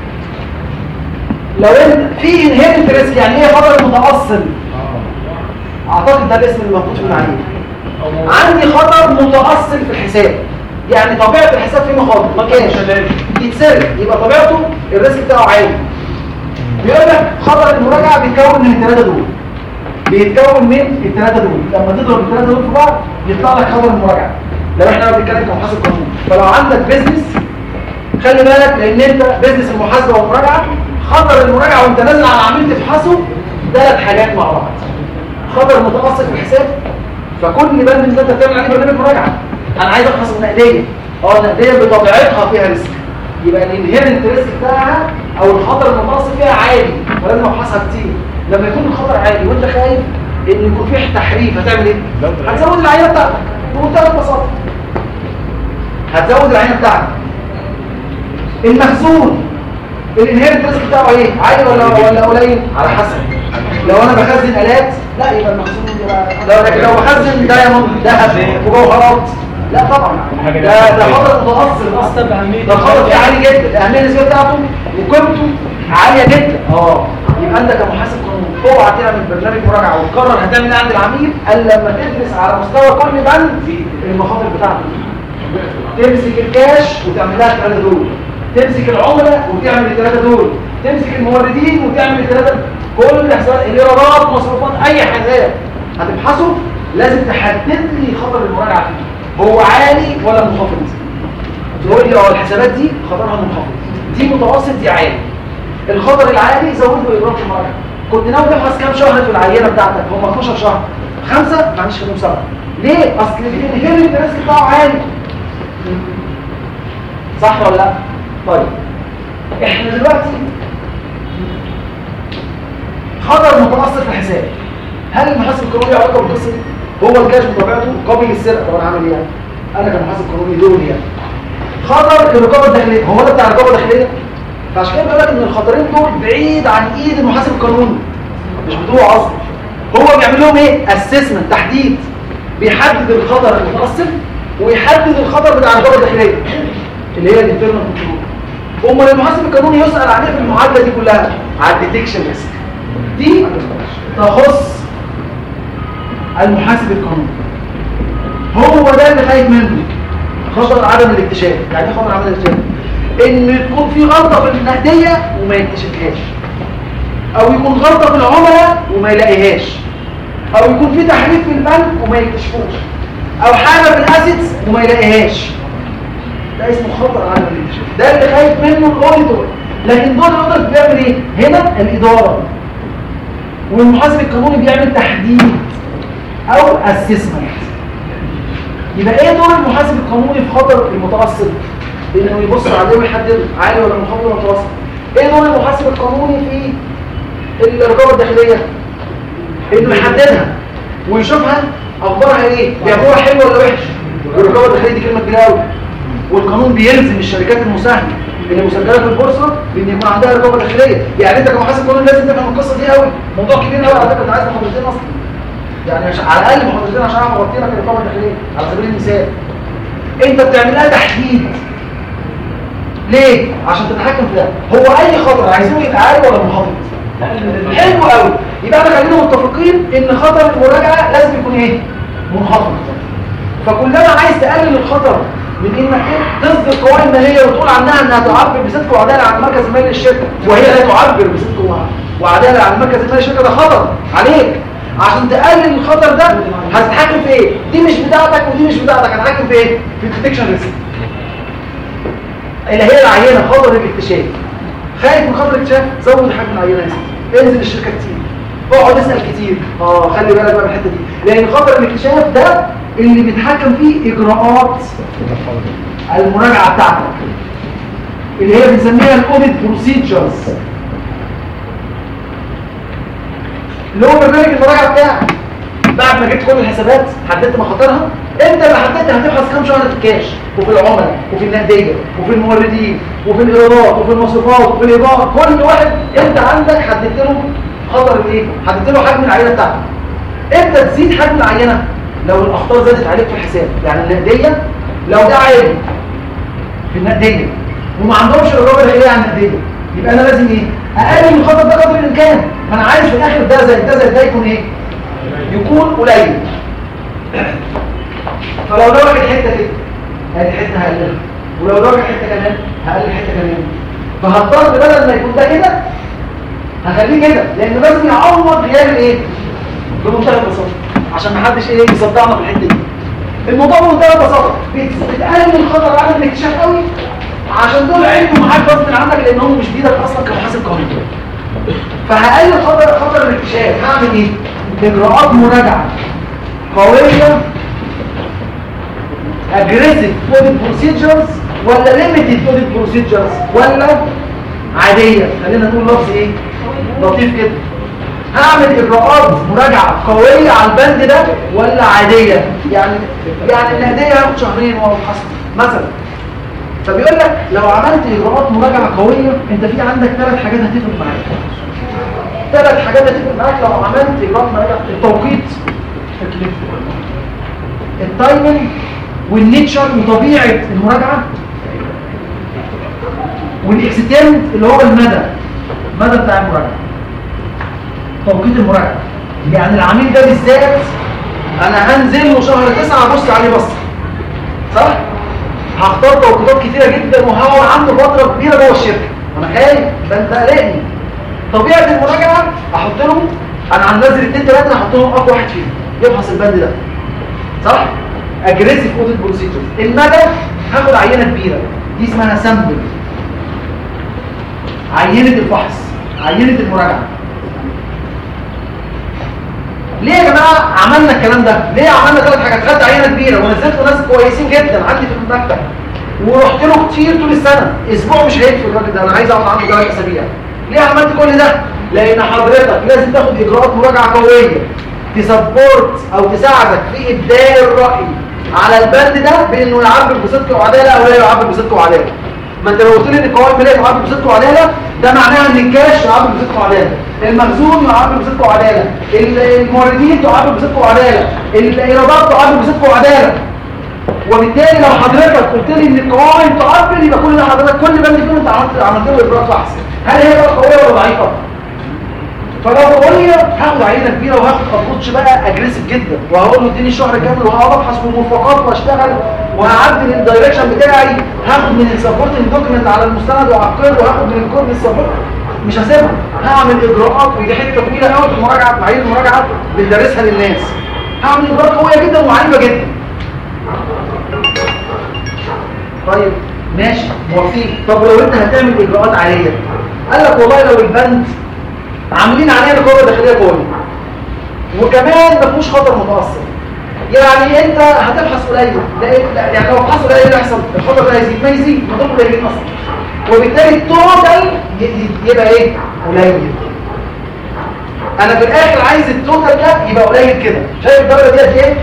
لو انت في انهيرنت ريسك، يعني ايه خطر متاصل؟ اعتقد ده الاسم اللي موجود في المعايير. عندي خطر متاصل في الحساب، يعني طبيعه الحساب فيه مخاطر، ما كانش يتسرق، يبقى طبيعته الريسك بتاعه عالي. بيقول لك خطر المراجعه بيتكون من الثلاثه دول، بيتكون من الثلاثه دول، لما تضرب الثلاثه دول في بعض يطلع لك خطر المراجعه. لو احنا بنتكلم كمحاسب قانوني، فلو عندك بيزنس خلي بالك، لان انت بيزنس المحاسبه والمراجعه، خطر المراجعه وانت نازل على العميل تفحصه ثلاث حاجات مع بعض. خطر متوسط في الحساب، فكل بند اللي انت بتعمل عليه برنامج مراجعه، انا عايز افحص النقديه، اه النقديه بطبيعتها فيها ريسك، يبقى الانهيرنت ريسك بتاعها او الخطر المتوسط فيها عالي، فلازم افحصها كتير. لما يكون الخطر عالي وانت خايف ان يكون فيه تحريف، هتعمل ايه؟ هتزود العينه بتاعتك بمنتهى البساطه، هتزود العينه بتاعتك. المخزون الانهيرنت ريسك بتاعه ايه؟ عالي ولا ولا قليل؟ على حسب. لو انا بخزن الات، لا يبقى المخزون يبقى، لو بخزن دايموند ذهب وجوهرات، لا طبعا ده ده خطر متوسط اصلا، ده خطر عالي جدا، الاهميه النسبيه بتاعته وقيمته عاليه جدا. اه يبقى انت كمحاسب قانوني اوعى تعمل برنامج مراجعه وتقرر هتعمل ايه عند العميل الا لما تدرس على مستوى كل بند المخاطر بتاعته. تمسك الكاش وتعمل لها الثلاثه دول، تمسك العملاء وتعمل الثلاثه دول، تمسك الموردين وتعمل الثلاثه، كل حسابات الايرادات مصروفات اي حساب هتبحثه لازم تحدد لي خطر المراجعه فيه هو عالي ولا منخفض. تقول لي اه الحسابات دي خطرها منخفض، دي متوسط، دي عالي. الخطر العالي زود له اجراءات المراجعه. كنت ناوي تبحث كام شهر في العينه بتاعتك؟ هم اتناشر شهر، خمسه معلش خليهم سبعه. ليه؟ اصل الانهيرنت ريسك بتاعه عالي، صح ولا لا؟ طيب احنا دلوقتي خطر متوسط في الحساب، هل المحاسب القانوني له علاقه بالقصه دي؟ هو الكاش بطبيعته قابل للسرقه، طب انا هعمل ايه؟ انا كمحاسب قانوني دوري يعني. خطر الرقابه الداخليه، هو ده بتاع الرقابه الداخليه؟ فعشان كده بقول لك ان الخطرين دول بعيد عن ايد المحاسب القانوني، مش بتوعه اصلا. هو بيعمل لهم ايه؟ اسسمنت، تحديد، بيحدد الخطر المتوسط ويحدد الخطر بتاع الرقابه الداخليه اللي هي الانترنال كنترول. امال المحاسب القانوني يسال عليه في المعادله دي كلها على الديتكشن ريسك، دي تخص المحاسب القانوني. هو ده اللي خايف منه، خطر عدم الاكتشاف. يعني ايه خطر عدم الاكتشاف؟ ان يكون في غلطه في النقديه وما يكتشفهاش، او يكون غلطه في العملاء وما يلاقيهاش، او يكون في تحريف في البنك وما يكتشفوش، او حاجه في الاسيتس وما يلاقيهاش. ده اسمه خطر عدم الاكتشاف، ده اللي خايف منه الاوديتور. لكن دول الاوديتور بيعمل ايه؟ هنا الاداره والمحاسب القانوني بيعمل تحديد او اسسمنت. يبقى ايه دور المحاسب القانوني في خطر المتوسط؟ انه يبص عليه ويحدد عالي ولا منخفض ولا متوسط. ايه دور المحاسب القانوني في الرقابه الداخليه؟ انه يحددها ويشوفها اخبارها ايه، بيعملوها حلو ولا وحش. والرقابه الداخليه دي كلمه كبيره قوي، والقانون بيلزم الشركات المساهمه اللي مسجله في البورصه بان يكون عندها رقابه داخليه. يعني انت كمحاسب قانوني لازم تفهم القصه دي قوي، موضوع كبير قوي على فكره. انت عايز محاضرتين اصلا، يعني مش على الاقل محاضرتين عشان اعرف اغطي لك الرقابه الداخليه. على سبيل المثال انت بتعمل لها تحديد ليه؟ عشان تتحكم في ده. هو اي خطر عايزينه يبقى عالي ولا منخفض؟ حلو قوي. يبقى احنا خلينا متفقين ان خطر المراجعه لازم يكون ايه؟ منخفض. فكلما عايز تقلل الخطر من انك تصدر قوائم ماليه وتقول عنها انها تعبر بصدق وعداله عن المركز المالي للشركه، وهي لا تعبر بصدق وعداله عن المركز المالي للشركه، ده خطر عليك. عشان تقلل الخطر ده هتتحكم في ايه؟ دي مش بتاعتك ودي مش بتاعتك، هتتحكم في ايه؟ في الديتكشن ريسك اللي هي العينه. خطر الاكتشاف، خايف من خطر الاكتشاف، زود حجم العينه يا سيدي، انزل الشركه كتير، اقعد اسال كتير. اه خلي بالك بقى من الحته دي، لان خطر الاكتشاف ده اللي بيتحكم فيه اجراءات المراجعه بتاعتك اللي هي بنسميها الاوديت بروسيجرز، اللي هو برنامج المراجعه بتاعك. بعد ما جبت كل الحسابات حددت مخاطرها، انت اللي حددت هتبحث كام شهر في الكاش وفي العملاء وفي النقديه وفي الموردين وفي الايرادات وفي المصروفات وفي الايجار. كل واحد انت عندك حددت له خطر الايه؟ حددت له حجم العينه بتاعته. امتى تزيد حجم العينه؟ لو الاخطار زادت عليك في الحساب. يعني النقديه لو ده عيب في النقديه وما عندهمش الرقابه الداخليه على النقديه، يبقى انا لازم ايه؟ اقلل الخطر ده قدر الامكان. ما انا عايز في الاخر ده زي ده زي ده يكون ايه؟ يكون قليل. فلو ده واخد حته كده هذه حته هقللها، ولو ده واخد حته كمان هقلل حته كمان. فهضطر بدل ما يكون ده كده هخليه كده، لان لازم يعوض غياب الايه؟ بمنتهى البساطه عشان ما حدش ايه يصدعنا في الحته دي. الموضوع بمنتهى البساطه، بتقلل الخطر عدم الاكتشاف قوي عشان دول عينهم معاك غصب عنك لانهم مش بايدك اصلا كمحاسب قانوني. فهقلل خطر خطر الاكتشاف. هعمل ايه؟ اجراءات مراجعه قويه، اجريسيف اوديت بروسيجرز ولا ليميتد اوديت بروسيجرز ولا عاديه. خلينا نقول لفظ ايه لطيف كده. هعمل اجراءات مراجعه قويه على البند ده ولا عاديه. يعني يعني النقديه هاخد شهرين وهو حصل مثلا. فبيقول لك لو عملت اجراءات مراجعه قويه انت في عندك ثلاث حاجات هتفرق معاك. ثلاث حاجات هتفرق معاك لو عملت اجراءات مراجعه: التوقيت، التايمنج، والنيتشر وطبيعه المراجعه، والاكستنت اللي هو المدى المدى بتاع المراجعه. توقيت المراجعه يعني العميل ده بالذات انا هنزل له شهر تسعة ابص عليه بص صح؟ هختار توقيتات كتيره جدا وهقعد عنده فتره كبيره جوه الشركه وانا خايف ده انت قلقني. طبيعه المراجعه احط لهم انا هنزل اثنين ثلاثه احط لهم اقوى واحد فيهم يبحث البند ده صح؟ اجريسيف اوديت بروسيجرز. المدى هاخد عينه كبيره دي اسمها سامبل، عينه الفحص، عينه المراجعه. ليه يا جماعه عملنا الكلام ده؟ ليه عملنا ثلاث حاجات؟ خدت عينه كبيره ونزلت ناس كويسين جدا عندي في المكتب ورحت له كتير طول السنه. اسبوع مش هيكفي الراجل ده، انا عايز اقعد عنده ثلاث اسابيع. ليه عملت كل ده؟ لان حضرتك لازم تاخد اجراءات مراجعه قويه تسبورت او تساعدك في ابداء الراي على البند ده بانه يعبر بصدق وعداله او لا يعبر بصدق وعداله. ما انت لو قلت لي ان القوائم الماليه تعبر بصدق وعداله ده معناها ان الكاش يعبر بصدق وعداله، المخزون يعبر بصدق وعداله، الموردين تعبر بصدق وعداله، الايرادات تعبر بصدق وعداله. وبالتالي لو حضرتك قلت لي ان القوائم تعبر يبقى كل حضرتك كل بند فيهم انت عملت عملت له اجراءات فحص. هل هي بقى قويه ولا ضعيفه؟ فلو بقول لي هاخد عينه كبيره وهاخد ابروتش بقى اجريسيف جدا وهقول له اديني الشهر كامل وهقعد ابحث في المرفقات واشتغل وهعدل الدايركشن بتاعي، هاخد من السبورتنج دوكيمنت على المستند واعقده وهاخد من الكود للسبورت، مش هسيبها، هعمل اجراءات ودي حته طويله قوي في المراجعه، معايير المراجعه بندرسها للناس، هعمل اجراءات قويه جدا وعنيفه جدا. طيب ماشي موافقين. طب لو انت هتعمل اجراءات عاليه، قال لك والله لو البند عاملين عليه رقابه داخليه قويه وكمان ما فيهوش خطر متاثر، يعني انت هتبحث قليل، لا يعني لو بحث قليل يحصل الخطر ده يزيد ما يزيد ما دول قليلين اصلا، وبالتالي التوتال يبقى ايه؟ قليل. انا في الاخر عايز التوتال ده يبقى قليل كده، شايف الدرجه ديت ايه؟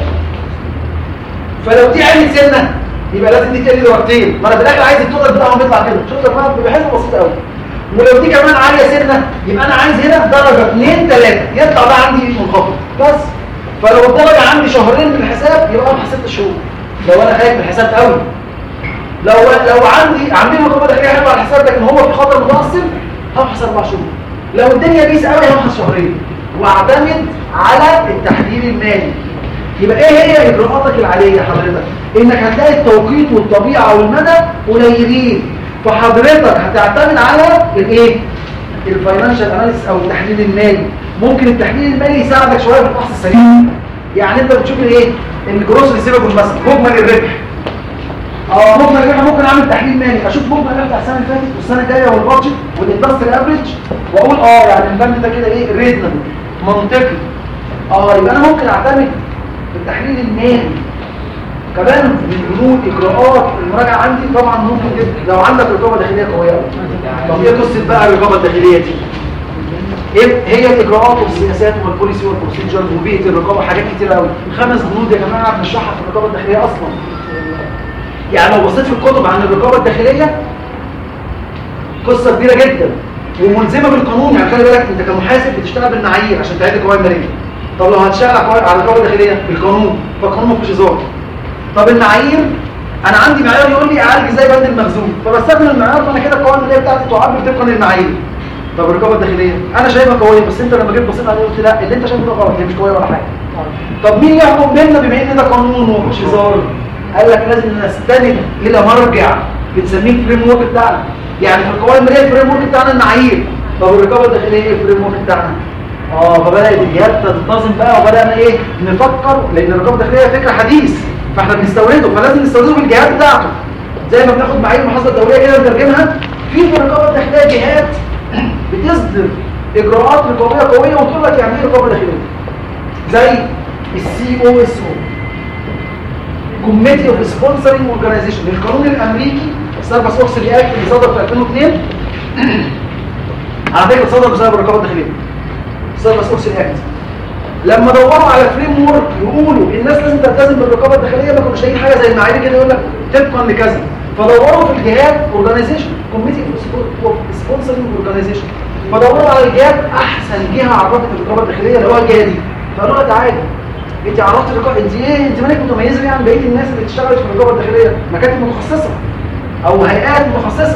فلو دي عين سنه يبقى لازم دي تقل درجتين، ما انا في الاخر عايز التوتال بتاعهم يطلع كده، شفت يا جماعه؟ بيبقى حاجه بسيطه قوي. ولو دي كمان عاليه سنه يبقى انا عايز هنا درجه اثنين ثلاثه يطلع بقى عندي منخفض بس. فلو الدرجه عندي شهرين من الحساب يبقى ابحث ست شهور لو انا خايف من الحساب قوي. لو لو عندي عاملين رقابه داخليه حلوه على الحساب لكن هو في خطر متوسط هبحث اربع شهور. لو الدنيا بيس قوي هبحث شهرين واعتمد على التحليل المالي. يبقى ايه هي اجراءاتك العاديه حضرتك؟ انك هتلاقي التوقيت والطبيعه والمدى قليلين، فحضرتك هتعتمد على الايه؟ الفاينانشال اناليسيس او التحليل المالي. ممكن التحليل المالي يساعدك شويه في الفحص السريع. يعني انت بتشوف الايه؟ الجروس ريسيفبل مثلا، مجمل الربح. اه مجمل الربح ممكن اعمل تحليل مالي، اشوف مجمل الربح بتاع السنه اللي فاتت والسنه الجايه والبادجت والاندستري افريج واقول اه يعني البند ده كده ايه؟ ريزنبل منطقي. اه يبقى انا ممكن اعتمد التحليل المالي. كمان من بنود اجراءات المراجعه عندي طبعا ممكن لو عندك رقابه داخليه قويه قوي. طب ايه قصه بقى الرقابه الداخليه دي؟ ايه هي الاجراءات والسياسات والبوليسي والبروسيجرز وبيئه الرقابه؟ حاجات كتير قوي، خمس بنود يا جماعه بنشرحها في الرقابه الداخليه اصلا. يعني لو بصيت في الكتب عن الرقابه الداخليه قصه كبيره جدا وملزمه بالقانون. يعني خلي بالك انت كمحاسب بتشتغل بالمعايير عشان تعد القوائم الماليه. طب لو هتشتغل على الرقابه الداخليه بالقانون فالقانون ما فيهوش هزار. طب المعايير انا عندي معيار يقول لي اعالج ازاي بند المخزون، فبستخدم المعيار فانا كده القوائم الماليه بتاعتي تعبر طبقا للمعايير. طب الرقابه الداخليه انا شايفها قويه بس انت لما جيت بصيت عليه قلت لا اللي انت شايفه ده غلط، هي مش قويه ولا حاجه. طب مين يحكم بيننا بما ان ده قانون ومفيش هزار؟ قال لك لازم نستند الى مرجع بنسميه الفريم ورك بتاعنا. يعني في القوائم الماليه الفريم ورك بتاعنا المعايير. طب الرقابه الداخليه ايه الفريم ورك بتاعنا؟ اه فبدات الجهات تنتظم بقى وبدانا ايه نفكر، لان الرقابه الداخليه فكره حديث فاحنا بنستورده فلازم نستورده بالجهات بتاعته. زي ما بناخد معايير المحاسبه الدوليه كده بنترجمها في في الرقابه الداخليه جهات بتصدر اجراءات رقابيه قويه وتقول لك يعني ايه رقابه داخليه. زي السي او اس او كوميتي اوف سبونسرنج اورجانيزيشن القانون الامريكي سيرفيس اوكسلي اكت اللي صدر في ألفين واثنين. على فكره صدر بسبب الرقابه الداخليه سيرفيس اوكسلي اكت. لما دوروا على فريم ورك يقولوا الناس لازم تلتزم بالرقابه الداخليه ما كانوش لاقيين حاجه زي المعايير كده يقول لك طبقا لكذا، فدوروا في الجهات اورجانيزيشن كوميتي اوف سبونسرنج اورجانيزيشن فدوروا على الجهات احسن جهه عرفت الرقابه الداخليه اللي هو الجهه دي. فقالوا لها تعالي انت عرفت الرقابه، انت ايه انت مالك متميزه ليه عن بقيه الناس اللي اشتغلت في الرقابه الداخليه؟ مكاتب متخصصه او هيئات متخصصه.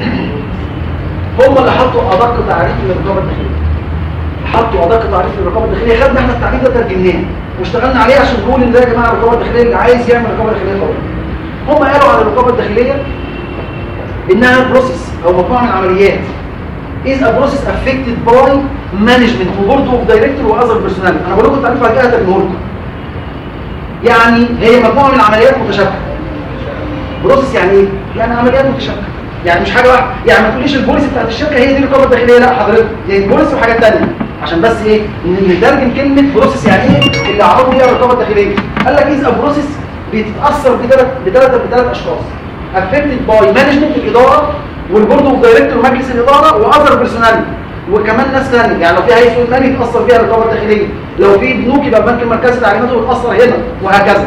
هم اللي حطوا ادق تعريف للرقابه الداخليه. حطوا ادق تعريف للرقابه الداخليه، خدنا احنا التعريف ده ترجمناه واشتغلنا عليه عشان نقول ان ده يا جماعه الرقابه الداخليه اللي عايز يعمل رقابه داخليه قويه. هم قالوا على الرقابه الداخليه انها بروسيس او مجموعه من العمليات is a process affected by management وبورد اوف دايركتور واذر بيرسونال. انا بقول لكم التعريف بعد كده هترجمه لكم. يعني هي مجموعه من العمليات متشابكه. بروسيس يعني ايه؟ يعني عمليات متشابكه، يعني مش حاجه واحده. يعني ما تقوليش البوليسي بتاعت الشركه هي دي الرقابه الداخليه، لا حضرتك دي البوليسي وحاجات ثانيه. عشان بس ايه نترجم كلمه بروسيس يعني ايه اللي عرفوا بيها الرقابه الداخليه. قال لك از ا بروسيس بتتاثر بثلاث بثلاث بثلاث اشخاص affected by management الاداره والبورد اوف دايركتور مجلس الاداره واذر بيرسونال وكمان ناس ثانيه. يعني لو في هيئه سوق المالي يتاثر فيها الرقابه الداخليه، لو في بنوك يبقى البنك المركزي تعليماته بتاثر هنا وهكذا.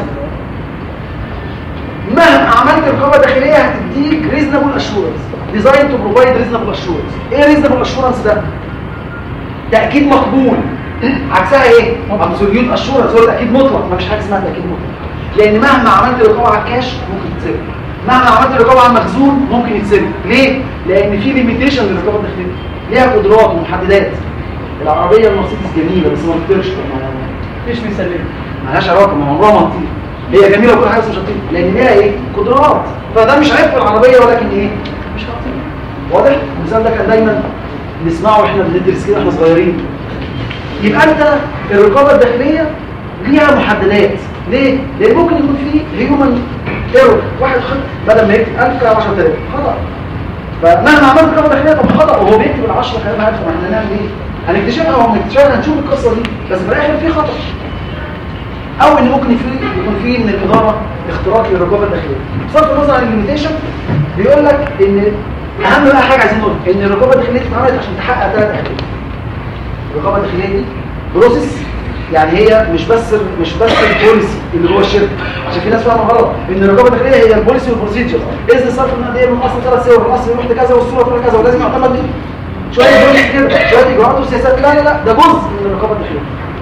مهما عملت رقابه داخليه هتديك ريزنبل اشورنس ديزاين تو بروفايد ريزنبل اشورنس. ايه ريزنبل اشورنس ده؟ تاكيد مقبول. عكسها ايه؟ ابسوليوت اشورنس هو تاكيد مطلق. ما فيش حاجه اسمها تاكيد مطلق، لان مهما عملت رقابه على الكاش ممكن تتسرق، مهما عملت رقابه على المخزون ممكن يتسرق. ليه؟ لان في ليميتيشن للرقابه الداخليه، ليها قدرات ومحددات. العربيه المرسيدس جميله بس ما بتطيرش، مش مسلمه، مالهاش علاقه، ما عمرها ما تطير. هي جميله وكل حاجه بس مش هتطير لان ليها ايه؟ قدرات. فده مش عيب في العربيه ولكن ايه؟ مش هتطير. واضح؟ المثال ده كان دايما نسمعه واحنا بندرس كده واحنا صغيرين. يبقى انت الرقابه الداخليه ليها محددات. ليه؟ لان ممكن يكون في هيومن ايرور، واحد خط بدل ما يكتب ألف كتب عشرة آلاف خطا. فمهما عملت رقابه داخليه طب خطا وهو بيكتب ال عشرة كلام ألف، ما احنا هنعمل ايه؟ هنكتشفها وهنكتشفها هنشوف القصه دي، بس في الاخر في خطا. او ان ممكن يكون في من الاداره اختراق للرقابه الداخليه. بصرف النظر عن الليميتيشن بيقول لك ان اهم بقى حاجه عايزين نقولها ان الرقابه الداخليه دي اتعملت عشان تحقق ثلاث اهداف. الرقابه الداخليه دي بروسيس، يعني هي مش بس مش بس البوليسي اللي جوه الشركه، عشان في ناس فاهمه غلط ان الرقابه الداخليه هي البوليسي والبروسيجر. اذن صرف النقديه من اصل ثلاث صور، الاصل يروح لكذا والصوره تروح لكذا ولازم يعتمد دي شويه بوليسي كده شويه اجراءات وسياسات. لا لا لا ده جزء من الرقابه الداخليه.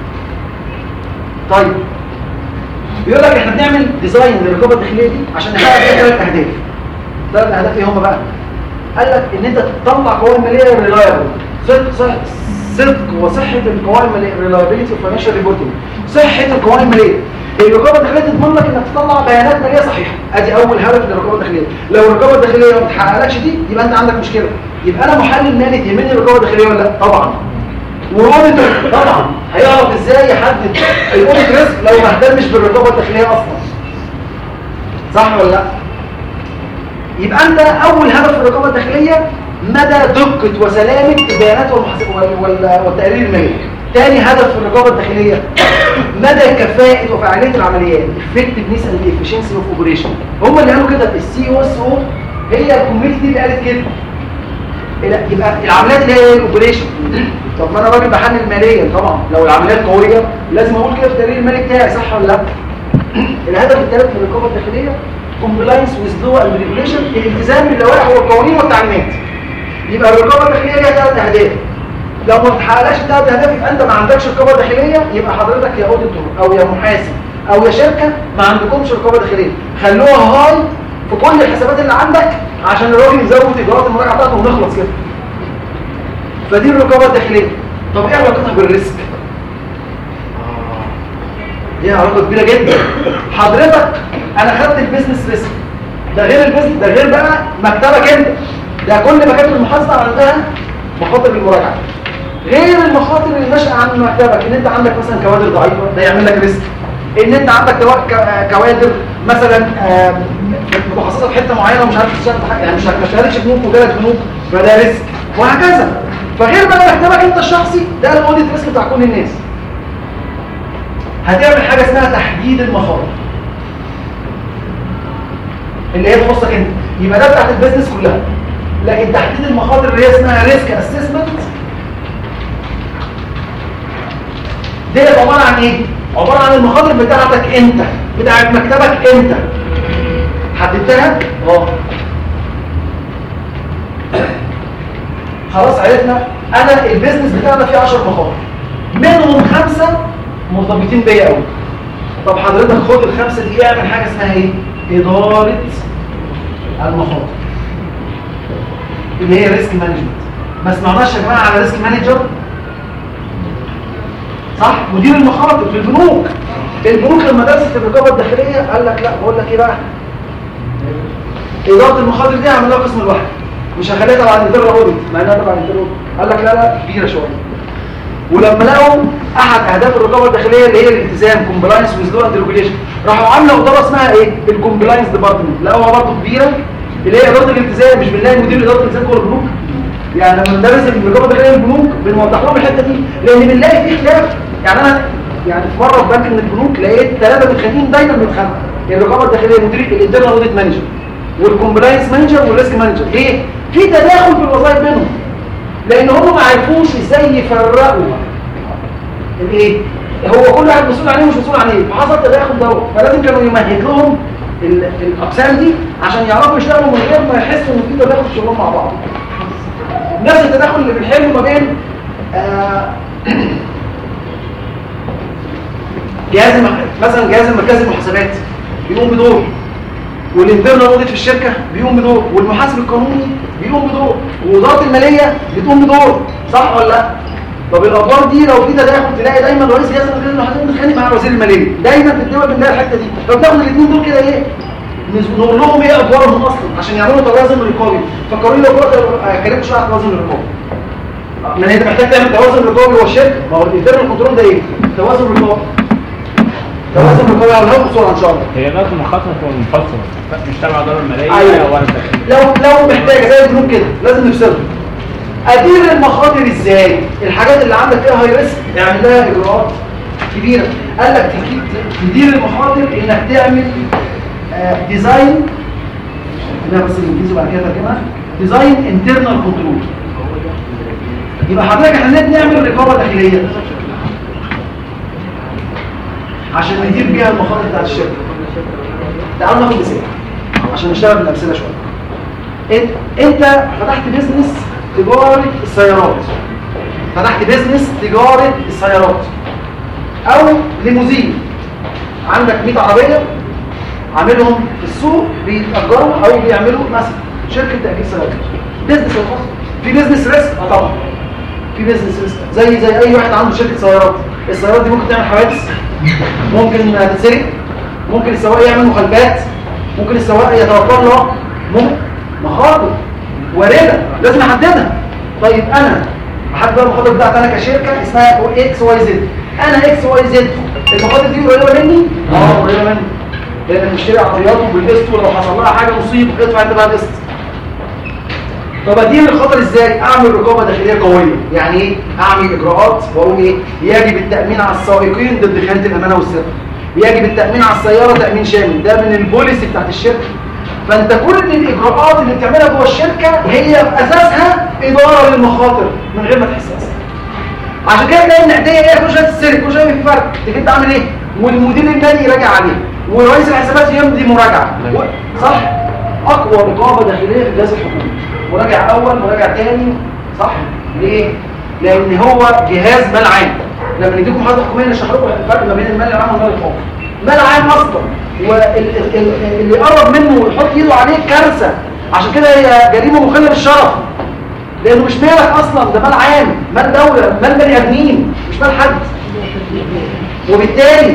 طيب بيقول لك احنا بنعمل ديزاين للرقابه الداخليه دي عشان نحقق ثلاث اهداف. ثلاث اهداف ايه هم بقى؟ قال لك ان انت تطلع قوائم ماليه ريلايبل، صدق صدق وصحه القوائم الماليه، ريلايبيليتي وفاينانشال ريبورتنج، صحه القوائم الماليه. الرقابه الداخليه تضمن لك انك تطلع بيانات ماليه صحيحه. ادي اول هدف للرقابه الداخليه. لو الرقابه الداخليه ما بتحققلكش دي يبقى انت عندك مشكله. يبقى انا محلل مالي تهمني الرقابه الداخليه ولا لا؟ طبعا. والاوديتور طبعا هيعرف ازاي يحدد الاوديت ريسك لو ما اهتمش بالرقابه الداخليه اصلا. صح ولا لا؟ يبقى انت اول هدف في الرقابه الداخليه مدى دقه وسلامه البيانات والتقارير الماليه. ثاني هدف في الرقابه الداخليه مدى كفاءه وفعاليه العمليات، effectiveness and efficiency of operation. هم اللي قالوا كده السي او اس او، هي الكوميتي دي اللي قالت كده. يبقى العمليات اللي هي الاوبريشن. طب ما انا راجل بحلل ماليا طبعا، لو العمليات قويه لازم اقول كده في التقرير المالي بتاعي، صح ولا لا؟ الهدف الثالث من الرقابه الداخليه compliance with law and regulation، الالتزام باللوائح والقوانين والتعليمات. يبقى الرقابه الداخليه ليها ثلاث اهداف. لو ما بتحققش الثلاث اهداف يبقى انت ما عندكش رقابه داخليه، يبقى حضرتك يا اوديتور او يا محاسب او يا شركه ما عندكمش رقابه داخليه. خلوها هاي في كل الحسابات اللي عندك عشان الراجل يزود اجراءات المراجعه بتاعته ونخلص كده. فدي الرقابه الداخليه. طب ايه علاقتها بالريسك؟ ليها علاقه كبيره جدا. حضرتك انا خدت البيزنس ريسك، ده غير البيزنس، ده غير بقى مكتبك انت، ده كل مكاتب المحاسبه عندها مخاطر المراجعه، غير المخاطر اللي ناشئه عن مكتبك. ان انت عندك مثلا كوادر ضعيفه ده يعمل لك ريسك، ان انت عندك كوادر مثلا متخصصه في حته معينه ومش عارف تشتغل في حاجه، يعني مش هتشتغلش بنوك وجالك بنوك فده ريسك، وهكذا. فغير بقى مكتبك انت الشخصي ده الاوديت ريسك بتاع كل الناس. هتعمل حاجه اسمها تحديد المخاطر اللي هي تخصك انت، يبقى ده بتاعت البيزنس كلها. لكن تحديد المخاطر اللي هي اسمها ريسك اسسمنت دي عباره عن ايه؟ عباره عن المخاطر بتاعتك انت، بتاعت مكتبك انت. حددتها؟ اه خلاص عرفنا. انا البيزنس بتاعنا فيه عشر مخاطر، منهم خمسه مرتبطين بيا قوي. طب حضرتك خد الخمسه دي اعمل حاجه اسمها ايه؟ اداره المخاطر اللي هي ريسك مانجمنت. ما سمعناش يا جماعه على ريسك مانجر؟ صح؟ مدير المخاطر في البنوك. البنوك لما درست الرقابه الداخليه قال لك لا، بقول لك ايه بقى؟ اداره المخاطر دي هعمل لها قسم لوحده، مش هخليها تبع الانترنال اوديت، مع انها تبع الانترنال اوديت. قال لك لا لا كبيره شويه. ولما لقوا احد اهداف الرقابه الداخليه اللي هي الالتزام كومبلاينس ويز لو اند ريجوليشن، راحوا عامله اداره اسمها ايه؟ الكومبلاينس ديبارتمنت. لقوها برضه كبيره اللي هي اداره الالتزام. مش بنلاقي مدير اداره الالتزام جوه البنوك؟ يعني لما ندرس الرقابه الداخليه للبنوك بنوضح لهم الحته دي، لان بنلاقي في خلاف. يعني انا يعني في مره في بنك من البنوك لقيت ثلاثه متخانقين دايما بيتخانقوا، الرقابه الداخليه مدير الانترنال اوديت مانجر والكومبلاينس مانجر والريسك مانجر. ليه؟ في تداخل في الوظائف بينهم، لان هم ما عرفوش ازاي يفرقوا الايه؟ هو كل واحد مسؤول عليه ومش مسؤول عليه، فحصل تداخل دوت. فلازم كانوا يمهد لهم الاقسام دي عشان يعرفوا يشتغلوا من غير ما يحسوا ان في تداخل في شغلهم مع بعض. نفس التداخل اللي بنحله ما بين آه جهاز مثلا جهاز مركزي المحاسبات بيقوم بدور، والانترنال اوديت في الشركه بيقوم بدور، والمحاسب القانوني بيقوم بدور، ووزاره الماليه بتقوم بدور، صح ولا لا؟ طب الادوار دي لو في تداخل تلاقي دايما رئيس رئاسه الجمهوريه انه حضرتك متخانق مع وزير الماليه، دايما في الدول بنلاقي الحته دي. فبناخد الاثنين دول كده ايه؟ نقول لهم ايه ادوارهم اصلا عشان يعملوا توازن رقابي. فكروني لو كنت اتكلمت شويه عن التوازن الرقابي. ما انت محتاج تعمل توازن رقابي جوه الشركه، ما هو الانترنال كنترول ده ايه؟ توازن رقابي. توازن رقابي هقولها بسرعه ان شاء الله. هي لازم مخاطره منفصله مش تبع اداره الماليه أيوة. ولا لو لو محتاجه زي البنوك كده لازم نفصلها. ادير المخاطر ازاي؟ الحاجات اللي عندك فيها هاي ريسك اعمل لها اجراءات كبيره. قال لك تدير المخاطر انك تعمل آه ديزاين، انا بس الانجليزي وبعد كده ترجمها، ديزاين انترنال كنترول. يبقى حضرتك احنا نعمل رقابه داخليه عشان ندير بيها المخاطر بتاعت الشركه. تعالوا ناخد مثال عشان نشتغل بالامثله شويه. انت فتحت بيزنس تجاره السيارات، فتحت بيزنس تجاره السيارات او ليموزين، عندك مية عربيه عاملهم في السوق بيتاجروا او بيعملوا مثلا شركه تاجير سيارات. بيزنس الخاص في بيزنس ريسك. اه طبعا في بيزنس ريسك زي زي اي واحد عنده شركه سيارات. السيارات دي ممكن تعمل حوادث، ممكن تتسرق، ممكن السواق يعمل مخالفات، ممكن السواق يتوفر له، ممكن مخاطر وارده لازم احددها. طيب انا احدد المخاطر بتاعتي انا كشركه اسمها اكس واي زد. انا اكس واي زد المخاطر دي قريبه مني؟ اه قريبه مني، لان انا بشتري عربيات وبالقسط ولو حصل لها حاجه مصيبه ادفع انت بقى القسط. طب ادير الخطر ازاي؟ اعمل رقابه داخليه قويه. يعني ايه؟ اعمل اجراءات واقول ايه؟ يجب التامين على السائقين ضد خيانه الامانه والسرقه. يجب التامين على السياره تامين شامل، ده من البوليسي بتاعت الشركه. فانت كل الاجراءات اللي بتعملها جوه الشركه هي في اساسها اداره للمخاطر من غير ما تحس اصلا. عشان كده تلاقي النقديه ايه؟ كل شويه تتسرق، كل شويه في فرق، تيجي انت عامل ايه؟ والمدير المالي يراجع عليه، ورئيس الحسابات يمضي مراجعه. صح؟ اقوى رقابه داخليه في الجهاز الحكومي. مراجع اول، مراجع ثاني، صح؟ ليه؟ لان هو جهاز مال عام. لما نديكم محاضره حكوميه نشرح لكم الفرق ما بين المال العام والمال الخاص. مال عام اصلا واللي يقرب منه ويحط ايده عليه كارثه. عشان كده هي جريمه مخله بالشرف، لانه مش مالك اصلا، ده مال عام، مال دوله، مال بني ادمين، مش مال حد. وبالتالي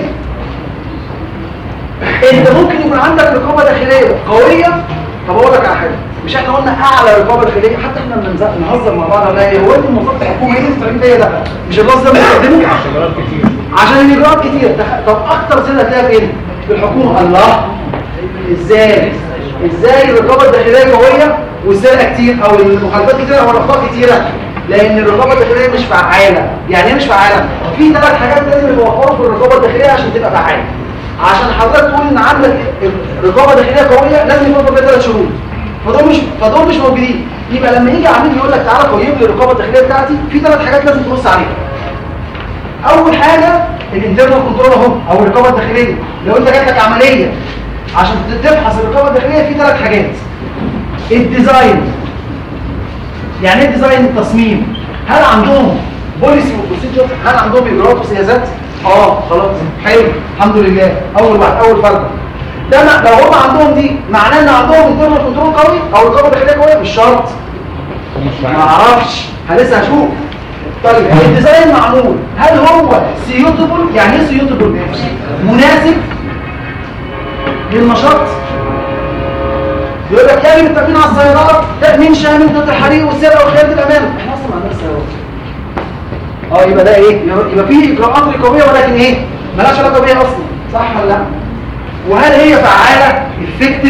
انت ممكن يكون عندك رقابه داخليه قويه. طب اقول لك على حاجه، مش احنا قلنا اعلى رقابه داخليه؟ حتى احنا بنهزر مع بعض ولا ايه؟ هو انتوا المفروض تحكموا ايه الفريق ده ده؟ مش اللفظ ده بنستخدمه عشان الاجراءات كتير. طب اكتر سنه هتلاقيها فين؟ في الحكومه. الله، ازاي؟ ازاي الرقابه الداخليه قويه والسرقه كتير او المخالفات كتيره او الاخطاء كتيره؟ لان الرقابه الداخليه مش فعاله. يعني ايه مش فعاله؟ في ثلاث حاجات لازم يتوفروا في الرقابه الداخليه عشان تبقى فعاله. عشان حضرتك تقول ان عندك رقابه داخليه قويه لازم يكون فيها ثلاث شروط، فدول مش فدول مش موجودين. يبقى لما يجي عميل يقول لك تعالى قيم لي الرقابه الداخليه بتاعتي، في ثلاث حاجات لازم تبص عليها. اول حاجه الانترنال كنترول اهو، او الرقابه الداخليه. لو انت جات لك عمليه عشان تفحص الرقابه الداخليه في ثلاث حاجات. الديزاين، يعني ايه ديزاين؟ التصميم. هل عندهم بوليسي وبروسيجر؟ هل عندهم اجراءات وسياسات؟ اه خلاص حلو الحمد لله. اول واحد، اول فرده ده لو هم عندهم دي معناه ان عندهم انترنال كنترول قوي او رقابه داخليه قويه؟ مش شرط، ما اعرفش، لسه هشوف. طيب الديزاين معمول، هل هو سيوتبل؟ يعني ايه سيوتبل؟ مناسب للنشاط. يقول لك يجب التامين على السيارات تامين شامل ضد الحريق والسرقه وخيانه الامانه. احنا اصلا ما عندناش سيارات. اه يبقى ده ايه؟ يبقى فيه اجراءات رقابيه ولكن ايه؟ مالهاش علاقه بيها اصلا، صح ولا لا؟ وهل هي فعاله؟ افكتيف؟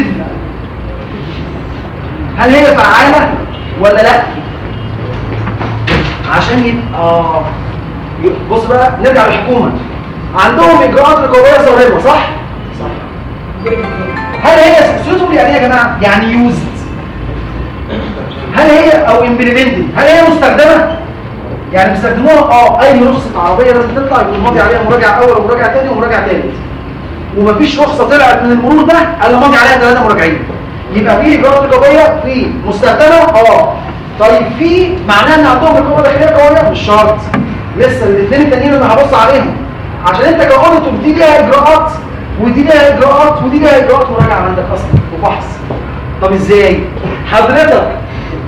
هل هي فعاله ولا لا؟ عشان يبقى اه بص بقى نرجع للحكومه. عندهم اجراءات رقابيه صارمه، صح؟ صح. هل هي سيوتبل؟ يعني ايه يا جماعه؟ يعني يوزد. هل هي او امبلمنتد؟ هل هي مستخدمه؟ يعني بيستخدموها اه اي رخصه عربيه لازم تطلع يكون ماضي عليها مراجعه اول ومراجعه ثاني ومراجعه ثالث. ومفيش رخصه طلعت من المرور ده الا ماضي عليها ثلاثه مراجعين. يبقى في اجراءات رقابيه في مستخدمه اه. طيب في معناه ان عندهم رقابه داخليه قويه؟ مش شرط. لسه الاثنين التانيين انا هبص عليهم عشان انت كاوديتور دي ليها اجراءات ودي ليها اجراءات ودي ليها اجراءات مراجعه عندك اصلا وفحص. طب ازاي؟ حضرتك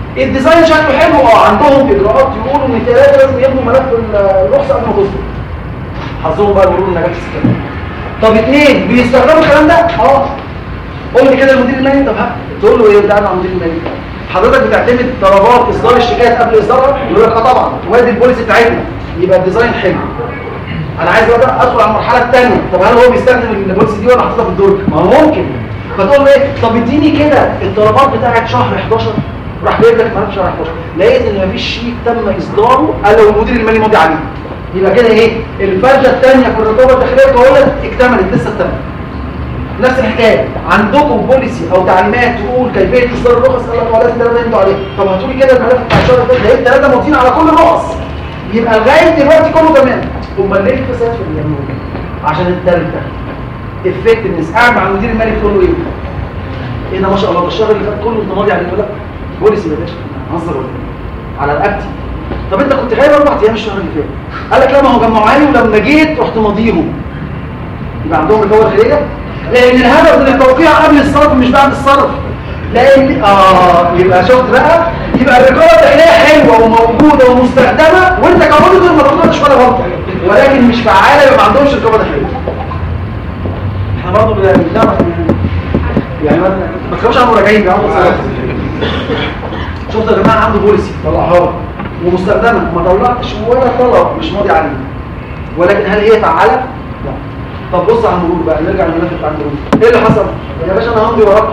الديزاين شكله حلو، اه عندهم اجراءات يقولوا ان ثلاثه لازم يبنوا ملف الرخصه قبل ما تصدر. حظهم بقى يقولوا لنا جت السكه. طب اثنين بيستخدموا الكلام ده؟ اه قول لي كده المدير المالي. طب ها تقول له ايه ده انا المدير المالي؟ حضرتك بتعتمد طلبات اصدار الشيكات قبل اصدارها؟ يقول لك اه طبعا، وادي البوليسي بتاعتنا، يبقى الديزاين حلو. انا عايز بقى ادخل على المرحله الثانيه، طب هل هو بيستخدم البوليسي دي ولا حاططها في الدرج؟ ما هو ممكن. فتقول له ايه؟ طب اديني كده الطلبات بتاعت شهر احداشر، راح جايب لك ملف شهر احداشر، لقيت ان مفيش شيك تم اصداره الا والمدير المالي ماضي عليه. يبقى كده ايه؟ الفرده الثانيه في الرقابه الداخليه كهولت اكتملت، لسه الثانيه. نفس الحكايه، عندكم بوليسي او تعليمات تقول كيفيه اصدار الرخص، قال لك هو لازم ثلاثه يمضوا عليه. طب هاتوا لي كده الملف بتاع الشهر ده، لقيت ثلاثه ماضيين على كل الرخص. يبقى لغايه دلوقتي كله تمام. امال ليه الفساد في اليمين؟ عشان الثالثه افكتفنس. قاعد مع المدير المالي تقول له ايه؟ ايه ده ما شاء الله، ده الشهر اللي فات كله انت ماضي عليه. يقول لك بوليسي يا باشا، هنهزر ولا ايه؟ على رقبتي. طب انت كنت غايب اربع ايام الشهر اللي فات. قال لك لا ما هو جمعوا لي ولما جيت رحت ماضيهم. يبقى عندهم رقابه داخليه، لان الهدف من التوقيع قبل الصرف مش بعد الصرف. لان اه يبقى شفت بقى، يبقى الرقابه الداخليه حلوه وموجوده ومستخدمه، وانت كمدير ما تغلطش ولا غلطه، ولكن مش فعاله، يبقى ما عندهمش رقابه داخليه. احنا برضه بنعمل يعني ما تخافوش على المراجعين بيعملوا صراحه. شفت يا جماعه عنده بوليسي طلعها ومستخدمه، ما طلعتش ولا طلب مش ماضي عليه، ولكن هل هي فعاله؟ لا. طب بص على المرور بقى، نرجع للملف بتاع المرور. ايه اللي حصل؟ يا باشا انا همضي وراك.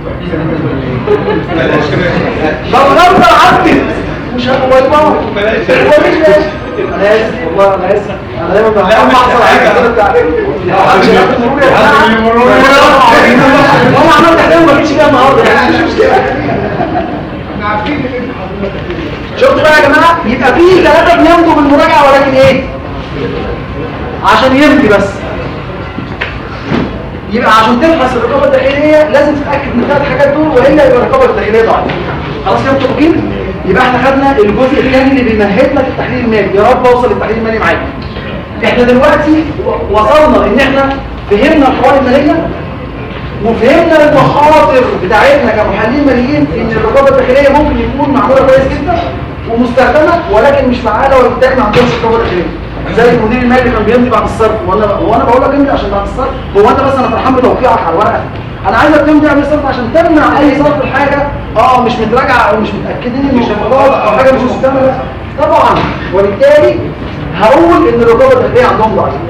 طب غلطه عدت مش هو يبقى بلاش بلاش. انا اسف والله، انا اسف، انا دايما بحاول احصل على الكلام بتاع هم عملت حاجه ما جتش فيها النهارده يعني مش مشكله. احنا عارفين شفتوا بقى يا جماعه؟ يبقى في ثلاثه بيمضوا بالمراجعه، ولكن ايه؟ عشان يمضي بس. يبقى عشان تبحث الرقابه الداخليه لازم تتاكد من الثلاث حاجات دول، والا يبقى الرقابه الداخليه ضعيفه. خلاص كده متفقين؟ يبقى احنا خدنا الجزء الثاني اللي بيمهد لك التحليل المالي. يا رب اوصل للتحليل المالي معاك. احنا دلوقتي وصلنا ان احنا فهمنا القوائم الماليه وفهمنا المخاطر بتاعتنا كمحللين ماليين، ان الرقابه الداخليه ممكن يكون معموله كويس جدا ومستخدمه، ولكن مش فعاله، وبالتالي ما عندهمش رقابه داخليه. زي المدير المالي اللي كان بيمضي بعد الصرف، وانا وانا بقول لك امضي عشان بعد الصرف. هو انت بس انا فرحان بتوقيعك على الورقه، انا عايزك تمضي قبل الصرف عشان تمنع اي صرف لحاجه اه مش متراجعه او مش متاكدين ان غلط او حاجه مش مستمره طبعا. وبالتالي هقول ان الرقابه الداخليه عندهم ضعيفه.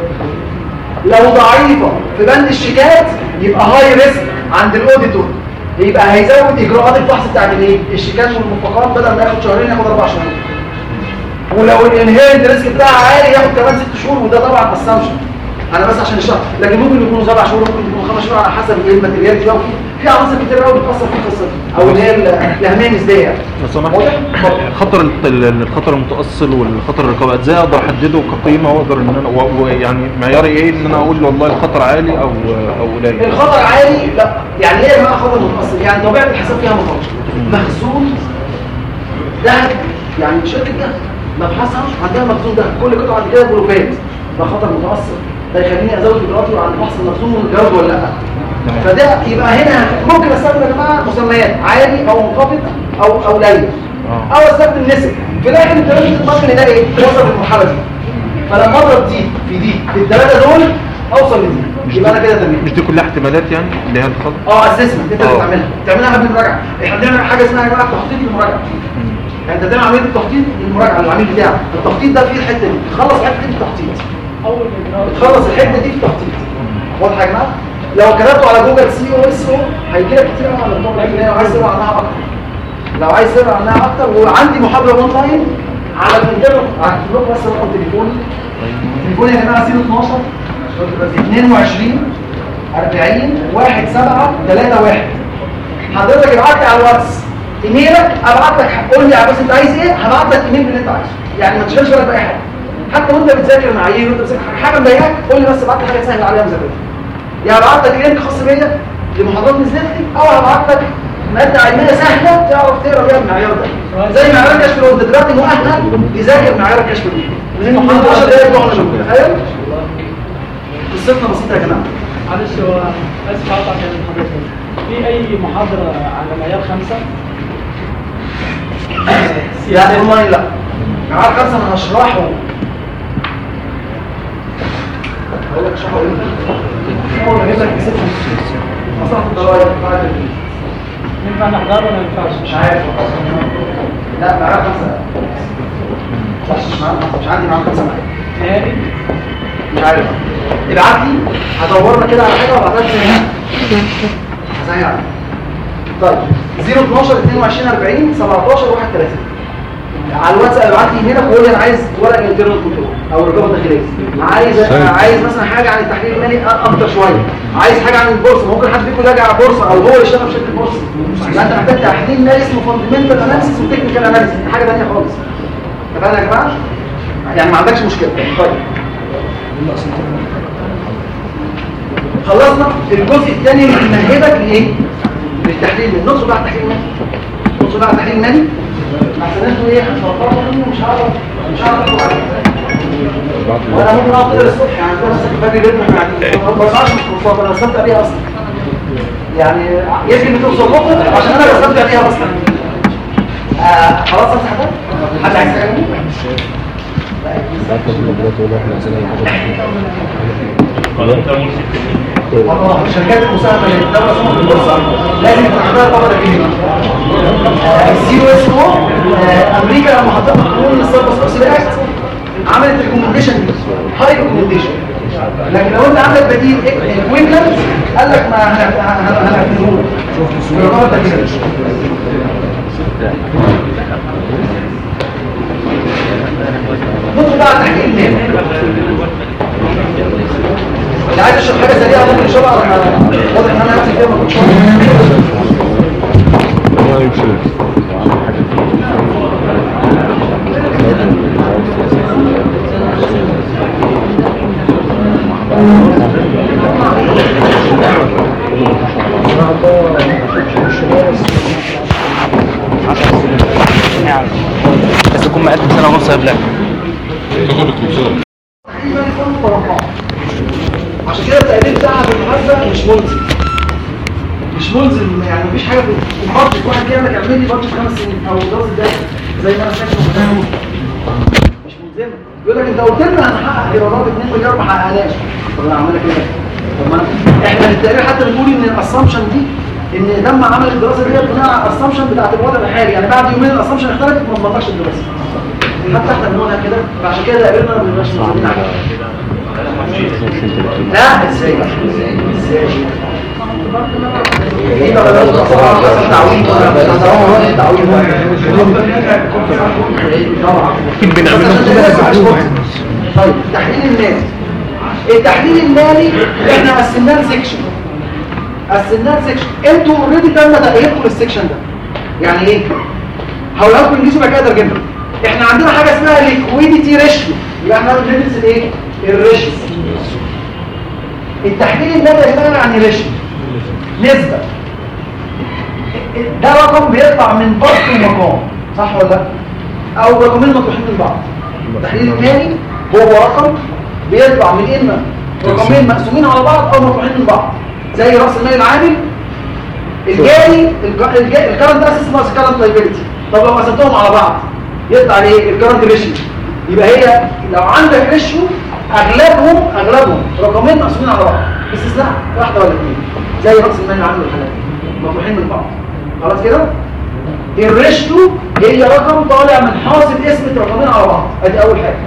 لو ضعيفه في بند الشيكات يبقى هاي ريسك عند الاوديتور، يبقى هيزود اجراءات الفحص بتاعت الايه؟ الشيكات والمنفقات، بدل ما ياخد شهرين ياخد اربع شهور. ولو الانهيرنت ريسك بتاعها عالي ياخد كمان ست شهور، وده طبعا اسامبشن انا بس عشان الشهر، لكن ممكن يكونوا سبع شهور، ممكن يكونوا خمس شهور على حسب ايه الماتيريال دي، في عناصر كتير قوي بتاثر في القصه دي، او اللي هي الاهميه النسبيه يعني. بس انا خطر الخطر المتاصل والخطر الرقابه ازاي اقدر احدده كقيمه، واقدر ان انا ويعني معياري ايه ان انا اقول والله الخطر عالي او او قليل؟ الخطر عالي لا، يعني ايه يا جماعه خطر متاصل؟ يعني طبيعه الحساب فيها مخاطر. مخزون ذهب، يعني شركه ذهب مبحثها عندها مخزون ذهب، كل قطعه كده بروفات، ده خطر متاصل، ده يخليني ازود اجراءاتي عن فحص المخزون جوده ولا لا. فده يبقى هنا ممكن استخدم يا جماعه مسميات عالي او منخفض او او قليل، او استخدم نسب. في الاخر انت لازم تطمن ان ده ايه؟ وصل للمرحله دي. فلما اضرب دي في دي في الثلاثه دول اوصل لدي، يبقى انا كده تمام. مش دي كلها احتمالات يعني اللي هي الخطر؟ اه اسسمنت انت اللي بتعملها، بتعملها قبل المراجعه. احنا بنعمل حاجه اسمها يا جماعه تخطيط للمراجعه. يعني انت بتعمل عمليه التخطيط للمراجعه للعميل بتاعك. التخطيط ده فيه الحته دي، تخلص الحته دي في التخطيط. اول ما تخلص الحته دي في التخطيط. واضحه يا جماعه؟ لو كتبته على جوجل سي او اس او هيجي لك كتير قوي على الرقابه الداخليه، لو عايز تقرا عنها اكتر. لو عايز تقرا عنها اكتر، وعندي محاضره اونلاين على الانترنت، هكتب لكم بس رقم تليفوني. تليفوني يا جماعه صفر اتناشر اتنين وعشرين اربعين واحد سبعة تلاتة واحد. حضرتك ابعت لي على الواتس ايميلك، ابعت لك قول لي بس انت عايز ايه، هبعت لك ايميل باللي انت عايزه. يعني ما تشغلش بالك باي حاجه، حتى وانت بتذاكر مع ايه وانت بتذاكر حاجه مضايقاك قول لي بس ابعت لي حاجه تسهل عليها مذاكرتك. يا هبعت لك لينك خاص بيا لمحاضرات نزلتي، او هبعت لك ماده علميه سهله تعرف تقرا بيها المعيار ده، زي معيار كشف الوزن. دلوقتي مؤهل يذاكر معيار كشف الوزن من خمستاشر دقيقه بتوع الشغل. تخيل قصتنا بسيطه يا جماعه. معلش هو اسف اقطع كلام حضرتك، في اي محاضره على معيار خمسة؟ لا اونلاين لا. معاد خمسه انا هشرحه. هقول لك اشرحه ايه؟ هو انا جايب لك كسبت مصلحه الضرايب بعد ينفع نحضر ولا ما ينفعش؟ مش عارف. لا معاد خمسه. مش معاد مش عندي معاد خمسه معايا. مش عارف. ابعت لي هدور لك كده على حاجه وابعتها لك هنا. هسهل. طيب صفر اتناشر اتنين وعشرين اربعين سبعتاشر واحد وتلاتين على الواتساب. ابعت لي هنا قول لي انا عايز ورق الانترنت كنترول او الرقابه الداخليه. عايز عايز مثلا حاجه عن التحليل المالي اكتر شويه. عايز حاجه عن البورصه. ممكن حد فيكم يراجع بورصه او هو يشتغل في شركه بورصه. يبقى انت محتاج تحليل مالي اسمه فاندمنتال اناليسيس وتكنيكال اناليسيس. دي حاجه ثانيه خالص. اتفقنا يا جماعه؟ يعني ما عندكش مشكله. طيب خلصنا الجزء الثاني اللي بنمهدك لايه؟ للتحليل. النص بقى التحليل المالي. النص بقى التحليل المالي. عشان انتوا ايه هتفكروا منه مش هعرف مش هعرف اقول عليه. وانا ممكن اقعد كده الصبح يعني انا لسه فاكر جدا يعني ما بسمعش مش كورسات انا بستمتع بيها اصلا. يعني يمكن بتوصل لكم عشان انا بستمتع بيها اصلا. آه خلاص امسح ده؟ حد عايز حاجه مني؟ والله شركات المساهمه اللي الدوله اسمها في البورصه لازم يكون عندها طبقه كبيره. السي او اس او امريكا لما حطت قانون السيرفس اوكسيد اكت عملت ريكومنديشن دي هاي ريكومنديشن. لكن لو انت عندك بديل ايكويفالنت قال لك ما هنعمله الرقابه الداخليه. ممكن بقى تحكي لي اللي عايز اشرب حاجه سريعه ممكن يشربها. واضح ان انا نفسي فيها ما كنتش بس تكون مقدم سنه ونص قبلك. عشان كده التقدير بتاعها في المحاسبه مش ملزم. مش ملزم يعني مفيش حاجه في البادجت واحد كده لك اعمل لي بادجت خمس سنين او دراسه ده زي ما انا فاكر مش ملزمه. يقول لك انت قلت لنا هنحقق ايرادات اتنين مليار ما حققناش. طب انا عاملها كده. طب ما احنا في التقرير حتى بنقول ان الاسامبشن دي ان لما عمل الدراسه دي بناء على الاسامبشن بتاعت الوضع الحالي. يعني بعد يومين الاسامبشن اختلفت ما ضمناش الدراسه. حتى احنا بنقولها كده فعشان كده تقريرنا ما بنبقاش موجودين عليها. لا ازاي ازاي ايه بقى لو اصلا تعويض ولا تعويض طبعا طيب التحليل المالي. التحليل المالي احنا قسمناه لسكشن قسمناه لسكشن. انتوا اوريدي تم تقييمكم للسكشن ده. يعني ايه؟ هقولها لكم انجليزي بعد كده ترجمه. احنا عندنا حاجه اسمها ليكويديتي ريشيو. يبقى احنا بندرس الايه؟ الريشيو. التحليل المالي يا جماعه يعني ريشيو نسبه. ده رقم بيطلع من بسط ومقام صح ولا لا؟ او رقمين مطروحين من بعض. التحليل المالي هو رقم بيطلع من اما رقمين مقسومين على بعض او مطروحين من بعض زي راس المال العامل الجاري الكرنت اسيس ناقص الكرنت لايبيلتي. طب لو قسمتهم على بعض يطلع ايه؟ الكرنت ريشيو. يبقى هي لو عندك ريشيو اغلبهم اغلبهم رقمين مقسومين على بعض باستثناء واحده ولا اثنين زي راس المال العامل والحالات مطروحين من بعض. خلاص كده؟ الريشيو هي رقم طالع من حاصل قسمه رقمين على بعض. ادي اول حاجه.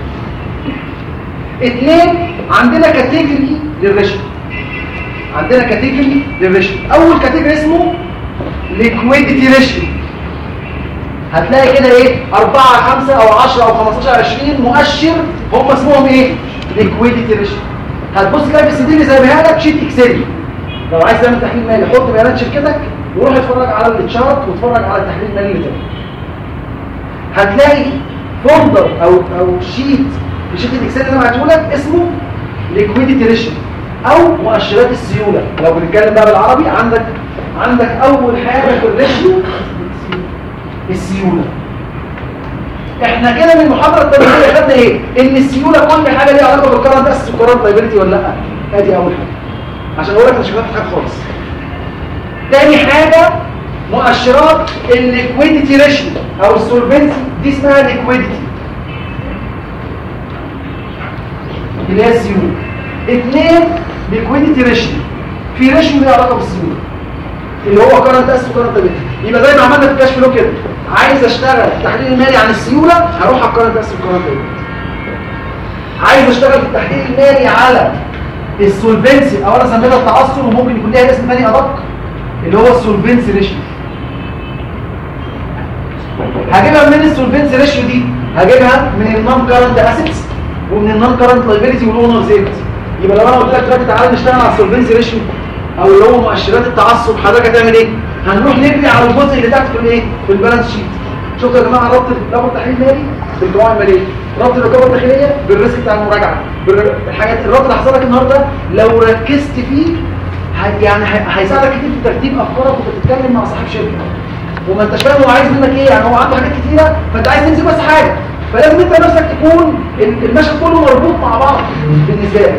اثنين عندنا كاتيجوري للريشيو. عندنا كاتيجوري للريشيو. اول كاتيجوري اسمه ليكويديتي ريشيو. هتلاقي كده ايه أربعة خمسة او عشرة او خمستاشر عشرين مؤشر هم اسمهم ايه؟ ليكويديتي ريشيو. هتبص تلاقي في السي دي اللي زيها لك شيت اكسل. لو عايز تعمل تحليل مالي حط بيانات شركتك وروح اتفرج على التشارت واتفرج على التحليل المالي اللي فات. هتلاقي فولدر او او شيت في شيت الاكسل اللي انا بعته لك اسمه ليكويديتي ريشيو او مؤشرات السيوله. لو بنتكلم بقى بالعربي عندك عندك اول حاجه في الريشيو السيوله. احنا كده من المحاضره التمهيديه خدنا ايه؟ ان السيوله كل حاجه ليها علاقه بالكرنت اسس والكرنت لايبيلتي ولا لا؟ ادي اول حاجه عشان اقول لك مش فاهم حاجه خالص. تاني حاجه مؤشرات الليكويديتي ريشيو او السولفنسي دي اسمها ليكويديتي اللي هي السيوله. اثنين ليكويديتي ريشيو، في ريشيو ليه علاقه بالسيوله اللي هو كارنت اس وكارنت بيتا. يبقى زي ما عملنا في الكشف له كده، عايز اشتغل التحليل المالي عن السيوله هروح على الكارنت اس وكارنت بيتا. عايز اشتغل في التحليل المالي على السولفنسي او انا سميتها التعثر وممكن يكون ليها اسم ثاني ادق اللي هو السولفنسي ريشيو. هجيبها من السولفنسي ريشيو دي، هجيبها من النون كارنت اسيتس ومن النون كارنت لايبيليتي والاونرز ايكويتي. يبقى لو انا قلت لك دلوقتي تعالى نشتغل على السولفنسي ريشيو او اللي هو مؤشرات التعثر، حضرتك هتعمل ايه؟ هنروح نجري على الجزء اللي تحت في الايه؟ في البالانس شيت. شفتوا يا جماعه ربط ربط التحليل المالي بالقوائم الماليه، ربط الرقابه الداخليه بالريسك بتاع المراجعه، الحاجات الربط اللي حصل لك النهارده لو ركزت فيه يعني هيساعدك كتير في ترتيب افكارك وانت بتتكلم مع صاحب شركه. وما انتش فاهم هو عايز منك ايه، يعني هو عنده حاجات كتيره فانت عايز تنزل بس حاجه، فلازم انت نفسك تكون المشهد كله مربوط مع بعض بالنسبه لك.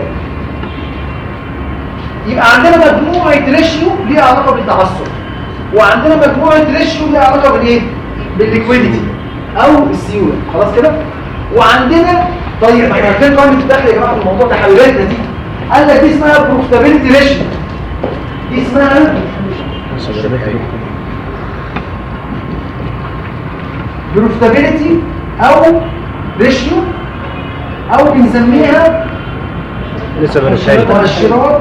يبقى عندنا مجموعه ريشيو ليها علاقه بالتعثر، وعندنا مجموعه ريشيو ليها علاقه بالايه؟ بالليكويديتي او السيوله. خلاص كده؟ وعندنا طيب احنا عارفين قائمه الدخل يا جماعه في الموضوع ده حبيبتنا دي، قال لك دي اسمها بروفيتابيلتي ريشيو، دي اسمها بروفيتابيلتي او ريشيو او بنسميها مؤشرات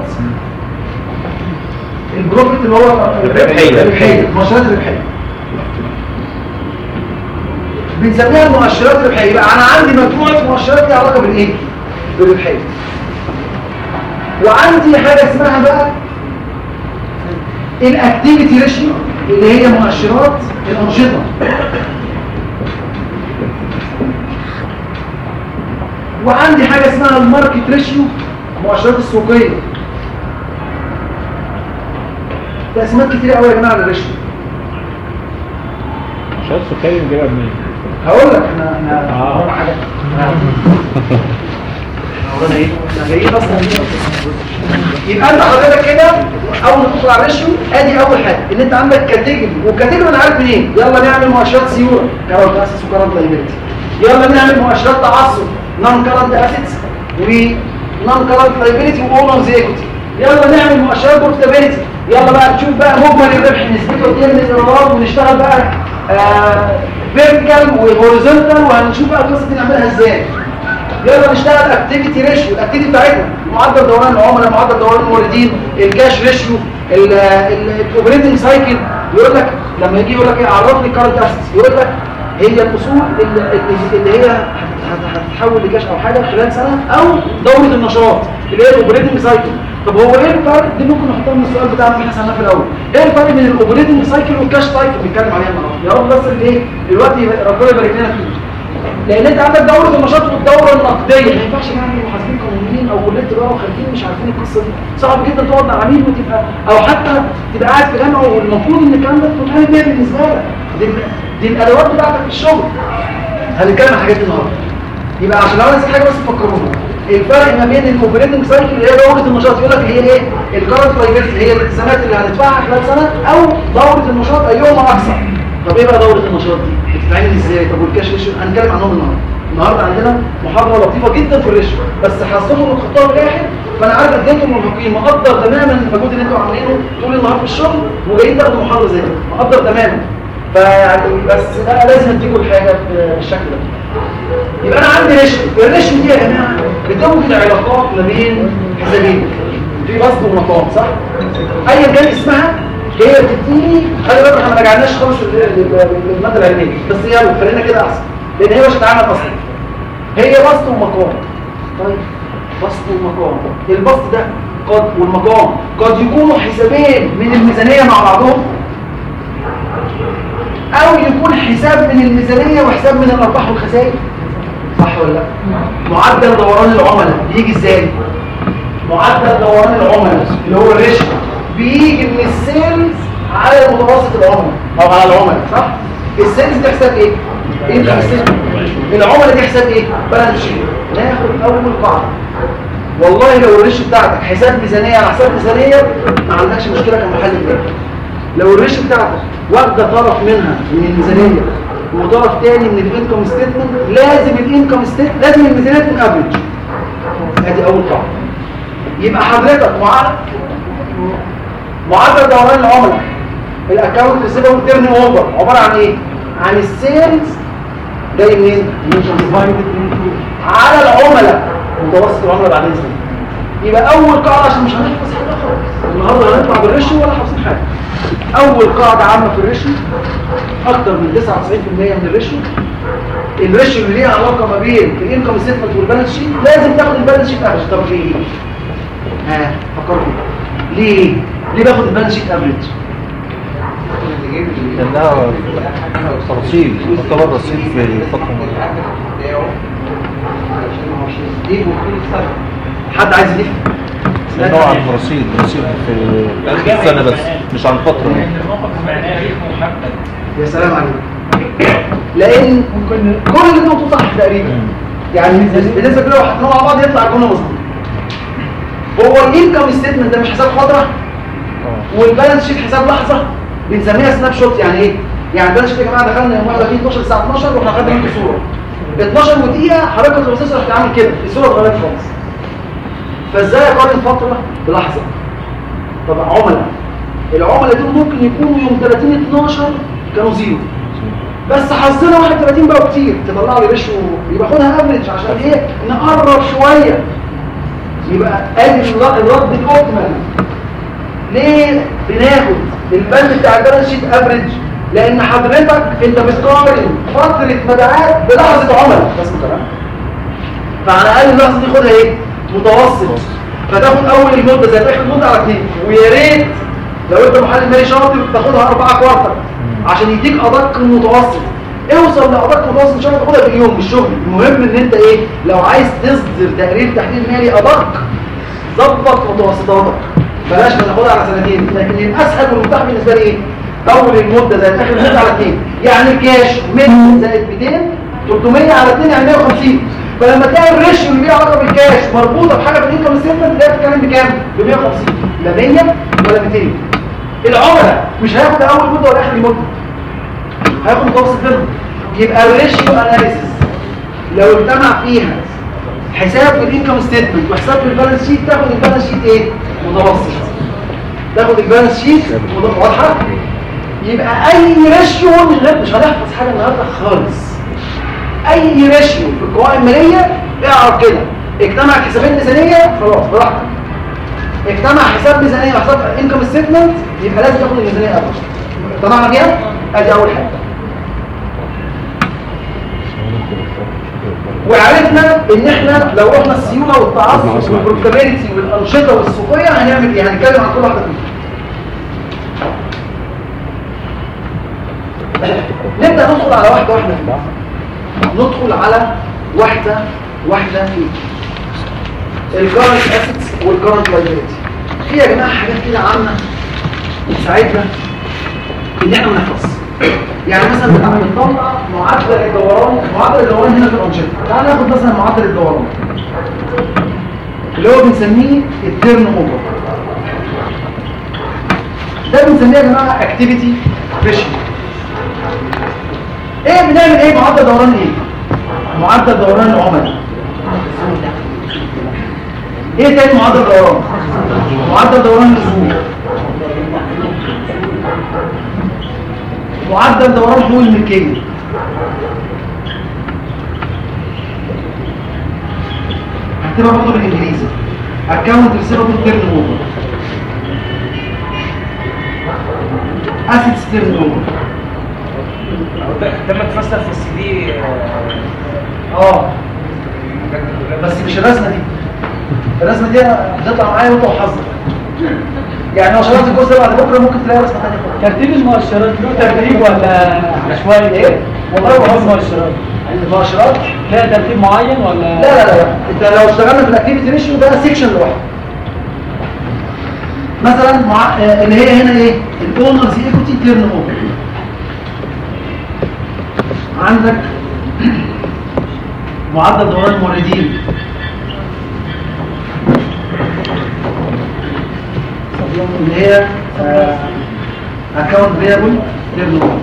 البروفيت اللي هو الربحيه الربحيه مؤشرات الربحيه بنسميها المؤشرات الربحيه. يبقى انا عندي مجموعه مؤشرات ليها علاقه بالايه؟ بالربحيه. وعندي حاجه اسمها بقى الاكتيفيتي ريشيو اللي هي مؤشرات الانشطه. وعندي حاجه اسمها الماركت ريشيو مؤشرات السوقيه. ده اسمات كتير قوي يا جماعه للريشيو. مؤشرات السوقيه نجيبها منين؟ هقول لك احنا احنا اه حاجه احنا ايه احنا جايين بس يبقى انت حضرتك كده اول ما تدخل على الريشيو ادي اول حاجه ان انت عندك كاتيجوري، والكاتيجوري انا عارف منين. يلا نعمل مؤشرات سيوله كارنت اسيتس وكارنت لايبيلتي، يلا نعمل مؤشرات تعثر نون كارنت اسيتس ونون كارنت لايبيلتي واونرز ايكويتي، يلا نعمل مؤشرات بروفيتابيلتي، يلا بقى نشوف بقى مجمل الربح نسبته قد ايه من الايرادات ونشتغل بقى فيرتيكال وهوريزونتال وهنشوف بقى القصه دي نعملها ازاي. يلا نشتغل اكتيفيتي ريشيو، الاكتيفيتي بتاعتنا معدل دوران العملاء، معدل دوران الموردين، الكاش ريشيو، الاوبريتنج سايكل. يقول لك لما يجي يقول لك ايه عرف لي كارنت اسيتس، يقول لك هي الاصول اللي, اللي هي هتتحول لكاش او حاجه خلال سنه، او دوره النشاط اللي هي الاوبريتنج سايكل. طب هو ايه الفرق؟ دي ممكن نحطها من السؤال بتاعنا اللي احنا سالناه في الاول. ايه الفرق بين الاوبريتنج سايكل والكاش سايكل اللي بنتكلم عليها النهارده؟ يا رب بس اللي ايه دلوقتي ربنا يبارك لنا فيه. لان انت عندك دوره النشاط والدوره النقديه، ما ينفعش يعني محاسبين قانونيين او كليه تجاره وخارجين مش عارفين القصه دي. صعب جدا تقعد مع عميل وتبقى او حتى تبقى قاعد في جامعه والمفروض ان الكلام ده تكون فاهم بيها بالنسبه لك. دي, دي الادوات بتاعتك في الشغل. هنتكلم عن الحاجات دي النهارده. يبقى عشان لو انا نسيت حاجه بس تفكرونا الفرق ما بين الاوبريتنج سايكل اللي هي دوره النشاط، يقول لك هي ايه؟ الكارنت لايبيلتي هي الالتزامات اللي هندفعها خلال سنه، او دوره النشاط ايهما اكثر. طب ايه بقى دوره النشاط دي؟ بتتعمل ازاي؟ طب والكاش ريشيو هنتكلم عنهم النهارده. النهارده عندنا محاضره لطيفه جدا في الريشيو، بس حظكم انكم تحطوها في الاخر، فانا عارف قد ايه انتم مرهقين، مقدر تماما المجهود اللي انتم عاملينه طول النهار في الشغل وجايين تاخدوا محاضره زي كده، مقدر تماما. فيعني بس انا لازم اديكم الحاجه بالشكل ده. يبقى انا عندي ريشيو، الريشيو دي يا جماعه بتوجد علاقات ما بين حسابين في بسط ومقام، صح؟ ايا كان اسمها هي بتديني، خلي بالك احنا ما رجعناش خالص للماده العلميه، بس يلا خلينا كده احسن لان هي مش هتتعامل اصلا. هي بسط ومقام. طيب بسط ومقام، البسط ده قد والمقام قد يكونوا حسابين من الميزانيه مع بعضهم، او يكون حساب من الميزانيه وحساب من الارباح والخسائر، صح ولا لا؟ معدل دوران العملاء بيجي ازاي؟ معدل دوران العملاء اللي هو الريشيو بيجي من السيلز على متوسط العملاء او على العملاء، صح؟ السيلز دي حساب ايه؟ انت حساب العملاء دي حساب ايه؟ بالانس شيت. ناخد اول قاعده، والله لو الريشيو بتاعتك حساب ميزانيه على حساب ميزانيه ما عندكش مشكله كمحلل تاني. لو الريش بتاعتك واخده طرف منها من الميزانيه وطرف تاني من الانكم ستيتمنت، لازم الانكم ستيتمنت لازم الميزانيه تكون افريج. ادي اول قاعده. يبقى حضرتك معدل معدل دوران العملاء الاكونت ريسيفبل تيرن اوفر عباره عن ايه؟ عن السيلز جاي منين؟ على العملاء متوسط العملاء بعد اذنك. يبقى اول قاعده عشان مش هنحفظ حاجه خالص النهارده، هنطلع بالريشيو ولا حافظين حاجه. اول قاعده عامه في الريشيو، اكتر من تسعة وتسعين بالمية من الريشيو الريشيو اللي ليها علاقه ما بين الانكم ستيتمنت والبالانس شيت لازم تاخد البالانس شيت افريج. طب ليه؟ ها فكروا ليه؟ ليه باخد البالانس شيت افريج؟ لانها رصيد، تعتبر رصيد في فتره حد عايز يفهم؟ نوع عن رصيد رصيد في اخر السنه بس مش عن فتره. يا سلام عليك. لان كل اللي انتوا صح تقريبا، يعني بالنسبه كده لو حطيناهم مع بعض يطلع الجمله مظبوطه. هو الانكم ستيتمنت ده مش حساب فتره والبالانس شيت حساب لحظه، بنسميها سناب شوت. يعني ايه؟ يعني البالانس شيت يا جماعه دخلنا يوم واحد وعشرين اتناشر الساعه اتناشر واحنا خدنا منكم صوره اتناشر ودقيقه، حركه البروسيسور رحت عامل كده الصوره اتغيرت خالص. فازاي اقارن فتره بلحظه؟ طب عملاء العملاء دول ممكن يكونوا يوم تلاتين اتناشر كانوا زيرو، بس حظنا واحد وتلاتين بقوا كتير، تطلع لي ريشيو يبقى خدها افريج عشان ايه؟ نقرب شويه. يبقى ادي الرد الاوبتيمال. ليه بناخد البند بتاع البالانس شيت افريج؟ لان حضرتك انت بتقارن فتره مبيعات بلحظه عملاء بس كده، فعلى الاقل اللحظه دي خدها ايه؟ متوسط. فتاخد اول المده زي اخر المده على اثنين، ويا ريت لو انت محلل مالي شاطر تاخدها اربعه كوارتر عشان يديك ادق المتوسط. اوصل لادق المتوسط مش هتاخدها في اليوم بالشغل. المهم ان انت ايه؟ لو عايز تصدر تقرير تحليل مالي ادق ظبط متوسطاتك، بلاش ناخدها على سنتين. لكن الاسهل والمتاح بالنسبه لي ايه؟ اول المده زي اخر المده على اثنين، يعني الكاش مية زائد ميتين تلتمية على اثنين يعني مية وخمسين. فلما تلاقي الريشيو اللي ليه علاقه بالكاش مربوطه بحاجه في الانكم ستيتمنت تلاقي بتتكلم بكام؟ ب مية وخمسين، لا مية ولا ميتين. العملاء مش هياخد اول مده ولا اخر المده، هياخد متوسط بينهم. يبقى الريشيو اناليسيس لو اجتمع فيها حساب في الانكم ستيتمنت وحساب في البالانس شيت تاخد البالانس شيت ايه؟ متوسط. تاخد البالانس شيت واضحه. يبقى اي ريشيو مش هنحفظ حاجه النهارده خالص. اي ريشيو في القوائم الماليه اعرف كده، اجتمع حسابين ميزانيه خلاص براحتك. اجتمع حساب ميزانيه وحساب انكم ستيتمنت يبقى لازم تاخد الميزانيه الاول. اجتمعنا فيها؟ ادي اول حاجه. وعرفنا ان احنا لو رحنا السيوله والتعصب والبروفيتابيلتي والانشطه والسوقيه هنعمل ايه؟ هنتكلم عن كل واحده فيهم. نبدا ندخل على واحده واحده فيها. ندخل على واحده واحده فيه. الكارنت اسيتس والكارنت لايبيلتي. في يا جماعه حاجات كده عامه تساعدنا ان احنا نحفظ. يعني مثلا بنطلع معدل الدوران، معدل الدوران هنا في الانشطه. تعال ناخد مثلا معدل الدوران اللي هو بنسميه التيرن اوفر. ده بنسميه يا جماعه اكتيفيتي ريشيو. ايه بنعمل ايه؟ معدل دوران ايه؟ معدل دوران العملاء. ايه تاني معدل دوران؟ معدل دوران الاسبوع. معدل دوران حقوق الملكيه. هكتبها برضه بالانجليزي. اكونت ريسيفبل تيرن اوفر. اسيتس تيرن اوفر. ده متفسر في السي دي. اه بس مش الرسمه دي. الرسمه دي هتطلع معايا وانت وحظك. يعني لو شرحت الجزء بعد بكره ممكن تلاقي رسمه ثانيه. ترتيب المؤشرات له ترتيب ولا عشوائي؟ ايه؟ والله هو بهزر. المؤشرات المؤشرات لها ترتيب معين ولا؟ لا لا لا انت لو اشتغلنا في الاكتيفيتي ريشيو ده سيكشن لوحده. مثلا مع... اللي هي هنا ايه؟ الاونرز ايكوتي تيرن اوفر. عندك معدل دوران الموردين. اللي هي اكونت بيبل تيرن اوفر.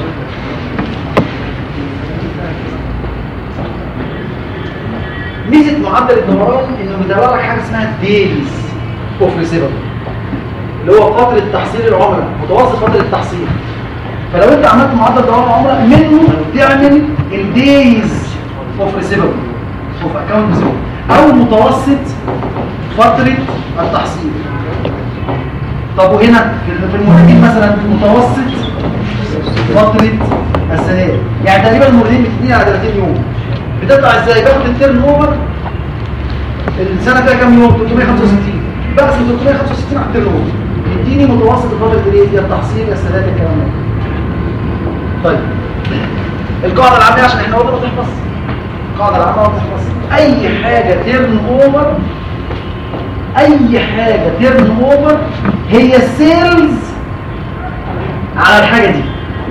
ميزه معدل الدوران انه بيدور لك حاجه اسمها ديلز اوف ريسيفبل، اللي هو فتره تحصيل العملاء، متوسط فتره التحصيل. فلو انت عملت معدل دوران العملاء منه تعمل الديز اوف ريسيفبل اوف اكونت ريسيفبل او متوسط فتره التحصيل. طب وهنا في الموردين مثلا متوسط فتره السداد، يعني تقريبا الموردين بتديني على ثلاثين يوم. بتطلع ازاي؟ باخد التيرن اوفر السنه فيها كام يوم؟ ثلاثمية وخمسة وستين، بقسم ثلاثمية وخمسة وستين على التيرن اوفر يديني متوسط فتره الايه؟ يا التحصيل يا السداد الكلام ده. طيب القاعده العامه عشان احنا قلنا ما تحفظ، القاعده العامه ما تحفظ اي حاجه تيرن اوفر، اي حاجه تيرن اوفر هي السيلز على الحاجه دي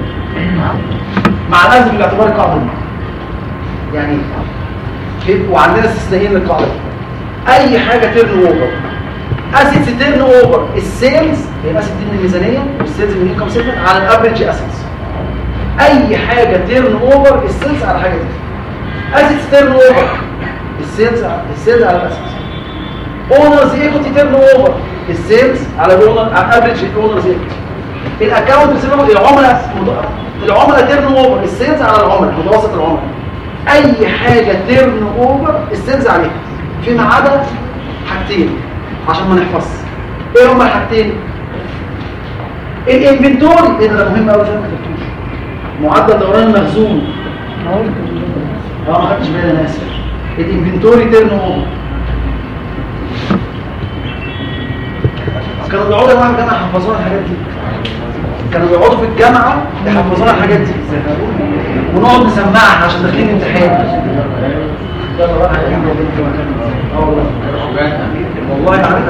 مع الأخذ بالاعتبار القاعده دي. يعني وعندنا استثنائيين للقاعده دي. اي حاجه تيرن اوفر اسيتس تيرن اوفر السيلز، هي الاسيت دي من الميزانيه والسيلز من الانكم ستمنت على الافريج اسيتس. اي حاجه تيرن اوفر السيلز على حاجه دي. اسيتس تيرن اوفر السيلز السيلز على الاسيتس. اونرز ايكوتي تيرن اوفر السيلز على الاونر على الافريج اونرز ايكوتي. الاكونت ريسيفبل العملاء العملاء تيرن اوفر السيلز على العملاء متوسط العملاء. اي حاجه تيرن اوفر السيلز عليها فيما عدا حاجتين عشان ما نحفظش. ايه هما الحاجتين؟ الانفنتوري، ايه ده مهم قوي زي ما كتبتوش. معدل دوران المخزون اه ما خدتش بالي انا اسف. الانفنتوري تيرن اوفر كانوا بيقعدوا معاهم الجامعه يحفظونا الحاجات دي، كانوا بيقعدوا في الجامعه يحفظونا الحاجات دي ونقعد نسمعها عشان داخلين امتحان. والله عارف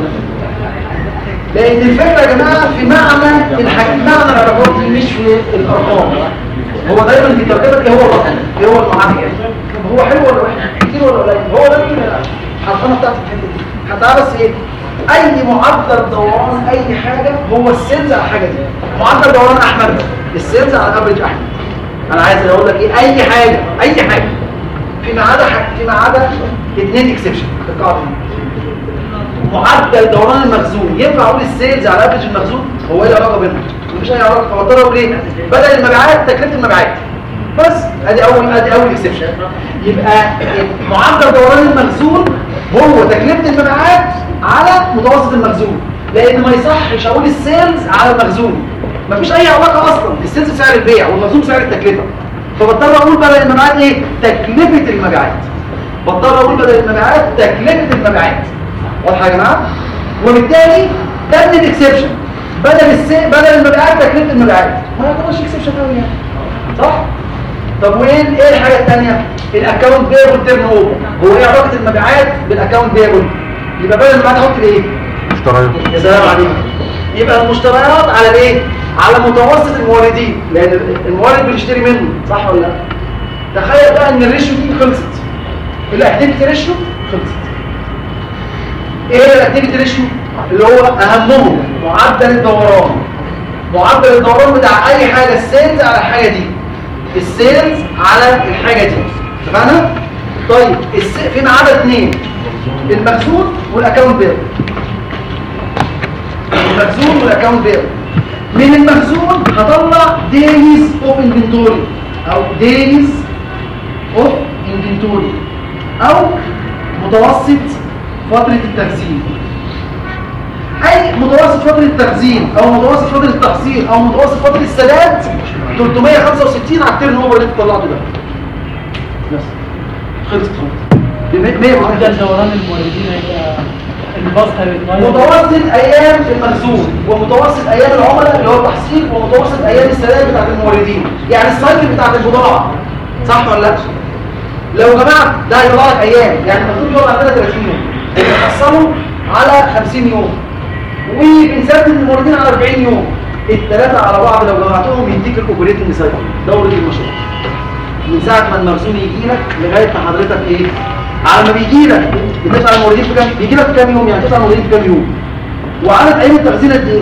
لان الفكره يا جماعه في معنى الحاجات، معنى العلاقات دي مش في الارقام. هو دايما بيتركبك ايه هو الرقم، ايه هو المعادله، هو حلو ولا وحش، كتير ولا قليل، هو ده الحرفنه بتاعت الحته دي. هتعرف بس ايه اي معدل دوران اي حاجه هو السيلز على الحاجه دي. معدل دوران احمد السيلز على الافريج احمد. انا عايز اقول لك ايه اي حاجه اي حاجه فيما عدا فيما عدا اثنين اكسبشن في القاعده دي. معدل دوران المخزون ينفع اقول السيلز على افريج المخزون؟ هو ايه العلاقه بينهم؟ مفيش اي علاقه. فبضطر اقول ايه؟ بدل المبيعات تكلفه المبيعات بس. ادي اول ادي اول اكسبشن. يبقى معدل دوران المخزون هو تكلفه المبيعات على متوسط المخزون، لان ما يصحش اقول السيلز على المخزون. مفيش اي علاقه اصلا. السيلز بسعر البيع والمخزون بسعر التكلفه. فبضطر اقول بدل المبيعات ايه؟ تكلفه المبيعات. بضطر اقول بدل المبيعات تكلفه المبيعات. واضحه يا جماعه؟ وبالتالي ده من الاكسبشن. بدل السي... بدل المبيعات تكلفه المبيعات ما يعتبرش اكسبشن قوي يعني، صح؟ طب وايه ايه الحاجه الثانيه؟ الاكونت بيبل تيرن اوفر. هو ايه علاقه المبيعات بالاكونت بيبل؟ يبقى بدل المبيعات احط ايه؟ مشتريات. يا سلام عليك. يبقى المشتريات على الايه؟ على متوسط الموردين، لان المورد بيشتري منه، صح ولا لا؟ تخيل بقى ان الريشيو دي خلصت، الاكتيفيتي ريشيو خلصت. ايه الاكتيفيتي ريشيو؟ اللي هو اهمهم معدل الدوران. معدل الدوران بتاع اي حاجه السيلز على الحاجه دي، السيلز على الحاجه دي. اتفقنا؟ طيب الس... فيما عدا اثنين، المخزون والاكونت بيبل. المخزون والاكونت بيبل. من المخزون هطلع دايز اوف انفنتوري او دايز اوف انفنتوري او متوسط فتره التخزين. اي متوسط فتره التخزين او متوسط فتره التحصيل او متوسط فتره السداد ثلاثمية وخمسة وستين على التيرن اوفر اللي انت طلعته ده. بس خلصت خالص. معدل دوران الموردين هيبقى البسط متوسط ايام المخزون ومتوسط ايام العملاء اللي هو التحصيل ومتوسط ايام السداد بتاعت الموردين، يعني السايكل بتاعت البضاعه، صح ولا لا؟ لو يا جماعه ده هيطلع لك ايام، يعني المفروض يقعد عندنا ثلاثين يوم بنحصله على خمسين يوم وبنثبت الموردين على أربعين يوم. الثلاثه على بعض لو جمعتهم يديك الاوبريتنج سايكل، دوره المشروع، من ساعه ما المخزون يجي لك لغايه ما حضرتك ايه على ما بيجي لك بتدفع الموردين في كام، بيجي لك في كام يوم، يعني تدفع الموردين في كام يوم، وعدد ايام التخزين قد ايه،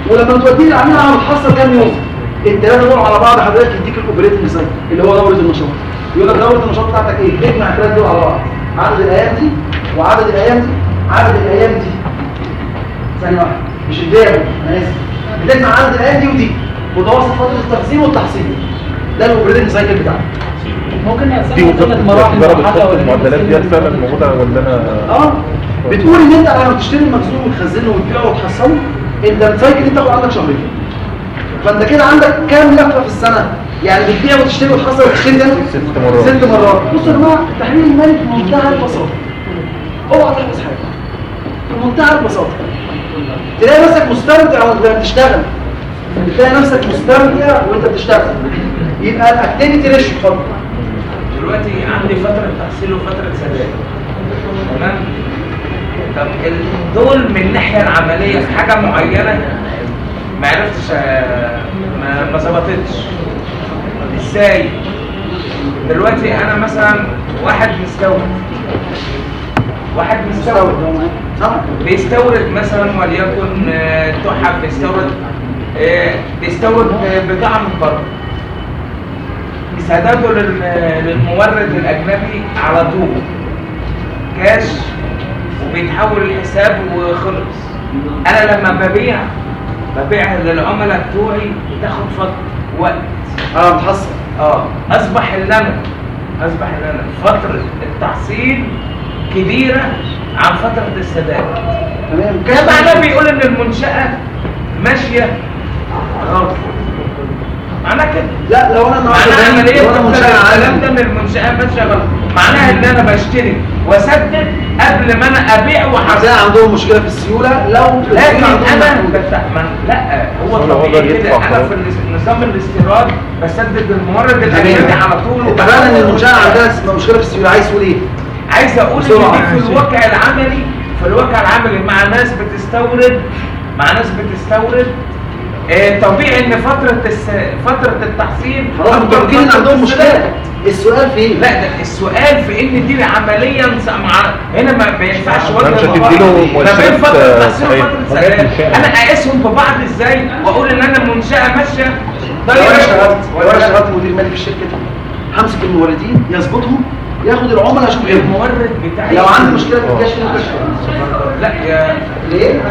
ولما توديه للعميل على متحصل كام يوم الثلاثه دول على بعض حضرتك يديك الاوبريتنج سايكل اللي هو دوره النشاط. يقول لك دوره النشاط بتاعتك ايه؟ اجمع الثلاث دول على بعض، عدد الايام دي وعدد الايام دي عدد الايام دي ثانيه واحده مش الدايره انا اسف، بتجمع عدد الايام دي ودي متوسط فتره التخزين والتحصيل. ده الاوبريتنج سايكل بتاعك. ممكن دي نقسمها ثلاث مراحل درجة مرحلة خط ولا المعدلات ديت فعلا موجودة ولا انا اه بتقول ان انت لما تشتري المخزون وتخزنه وتبيعه وتحصله انت السايكل دي تاخد عندك شهرين. فانت كده عندك كام لفه في السنه؟ يعني بتبيع وتشتري وتحصل وتشتري ده ست مرات ست مرات. بصوا يا جماعه التحليل المالي في منتهى البساطه. اوعى تحفظ حاجه. في منتهى البساطه. تلاقي نفسك مستمتع وانت بتشتغل. بتلاقي نفسك مستمتع وانت بتشتغل. يبقى الاكتيفيتي ريشيو اتفضل. دلوقتي عندي فترة تحصيل وفترة سداد تمام. طب ال- دول من الناحية العملية في حاجة معينة ما عرفتش آه، ما ما ظبطتش ازاي. دلوقتي انا مثلا واحد مستورد واحد مستورد صح؟ بيستورد مثلا وليكن آه، تحف بيستورد آه، بيستورد آه، بضاعة من بره. سداده لل- للمورد الأجنبي على طول كاش وبيتحول الحساب وخلص. أنا لما ببيع ببيع للعملاء بتوعي بتاخد فترة وقت. اه متحصل. اه أصبح اللي أنا أصبح اللي أنا فترة التحصيل كبيرة عن فترة السداد. تمام. ده معناه بيقول إن المنشأة ماشية غلط. معناه كده. لا لو انا النهارده معناها عمليه لو انا منشأة الكلام عالم ده من المنشاه ماشيه غلط. معناها ان انا بشتري واسدد قبل ما انا ابيع هتلاقي واحاسب. عندهم مشكله في السيوله لو لكن عندهم انا محدود. بفتح من لا هو هو طبيعي يقدر كده. يدفع انا خلاص. في الاس- نظام الاستيراد بسدد المورد الاجنبي تمام. على طول. اتفقنا ان المنشاه عندها مشكله في السيوله. عايز تقول ايه؟ عايز اقول بسرعة. ان دي في الواقع العملي في الواقع العملي مع ناس بتستورد مع ناس بتستورد آه، طبيعي ان فتره الس... فتره التحصيل خلاص أكبر متفقين ان فترة عندهم السداد. مشكله. السؤال في ايه؟ لا ده السؤال في ان دي عمليا مع هنا ما ما ينفعش وجه مش مقارنة هتديله ما بين مؤشرات فتره تحصيل صحيحة. وفتره سداد. انا اقيسهم ببعض ازاي واقول ان انا منشاه ماشيه لو انا اشتغلت لو انا ولا اشتغلت مدير مالي في الشركه دي همسك الموردين يظبطهم ياخد العملاء اشوف غيرهم. المورد بتاعي لو عندي مشكله في الكاش ممكن لا يا ليه؟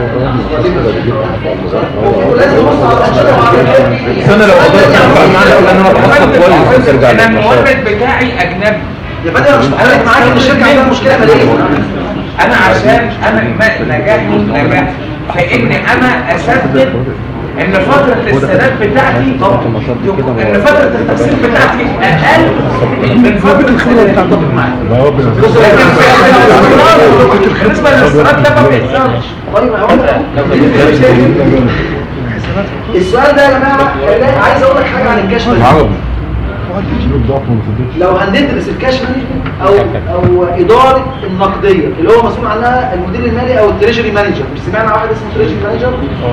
ولازم ابص على الانشطه وعلى بس انا لو قدرت ادفع معاك لان انا بحصل كويس ترجع انا للنشاط. المورد بتاعي اجنبي. يا فندم انا مش مختلف معاك ان الشركه عندها مشكله ماليه. انا عشان انا ما- نجاحي نجاح في ان انا اسدد ان فترة السداد بتاعتي ان فترة التحصيل بتاعتي اقل من فترة السداد. هو بالنسبة بالنسبة للاستيراد ده ما بيحصلش. طيب هقول لك السؤال ده يا جماعه خلاني عايز اقول لك حاجه عن الكاش مانجمنت. عربي شنو ضعف وما صدقش لو هندرس الكاش مانجمنت او او اداره النقديه اللي هو مسؤول عنها المدير المالي او التريجري مانجر. مش سمعنا واحد اسمه تريجري مانجر؟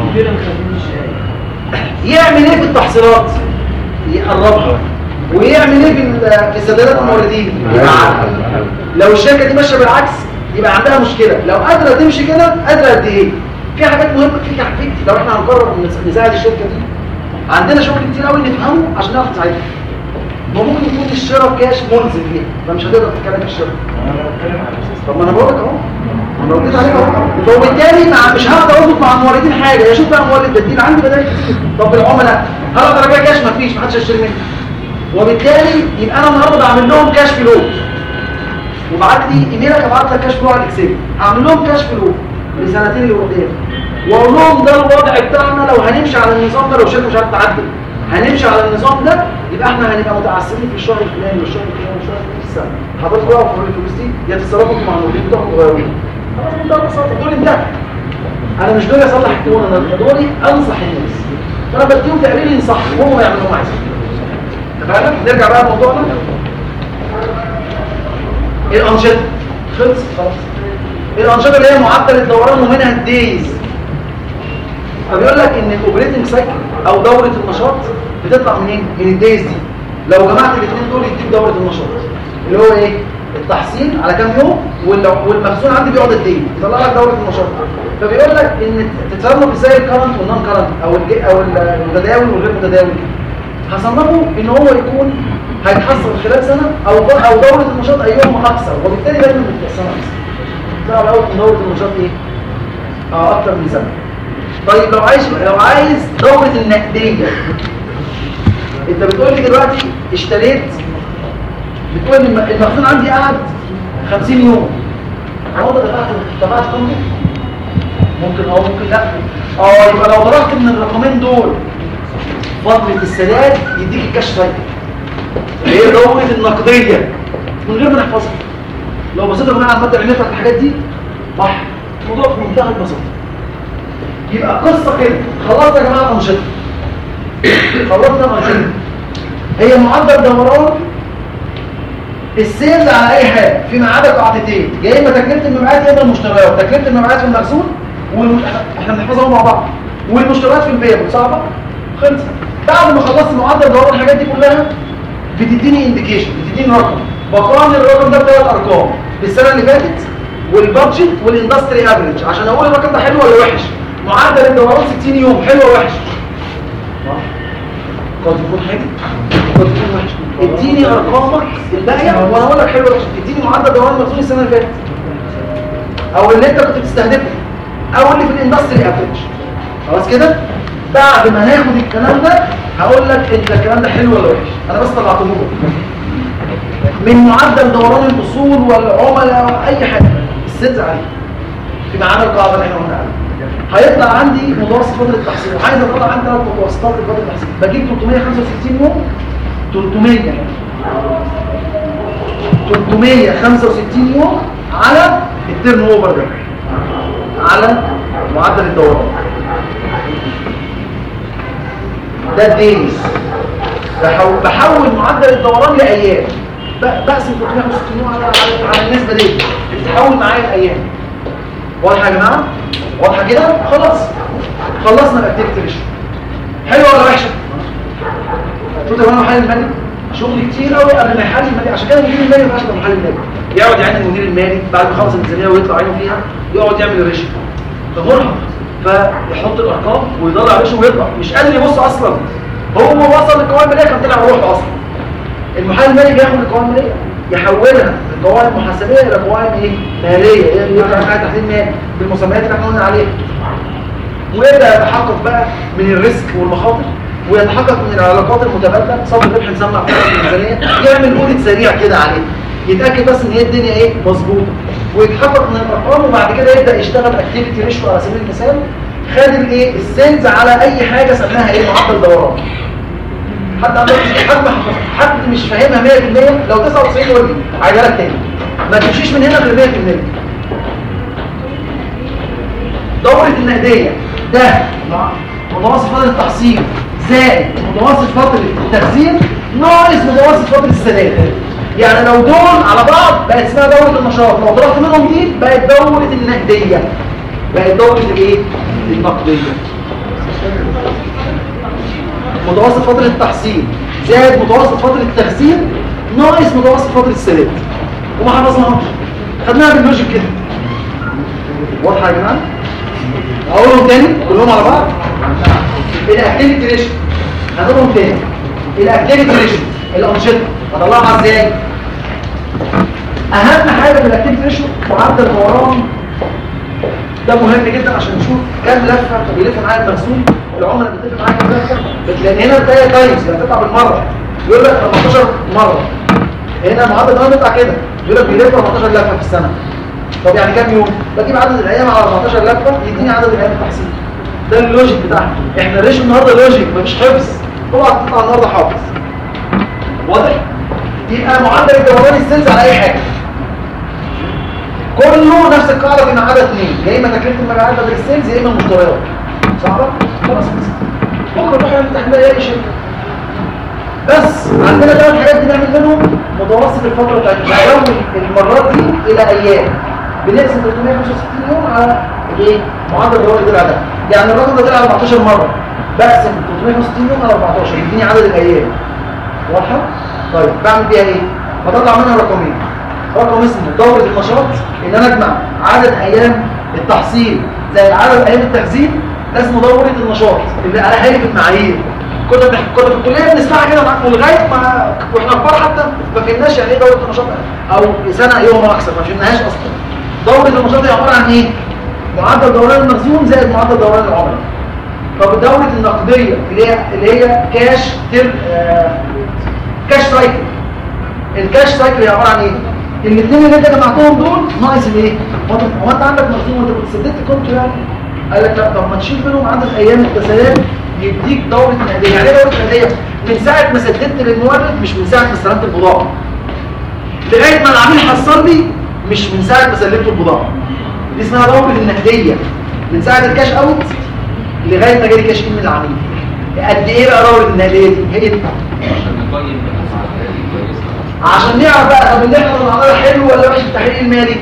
يعمل ايه في التحصيلات؟ يقربها. ويعمل ايه في ال- في سدادات الموردين؟ يبعدها. لو الشركه دي ماشيه بالعكس يبقى عندها مشكله. لو قادره تمشي كده قادره قد ايه؟ في حاجات مهمه في تحقيق. لو احنا هنقرر نس- نساعد الشركه دي عندنا شغل كتير قوي نفهمه عشان نعرف نساعدها. ما ممكن يكون الشراء كاش ملزم ليه فمش هتقدر تتكلم في الشراء. طب ما انا بقول لك اهو انا رديت عليك اهو. وبالتالي مع مش هقدر اظبط مع الموردين حاجه. يا شوف بقى مورد بديل عندي بدائل كتير. طب العملاء هل اقدر ابيع كاش؟ مفيش محدش هيشتري مني. وبالتالي يبقى انا النهارده بعمل لهم كاش فلو وبعت لي ايميلك ابعت لك كاش فلو على الاكسل. اعمل لهم كاش فلو لسنتين اللي قدام واقول لهم ده الوضع بتاعنا لو هنمشي على النظام ده. لو شركه مش عارفه تعدل هنمشي على النظام ده يبقى احنا هنبقى متعثرين في الشهر الفلاني والشهر الفلاني والشهر الفلاني في السنه. حضرتك بقى في الفلوس دي يا تتصرفوا مع المدير بتاعكم تغيروه. ده ببساطه دول انتهى. انا مش دول اصلح الكون انا دوري انصح الناس. فانا بديهم تقرير ينصحهم وهم يعملوا اللي هم عايزينه. اتفقنا؟ نرجع بقى لموضوعنا. الانشطه خلص خلاص. الانشطه اللي هي معدل الدوران ومنها الدايز. فبيقول لك ان الاوبريتنج سايكل او دوره النشاط بتطلع منين؟ من الدايز دي. لو جمعت الاثنين دول يديك دوره النشاط اللي هو ايه؟ التحصيل على كام يوم والمخزون عندي بيقعد قد ايه، يطلع لك دوره النشاط. فبيقول لك ان تتصنف ازاي الكرنت والنون كرنت او او المتداول والغير متداول. هصنفه ان هو يكون هيتحصل خلال سنه او او دوره النشاط ايهما اكثر، وبالتالي لازم السنه اكثر. طبعا الاول ان دوره النشاط ايه؟ اه اكثر من سنه. طيب لو عايز لو عايز دوره النقديه، انت بتقول لي دلوقتي اشتريت، بتقول لي المخزون عندي قعد خمسين يوم، هو ده دفعت دفعت كله؟ ممكن اه ممكن لا. اه يبقى لو ضربت من الرقمين دول فتره السداد يديك الكاش فايده اللي هي دوره النقديه من غير ما نحفظها. لو بصيت يا جماعه على الماده العلميه بتاعت الحاجات دي صح، الموضوع في منتهى البساطه. يبقى قصه كده، خلصنا يا جماعه الانشطه، خلصنا الانشطه هي معدل دوران السيلز على اي حاجه فيما عدا قاعدتين، يا اما تكلفه المبيعات يا اما المشتريات. تكلفه المبيعات في المخزون والم... احنا بنحفظهم مع بعض، والمشتريات في البيع صعبه خلص. بعد ما خلصت معدل دوران الحاجات دي كلها بتديني انديكيشن، بتديني رقم، بقارن الرقم ده بثلاث ارقام بالسنه اللي فاتت والبادجت والاندستري افريج عشان اقول الرقم ده حلو ولا وحش. معدل الدوران ستين يوم، حلو ولا وحش؟ قد يكون حلو قد يكون وحش. اديني ارقامك الباقيه وانا اقول لك حلو ولا وحش. اديني معدل دوران المخزون السنه اللي فاتت او اللي انت كنت بتستهدفه او اللي في الاندستري افريج. خلاص كده؟ بعد ما ناخد الكلام ده هقول لك انت الكلام ده حلو ولا وحش. انا بس طلعته لكم من معدل دوران الاصول والعملاء اي حاجه السيلز عليه في معنى القاعده اللي احنا قلنا عليها. هيطلع عندي متوسط فتره التحصيل، وعايز اطلع عندي ثلاث متوسطات لفتره التحصيل. بجيب ثلاثمية وخمسة وستين يوم، ثلاثمية ثلاثمية وخمسة وستين يوم على التيرن اوفر ده، على معدل الدوران ده الدينيز. بحول, بحول معدل الدوران لايام، بقسم ثلاثمية وخمسة وستين يوم على على النسبه دي بتتحول معايا الايام. واضحه يا جماعه؟ واضحه كده؟ خلاص خلصنا الاكتيفيتي ريشيو. حلوه ولا وحشه؟ شوف يا جماعه محلل المالي شغل كتير قوي قبل ما يحلل المالي، عشان كده المدير المالي ما ينفعش يبقى محلل المالي. يقعد يعين المدير المالي بعد ما يخلص الميزانيه ويطلع عينه فيها، يقعد يعمل الريشيو فمرهق، فيحط الارقام ويطلع ريشيو ويطلع مش قادر يبص اصلا. هو وصل للقوائم الماليه كان طلع روحه اصلا. المحلل المالي بياخد القوائم الماليه يحولها من قوائم محاسبيه الى قوائم ايه؟ ماليه، هي اللي بيقع معاها تحليل مالي بالمسميات اللي احنا قلنا عليها. ويبدا يتحقق بقى من الريسك والمخاطر، ويتحقق من العلاقات المتبادله، صافي الربح نسمع في الميزانيه، يعمل اوديت سريع كده عليه، يتاكد بس ان هي الدنيا ايه؟ مظبوطه، ويتحقق من الارقام، وبعد كده يبدا يشتغل اكتيفيتي ريشيو على سبيل المثال. خد الايه؟ السيلز على اي حاجه سماها ايه؟ معدل دوران. حد عنده حد ما حد مش فاهمها مية في المية، لو تسعة وتسعين قول لي عايزها لك تاني، ما تمشيش من هنا غير مية في المية. دوره النقديه ده متوسط فتره التحصيل زائد متوسط فتره التخزين ناقص متوسط فتره السداد. يعني لو دول على بعض بقت اسمها دوره النشاط، لو ضربت منهم دي بقت دوره النقديه، بقت دوره الايه؟ النقديه. متوسط فترة التحصيل زائد متوسط فترة التخزين ناقص متوسط فترة السداد، وما حفظناهاش، خدناها باللوجيك كده. واضحة يا جماعة؟ اقولهم تاني كلهم على بعض. الاكتيفيتي ريشيو هنقولهم تاني. الاكتيفيتي ريشيو الانشطة هطلعها ازاي؟ اهم حاجة في الاكتيفيتي ريشيو معدل دوران، ده مهم جدا عشان نشوف كام لفه بيلف معايا المخزون. العملاء بتلف معايا كام لفه، لان هنا بتلاقي تايمز يعني بتطلع بالمره، يقول لك أربعتاشر مره. هنا معدل الدوران بيطلع كده، يقول لك بيلف أربعتاشر لفه في السنه. طب يعني كام يوم؟ بجيب عدد الايام على أربعتاشر لفه يديني عدد الايام التحصيل. ده اللوجيك بتاعنا. احنا ريش النهارده لوجيك مفيش حفظ، طبعا تطلع النهارده حافظ. واضح؟ يبقى معدل الدوران السيلز على اي حاجه كله نفس القاعده بما عدا اثنين، يا اما تكلفه المبيعات بدل السيلز يا اما المشتريات. صح؟ خلاص بكره نروح نفتح بقى اي شركه. بس عندنا بقى الحاجات دي نعمل منهم متوسط الفتره بتاعتنا، نحول المرات دي الى ايام. بنقسم ثلاثمية وخمسة وستين يوم على ايه؟ معدل الدوران اللي طلع ده. يعني الرقم ده طلع أربعتاشر مره، بقسم ثلاثمية وخمسة وستين يوم على أربعتاشر يديني عدد الايام. واضحه؟ طيب بعمل بيها ايه؟ بطلع منها رقمين. رقم اسمه دورة النشاط، ان انا اجمع عدد ايام التحصيل زي عدد ايام التخزين، ده اسمه دورة النشاط اللي على هيئة المعايير. كنا كنا في الكليه بنسمعها كده معاكم لغايه ما واحنا كبار حتى ما فهمناش يعني ايه دوره النشاط او سنه يوم اكثر ما فهمناهاش اصلا. دوره النشاط هي عباره عن ايه؟ معدل دوران المخزون زائد معدل دوران العملاء. طب الدوره النقديه اللي هي اللي هي كاش تر آه كاش سايكل. الكاش سايكل هي عباره عن ايه؟ الاثنين اللي انت جمعتهم دول ناقص الايه؟ هو انت عندك مخزون وانت كنت سددت كنت يعني قال لك لا طب ما تشيل منهم عدد ايام التسليم يديك دورة نقدية. يعني ايه دورة نقدية؟ من ساعة ما سددت للمورد مش من ساعة ما استلمت البضاعة لغاية ما العميل حصل لي، مش من ساعة ما سلمت البضاعة. دي اسمها دورة النقدية، من ساعة الكاش اوت لغاية ما جالي كاش ان من العميل. قد ايه بقى دورة النقدية دي؟ هي دي عشان نعرف بقى طب اللي احنا بنعمله حلو ولا وحش التحليل المالي.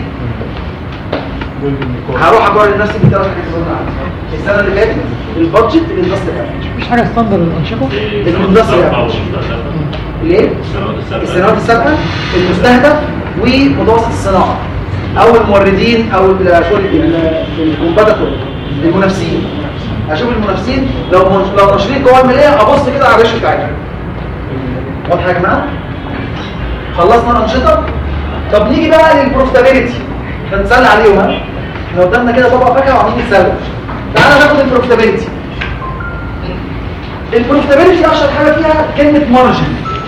هروح اقول لنفسي بالثلاث حاجات اللي قلنا عنها السنه اللي فاتت. البادجت الاندستري افريج، مفيش حاجه ستاندرد الانشطه الاندستري افريج ليه؟ السنوات السابقه المستهدف ومتوسط الصناعه او الموردين او سوري الكومباتيتور المنافسين. اشوف المنافسين لو لو ناشرين قوائم ماليه ابص كده على الريشيو بتاعتهم. واضحه يا جماعه؟ خلصنا الانشطه. طب نيجي بقى للبروفيتابيلتي هنسال عليهم. ها احنا قدامنا كده طبق فاكهه وعاملين نتسلى. تعالى ناخد البروفيتابيلتي. البروفيتابيلتي اشهر حاجه فيها كلمه مارجن.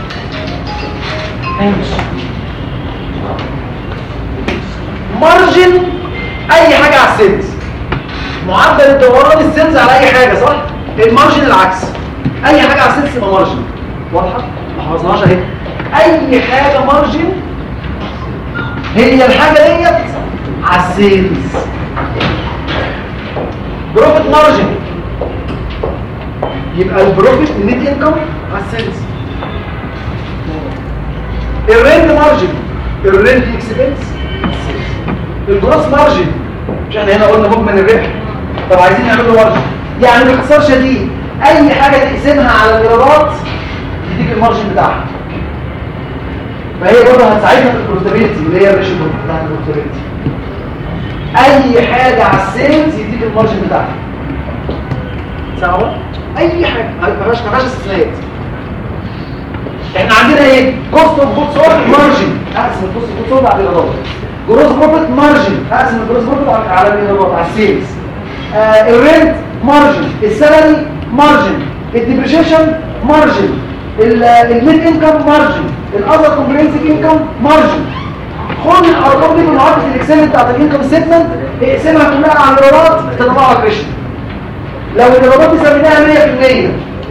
مارجن اي حاجه على السيلز، معدل الدوران السيلز على اي حاجه صح؟ المارجن العكس، اي حاجه على السيلز يبقى مارجن. واضحه؟ ما حفظناهاش اهي. اي حاجه مارجن هي الحاجه ديت على السيلز. بروفيت مارجن يبقى البروفيت النت انكم على السيلز. الرنت مارجن الرنت اكسبنس. الجروس مارجن مش احنا هنا قلنا مجمل الربح، طب عايزين نعمل له مارجن يعني باختصار شديد اي حاجه تقسمها على الايرادات يديك المارجن بتاعها. فهي برضه هتساعدنا في البروفيتابيلتي اللي هي الريشيو بتاعت البروفيتابيلتي. اي حاجه على السيلز يديك المارجن بتاعها. صعبه؟ اي حاجه ما فيهاش ما فيهاش استثناءات. احنا عندنا ايه؟ كوست اوف جود سولد مارجن، اقسم الكوست اوف جود سولد على الايرادات. جروس بروفيت مارجن، اقسم الجروس بروفيت على الايرادات على السيلز. آه الرنت مارجن، السالري مارجن، الديبريشيشن مارجن، النت انكم مارجن، الاذر كومبريهنسيف انكم مارجن. خد الارقام دي من معادله الاكسل بتاعت الانكم ستمنت اقسمها كلها على الايرادات تطلع لك ريشيو. لو الايرادات دي سميناها مية في المية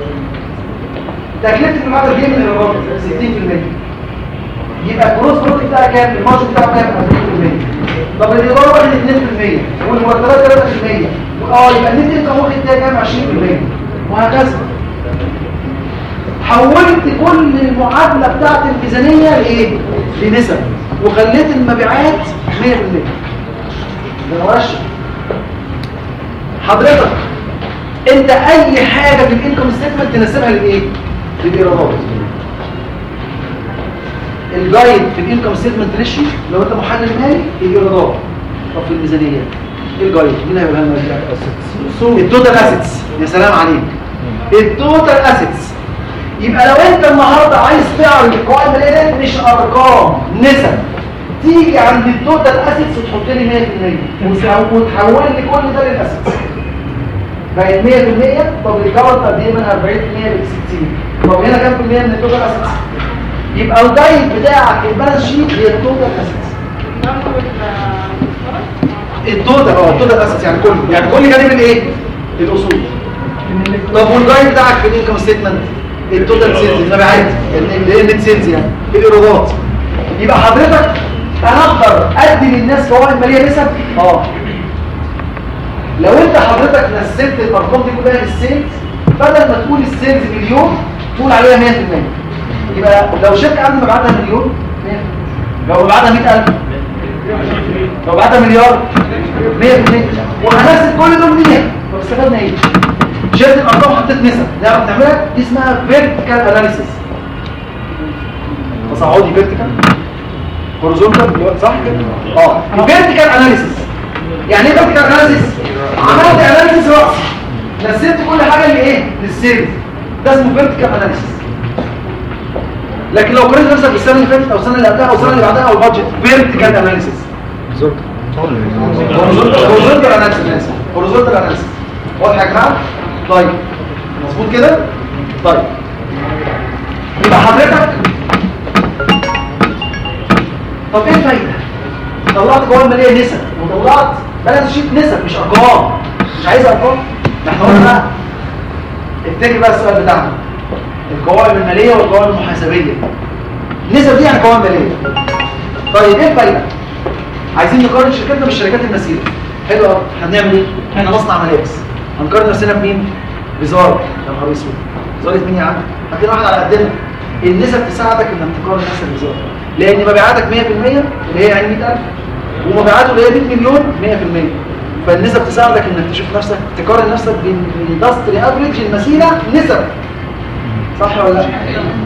تكلفه المعدل دي من الايرادات ستين في المية يبقى الجروس بروفيت بتاعها كام؟ المارجن بتاعه كام؟ ثلاثين في المية. طب الايجار واحد اثنين في المية والمرتبات ثلاثة في المية اه يبقى النت انكم واخد ده كام؟ عشرين في المية وهكذا. حولت كل المعادله بتاعت الميزانيه لايه؟ لنسب وخليت المبيعات مية في المية. ده مؤشر. حضرتك انت اي حاجه في الانكم ستيتمنت تنسبها لايه؟ للايرادات. الجايد في الانكم ستيتمنت ريشيو لو انت محلل مالي الايرادات. طب في الميزانيه الجايد مين هيقولها لنا؟ التوتال اسيتس. يا سلام عليك. التوتال اسيتس. يبقى لو انت النهارده عايز تعرض القوائم الماليه دي مش ارقام نسب، تيجي عند التوتال اسيتس وتحط لي مية في المية وتحول لي كل ده للاسيتس. بقت مية في المية. طب الكارت قد ايه؟ من أربعين في المية ل ستين. طب هنا كام في المية من التوتال اسيتس؟ يبقى الجايد بتاعك البالانس شيت هي التوتال اسيتس. التوتال اه التوتال اسيتس يعني كله يعني كل جانب الايه؟ الاصول. طب والجايد بتاعك في الانكم ستيتمنت التوتال سيلز المبيعات اللي هي النت سيلز يعني الايرادات. يبقى حضرتك انا اقدر ادي للناس قوائم ماليه نسب اه لو انت حضرتك نزلت الارقام دي كلها للسيلز بدل ما تقول السيلز مليون تقول عليها مية في المية. يبقى لو شركه عندي مبيعاتها مليون لو مبيعاتها مية ألف لو مبيعاتها مليار مية في المية وهنزل كل دول مية. طب استفدنا ايه؟ شلت الارقام وحطيت نسب نعرف نعملها. دي اسمها فيرتيكال اناليسيس. تصاعدي فيرتيكال هوريزونتال صح كده؟ اه الفيرتيكال اناليسيس. يعني ايه فيرتيكال اناليسيس؟ عملت اناليسيس راسي نزلت كل حاجه اللي ايه؟ للسيلز، ده اسمه فيرتيكال اناليسيس. لكن لو قارنت نفسك بالسنه اللي فاتت او السنه اللي قبلها او السنه اللي بعدها او البادجت، فيرتيكال اناليسيس. هوريزونتال اناليسيس. هوريزونتال اناليسيس واضح يا جماعه؟ طيب مظبوط كده؟ طيب يبقى حضرتك طب ايه الفايده؟ طلعت قوائم ماليه نسب وطلعت بالانس شيت نسب مش ارقام، مش عايز ارقام. ما احنا قلنا بقى افتكر بقى السؤال بتاعنا، القوائم الماليه والقوائم المحاسبيه. النسب دي يعني قوائم ماليه. طيب ايه الفايده؟ عايزين نقارن شركتنا بالشركات المسيره. حلو قوي. احنا بنعمل ايه؟ احنا مصنع ملابس، هنقارن نفسنا بمين؟ بزار. يا نهار اسود، زارة مين يا عم؟ هتلاقي واحد على قدنا. النسب تساعدك انك تقارن نفسك بزار، لان مبيعاتك مية في المية اللي هي يعني مية ألف، ومبيعاته اللي هي مية مليون مية في المية. فالنسب تساعدك انك تشوف نفسك، تقارن نفسك بالاندستري افريج المسيره نسب. صح ولا لا؟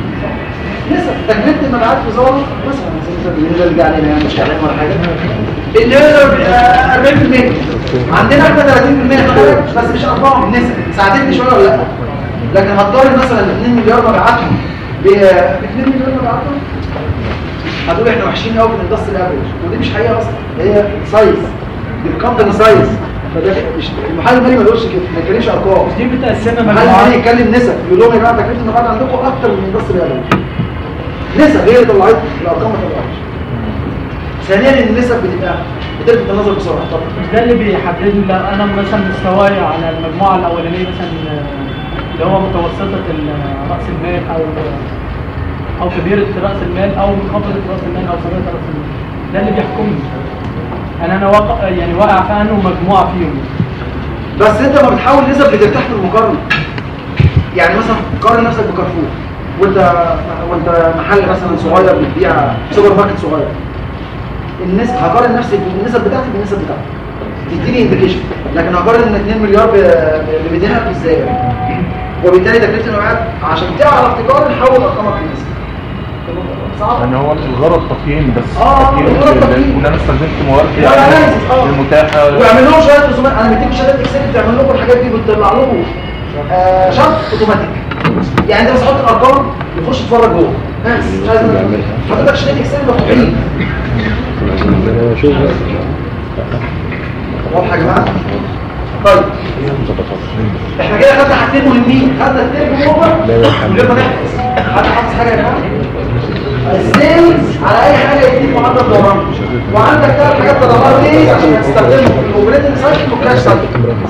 نسب تكلفه المبيعات في زاره مثلا النسب اللي علينا يعني مش علينا ولا حاجه، اللي هي أربعين في المية. عندنا احنا ثلاثين في المية خارج، بس مش ارقام، نسب. ساعدتني شويه ولا لا؟ لكن هتقارن مثلا اتنين مليار مبيعاتهم ب اتنين مليار مبيعاتهم، هتقول احنا وحشين قوي في الاندستري افريج، ودي مش حقيقه اصلا، هي سايز، دي الكومباني سايز. فده مش المحل المالي ما يقولش كده، ما يتكلمش ارقام، دي متقسمه المحل المالي يتكلم نسب، يقول لهم يا جماعه تكلفه المبيعات عندكم اكتر من الاندستري افريج. نسب هي اللي طلعت، الارقام ما طلعتش. ثانيا النسب بتبقى بتلفت النظر بسرعه. طب مش ده اللي بيحدد لي انا مثلا مستواي على المجموعه الاولانيه مثلا اللي هو متوسطه راس المال او او كبيره راس المال او منخفضه راس المال او صغيره راس المال، ده اللي بيحكمني انا انا واقع يعني واقع في انه مجموعه فيهم. بس انت ما بتحاول نسب بترتاح في المقارنه. يعني مثلا قارن نفسك بكارفور وانت وانت محل مثلا صغير بتبيع سوبر ماركت صغير، الناس هقارن نفسي بالنسب بتاعتي بالنسب بتاعتي تديني انديكيشن. لكن هقارن ان اتنين مليار ب ميتين ألف ازاي؟ وبالتالي تكلفه المبيعات عشان تعرف تقارن حول ارقامك بالنسبه صعب. يعني هو الغرض تقييم بس. اه الغرض تقييم. وان انا استخدمت موارد يعني المتاحه ويعمل لهم شويه رسومات. انا مديكم شهاده اكسل بتعمل لكم الحاجات دي، بتطلع لكم آه شرط اوتوماتيك. يعني انت بس حط الارقام يخش يتفرج جوه بس مش عايز حضرتك شهاده اكسل مفتوحين. واضحه يا جماعه؟ طيب احنا كده خدنا حاجتين مهمين، خدنا الترم اوفر ولما نحفظ حد حافظ حاجه يا جماعه؟ السيلز على اي حاجه يديك معدل دوران، وعندك ثلاث حاجات تدور ليه عشان تستخدمهم في الاوبريتنج سايكل والكاش سايكل،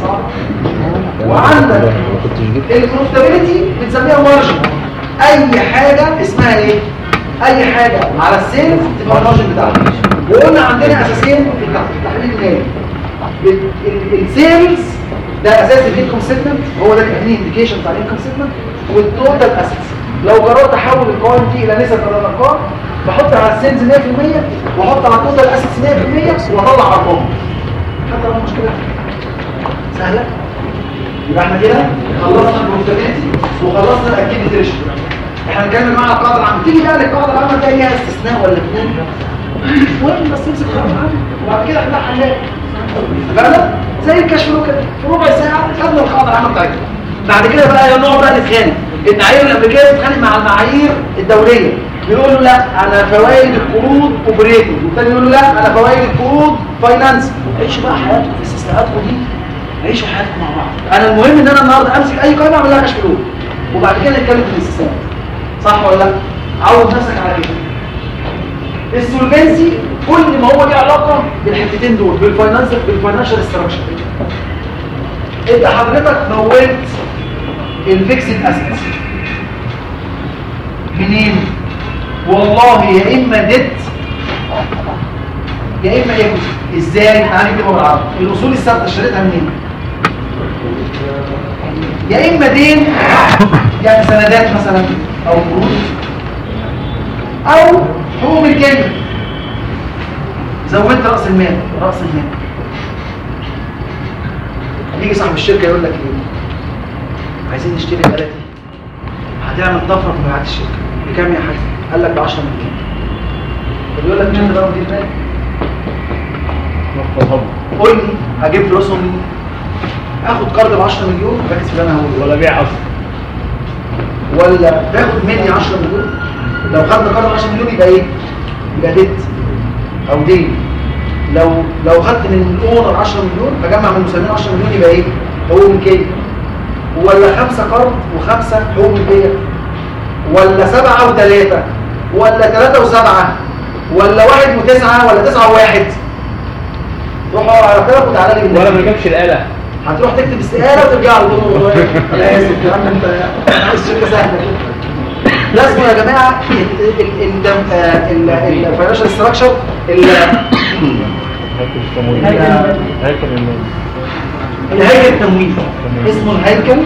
وعندك البروفيتابيلتي بنسميها مارجن. اي حاجه اسمها ايه؟ اي حاجه على السيلز تبقى المارجن بتاعها. وقلنا عندنا اساسين في التحليل المالي، السيلز ده اساس الانكم ستمنت، هو ده اللي بيديني انديكيشن بتاع الانكم ستمنت، والتوتال اسيتس. لو قررت احول القوائم دي الى نسب بدل ارقام، بحط على السيلز مية في المية واحط على التوتال اسيتس مية في المية واطلع ارقام. حتى لو مشكله سهله. يبقى احنا كده خلصنا البروفيتابيلتي وخلصنا الاكتيفيتي ريشيو. احنا هنتكلم مع القاعده العامه. تيجي بقى للقاعده العامه تلاقي ليها استثناء ولا اثنين المهم بس تمسك القاعده العامه وبعد كده احنا هنلاقي فعلا زي الكشف فلو كده في ربع ساعه خدنا القاعده العامه بتاعتنا. بعد كده بقى نقعد بقى نتخانق. المعايير الامريكيه بتتخانق مع المعايير الدوليه، بيقولوا له لا انا فوائد القروض اوبريتنج، والثاني يقول له لا انا فوائد القروض فاينانس. عيشوا بقى حياتكم في استثناءاتكم دي، عيشوا حياتكم مع بعض. انا المهم ان انا النهارده امسك اي قائمه اعمل لها كشف فلو وبعد كده نتكلم في الاستثناءات. صح ولا لا؟ عود نفسك على كده. السولفنسي كل ما هو ليه علاقه بالحتتين دول، بالفاينانس بالفاينانشال ستراكشر. انت حضرتك مولت الفيكسد اسيتس منين؟ والله يا اما ديت يا اما ايكوتي. ازاي؟ تعالى نكتبها بالعربي. الاصول الثابته اشتريتها منين؟ يا اما دين يعني سندات مثلا او قروض او حقوق ملكيه. زودت راس المال. راس المال يجي صاحب الشركه يقول لك ايه؟ عايزين نشتري الآلة دي، هتعمل طفره في مبيعات الشركه بكام يا حاج؟ قال لك ب عشرة مليون. بيقول لك مش انت بقى مدير مال. قول لي هجيب فلوسهم منين؟ اخد قرض ب عشرة مليون ركز في اللي انا هقوله ولا بيع اصلا ولا باخد مني عشرة مليون. لو خدنا قرض عشرة مليون يبقى ايه؟ يبقى ديت او دين. لو لو خدت من الاونر عشرة مليون بجمع من المساهمين عشرة مليون يبقى ايه؟ حقوق ملكيه. ولا خمسه قرض وخمسه حقوق ملكيه، ولا سبعه وثلاثه، ولا ثلاثه وسبعه، ولا واحد وتسعه، ولا تسعه وواحد. روح على كده وتعالى لي ولا ما جابش الاله. هتروح تكتب استقاله وترجع له تقول له انا اسف الكلام ده انت الشركه سهله كده. لازم يا جماعه الفاينانشال ستراكشر الهيكل التمويلي اسمه الهيكل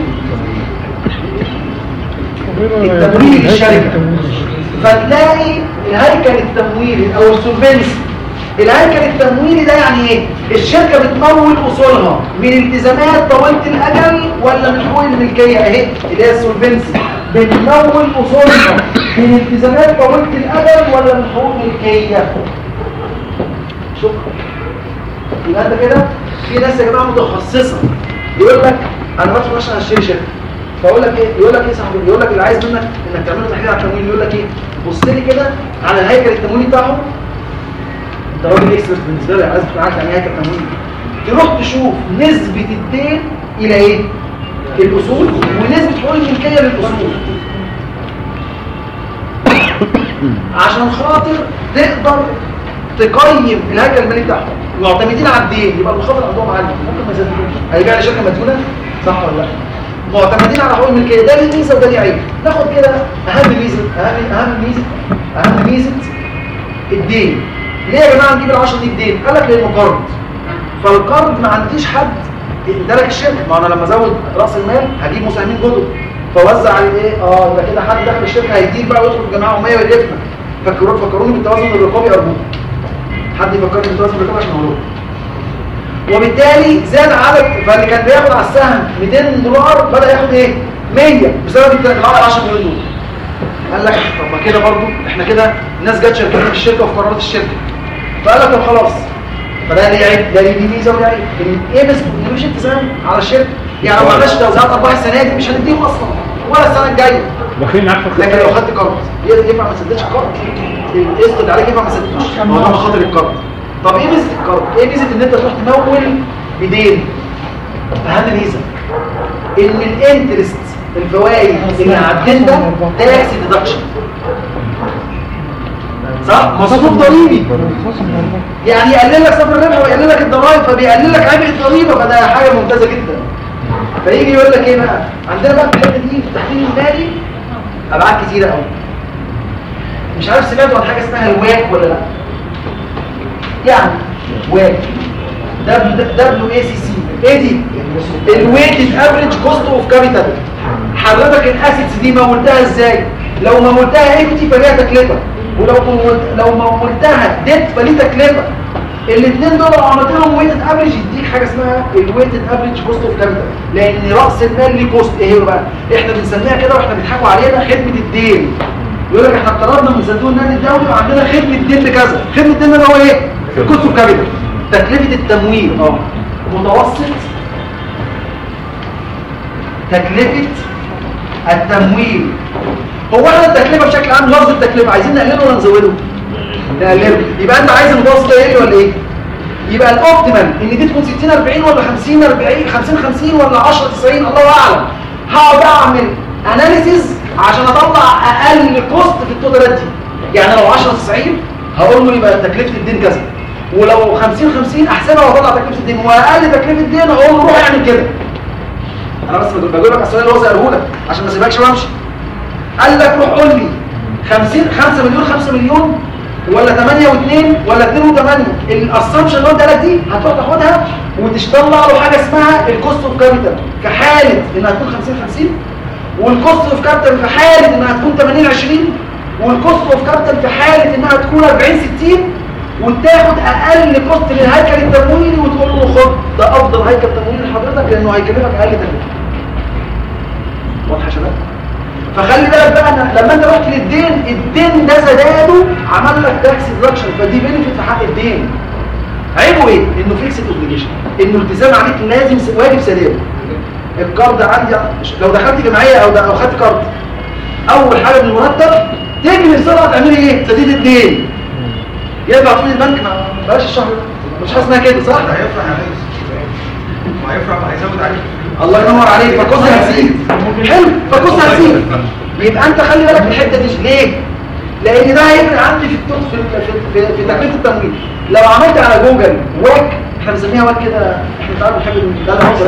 التمويلي للشركه. فتلاقي الهيكل التمويلي او السولفنسي. الهيكل التمويلي ده يعني ايه؟ الشركه بتمول اصولها من التزامات طويله الاجل ولا من حقوق الملكيه اهي اللي هي السولفنسي. بتمول اصولها من التزامات طويله الاجل ولا من حقوق الملكيه؟ شكرا. يبقى انت كده في ناس يا جماعه متخصصه يقول لك انا بدخل عشان اشتري شركه، فاقول لك ايه؟ يقول لك ايه صاحبي؟ يقول لك اللي عايز منك انك تعمل له تحليل على التمويل. يقول لك ايه؟ بص لي كده على الهيكل التمويلي بتاعهم. انت راجل اكسبرت بالنسبه لي، عايز تكون عارف يعني ايه هيكل تمويلي. تروح تشوف نسبه الدين الى ايه؟ الاصول ونسبه حقوق الملكيه للاصول عشان خاطر تقدر تقيم الهيكل المالي بتاعهم. معتمدين على الدين يبقى المخاطر عندهم عاليه، ممكن ما يصدقوش هيبيع لي شركه مديونه صح ولا لا؟ معتمدين على حقوق الملكيه، ده ليه ميزه وده ليه عيب. ناخد كده اهم ميزه اهم اهم ميزه اهم ميزه الدين. ليه يا جماعه نجيب العشرة دي بدين؟ قال لك لانه قرض. فالقرض ما عنديش حد ادالك الشركه، ما انا لما ازود راس المال هجيب مساهمين جدد فوزع على ايه؟ اه يبقى كده حد دخل الشركه هيديك بقى ويدخل الجماعه ومية ويلفنا. فكروا فكروني بالتوازن الرقابي ارجوكم. حد يفكرني بالتوازن الرقابي عشان اقول. وبالتالي زاد عدد، فاللي كان بياخد على السهم مئتين دولار بدا ياخد ايه؟ مية بسبب العقد عشرة مليون دولار. قال لك طب ما كده برضو احنا كده الناس جت شاركت في الشركه وفي قرارات الشركه. فقال لك طب خلاص. فده ليه عيب؟ ده ليه ميزه وده عيب. ايه بس مش التزام على الشركه. يعني لو ما عملناش توزيعات ارباح السنه دي مش هنديهم اصلا ولا السنه الجايه. داخلين معاك في لكن لو خدت قرض ينفع ما تسددش القرض. القسط اللي عليك ينفع ما تسددوش. هو ده مخاطر القرض. طب ايه ميزه القرض؟ ايه ميزه ان انت تروح تمول بدين؟ اهم ميزه ان الانترست الفوائد اللي على الدين ده تاكس ديدكشن. صح؟ مصروف ضريبي. يعني يقلل لك صرف الربح ويقلل لك الضرائب فبيقلل لك عبء الضريبه، فده حاجه ممتازه جدا. فيجي يقول لك ايه بقى؟ عندنا بقى في الحته دي في التحليل المالي ابعاد كتيره قوي. مش عارف سمعتوا عن حاجه اسمها الواك ولا لا؟ يعني واك دبليو اي سي سي ايه دي؟ الويتد افريج كوست اوف كابيتال. حضرتك الاسيتس دي مولتها ازاي؟ لو مولتها ايكوتي فليها تكلفه، ولو لو مولتها ديت فليه تكلفه. الاثنين دول لو عملت لهم ويتد افريج يديك حاجه اسمها الويتد افريج كوست اوف كابيتال، لان راس المال ليه كوست. ايه هو بقى؟ احنا بنسميها كده واحنا بيضحكوا علينا خدمه الدين. يقول لك احنا اقترضنا من صندوق النقد الدولي وعندنا خدمه دين بكذا. خدمه الدين ده هو ايه؟ الكوست اوف كابيتال، تكلفه التمويل. اه متوسط تكلفه التمويل. هو احنا التكلفه بشكل عام لفظ التكلفه عايزين نقلله ولا نزوده؟ نقلله. يبقى انت عايز المتوسط ده يقل ولا ايه؟ يبقى الاوبتيمال ان دي تكون ستين أربعين ولا خمسين أربعين خمسين خمسين ولا عشرة تسعين الله اعلم. هقعد اعمل اناليسيز عشان اطلع اقل كوست في التوتالات دي. يعني لو عشرة تسعين هقول له يبقى تكلفه الدين كذا، ولو خمسين خمسين احسبها واطلع تكلفه الدين، واقل تكلفه الدين اقول له روح اعمل كده. انا بس بجيب لك السؤال اللي هو ساله لك عشان ما اسيبكش وامشي. قال لك روح قول لي خمسين خمسة مليون خمسة مليون ولا ثمانية واثنين ولا اثنين وثمانية. الاسامبشن اللي قلت لك دي هتروح تاخدها وتطلع له حاجه اسمها الكوست اوف كابيتال في حاله انها تكون خمسين خمسين، والكوست اوف كابيتال في حاله انها تكون ثمانين عشرين، والكوست اوف كابيتال في حاله انها تكون أربعين ستين، وتاخد اقل كوست للهيكل التمويلي وتقول له خد ده افضل هيكل تمويلي لحضرتك لانه هيكلفك اقل تكلفه. واضحه يا شباب؟ فخلي بالك بقى ان لما انت رحت للدين، الدين ده سداده عمل لك تاكس ديدكشن، فدي بينفيت في حق الدين. عيبه ايه؟ انه فيكسد اوبليجيشن، انه التزام عليك لازم واجب سداده. القرض عندي لو دخلت جمعيه او او خدت قرض، اول حاجه من المرتب تجري بسرعه تعملي ايه؟ سديد اتنين. يرجع طول البنك ما بلاش الشهر ده، مش حاسس انها كده صح؟ هيفرح يا ريس، ما هيفرح وهيزود عليك. الله ينور عليك، فكوس هتزيد. حلو، فكوس هتزيد. يبقى انت خلي بالك من الحته دي ليه؟ لان ده هيفرق عندي في التوت في في, في, في تكلفه التمويل. لو عملت على جوجل وك، احنا بنسميها وك كده، احنا بنحب ده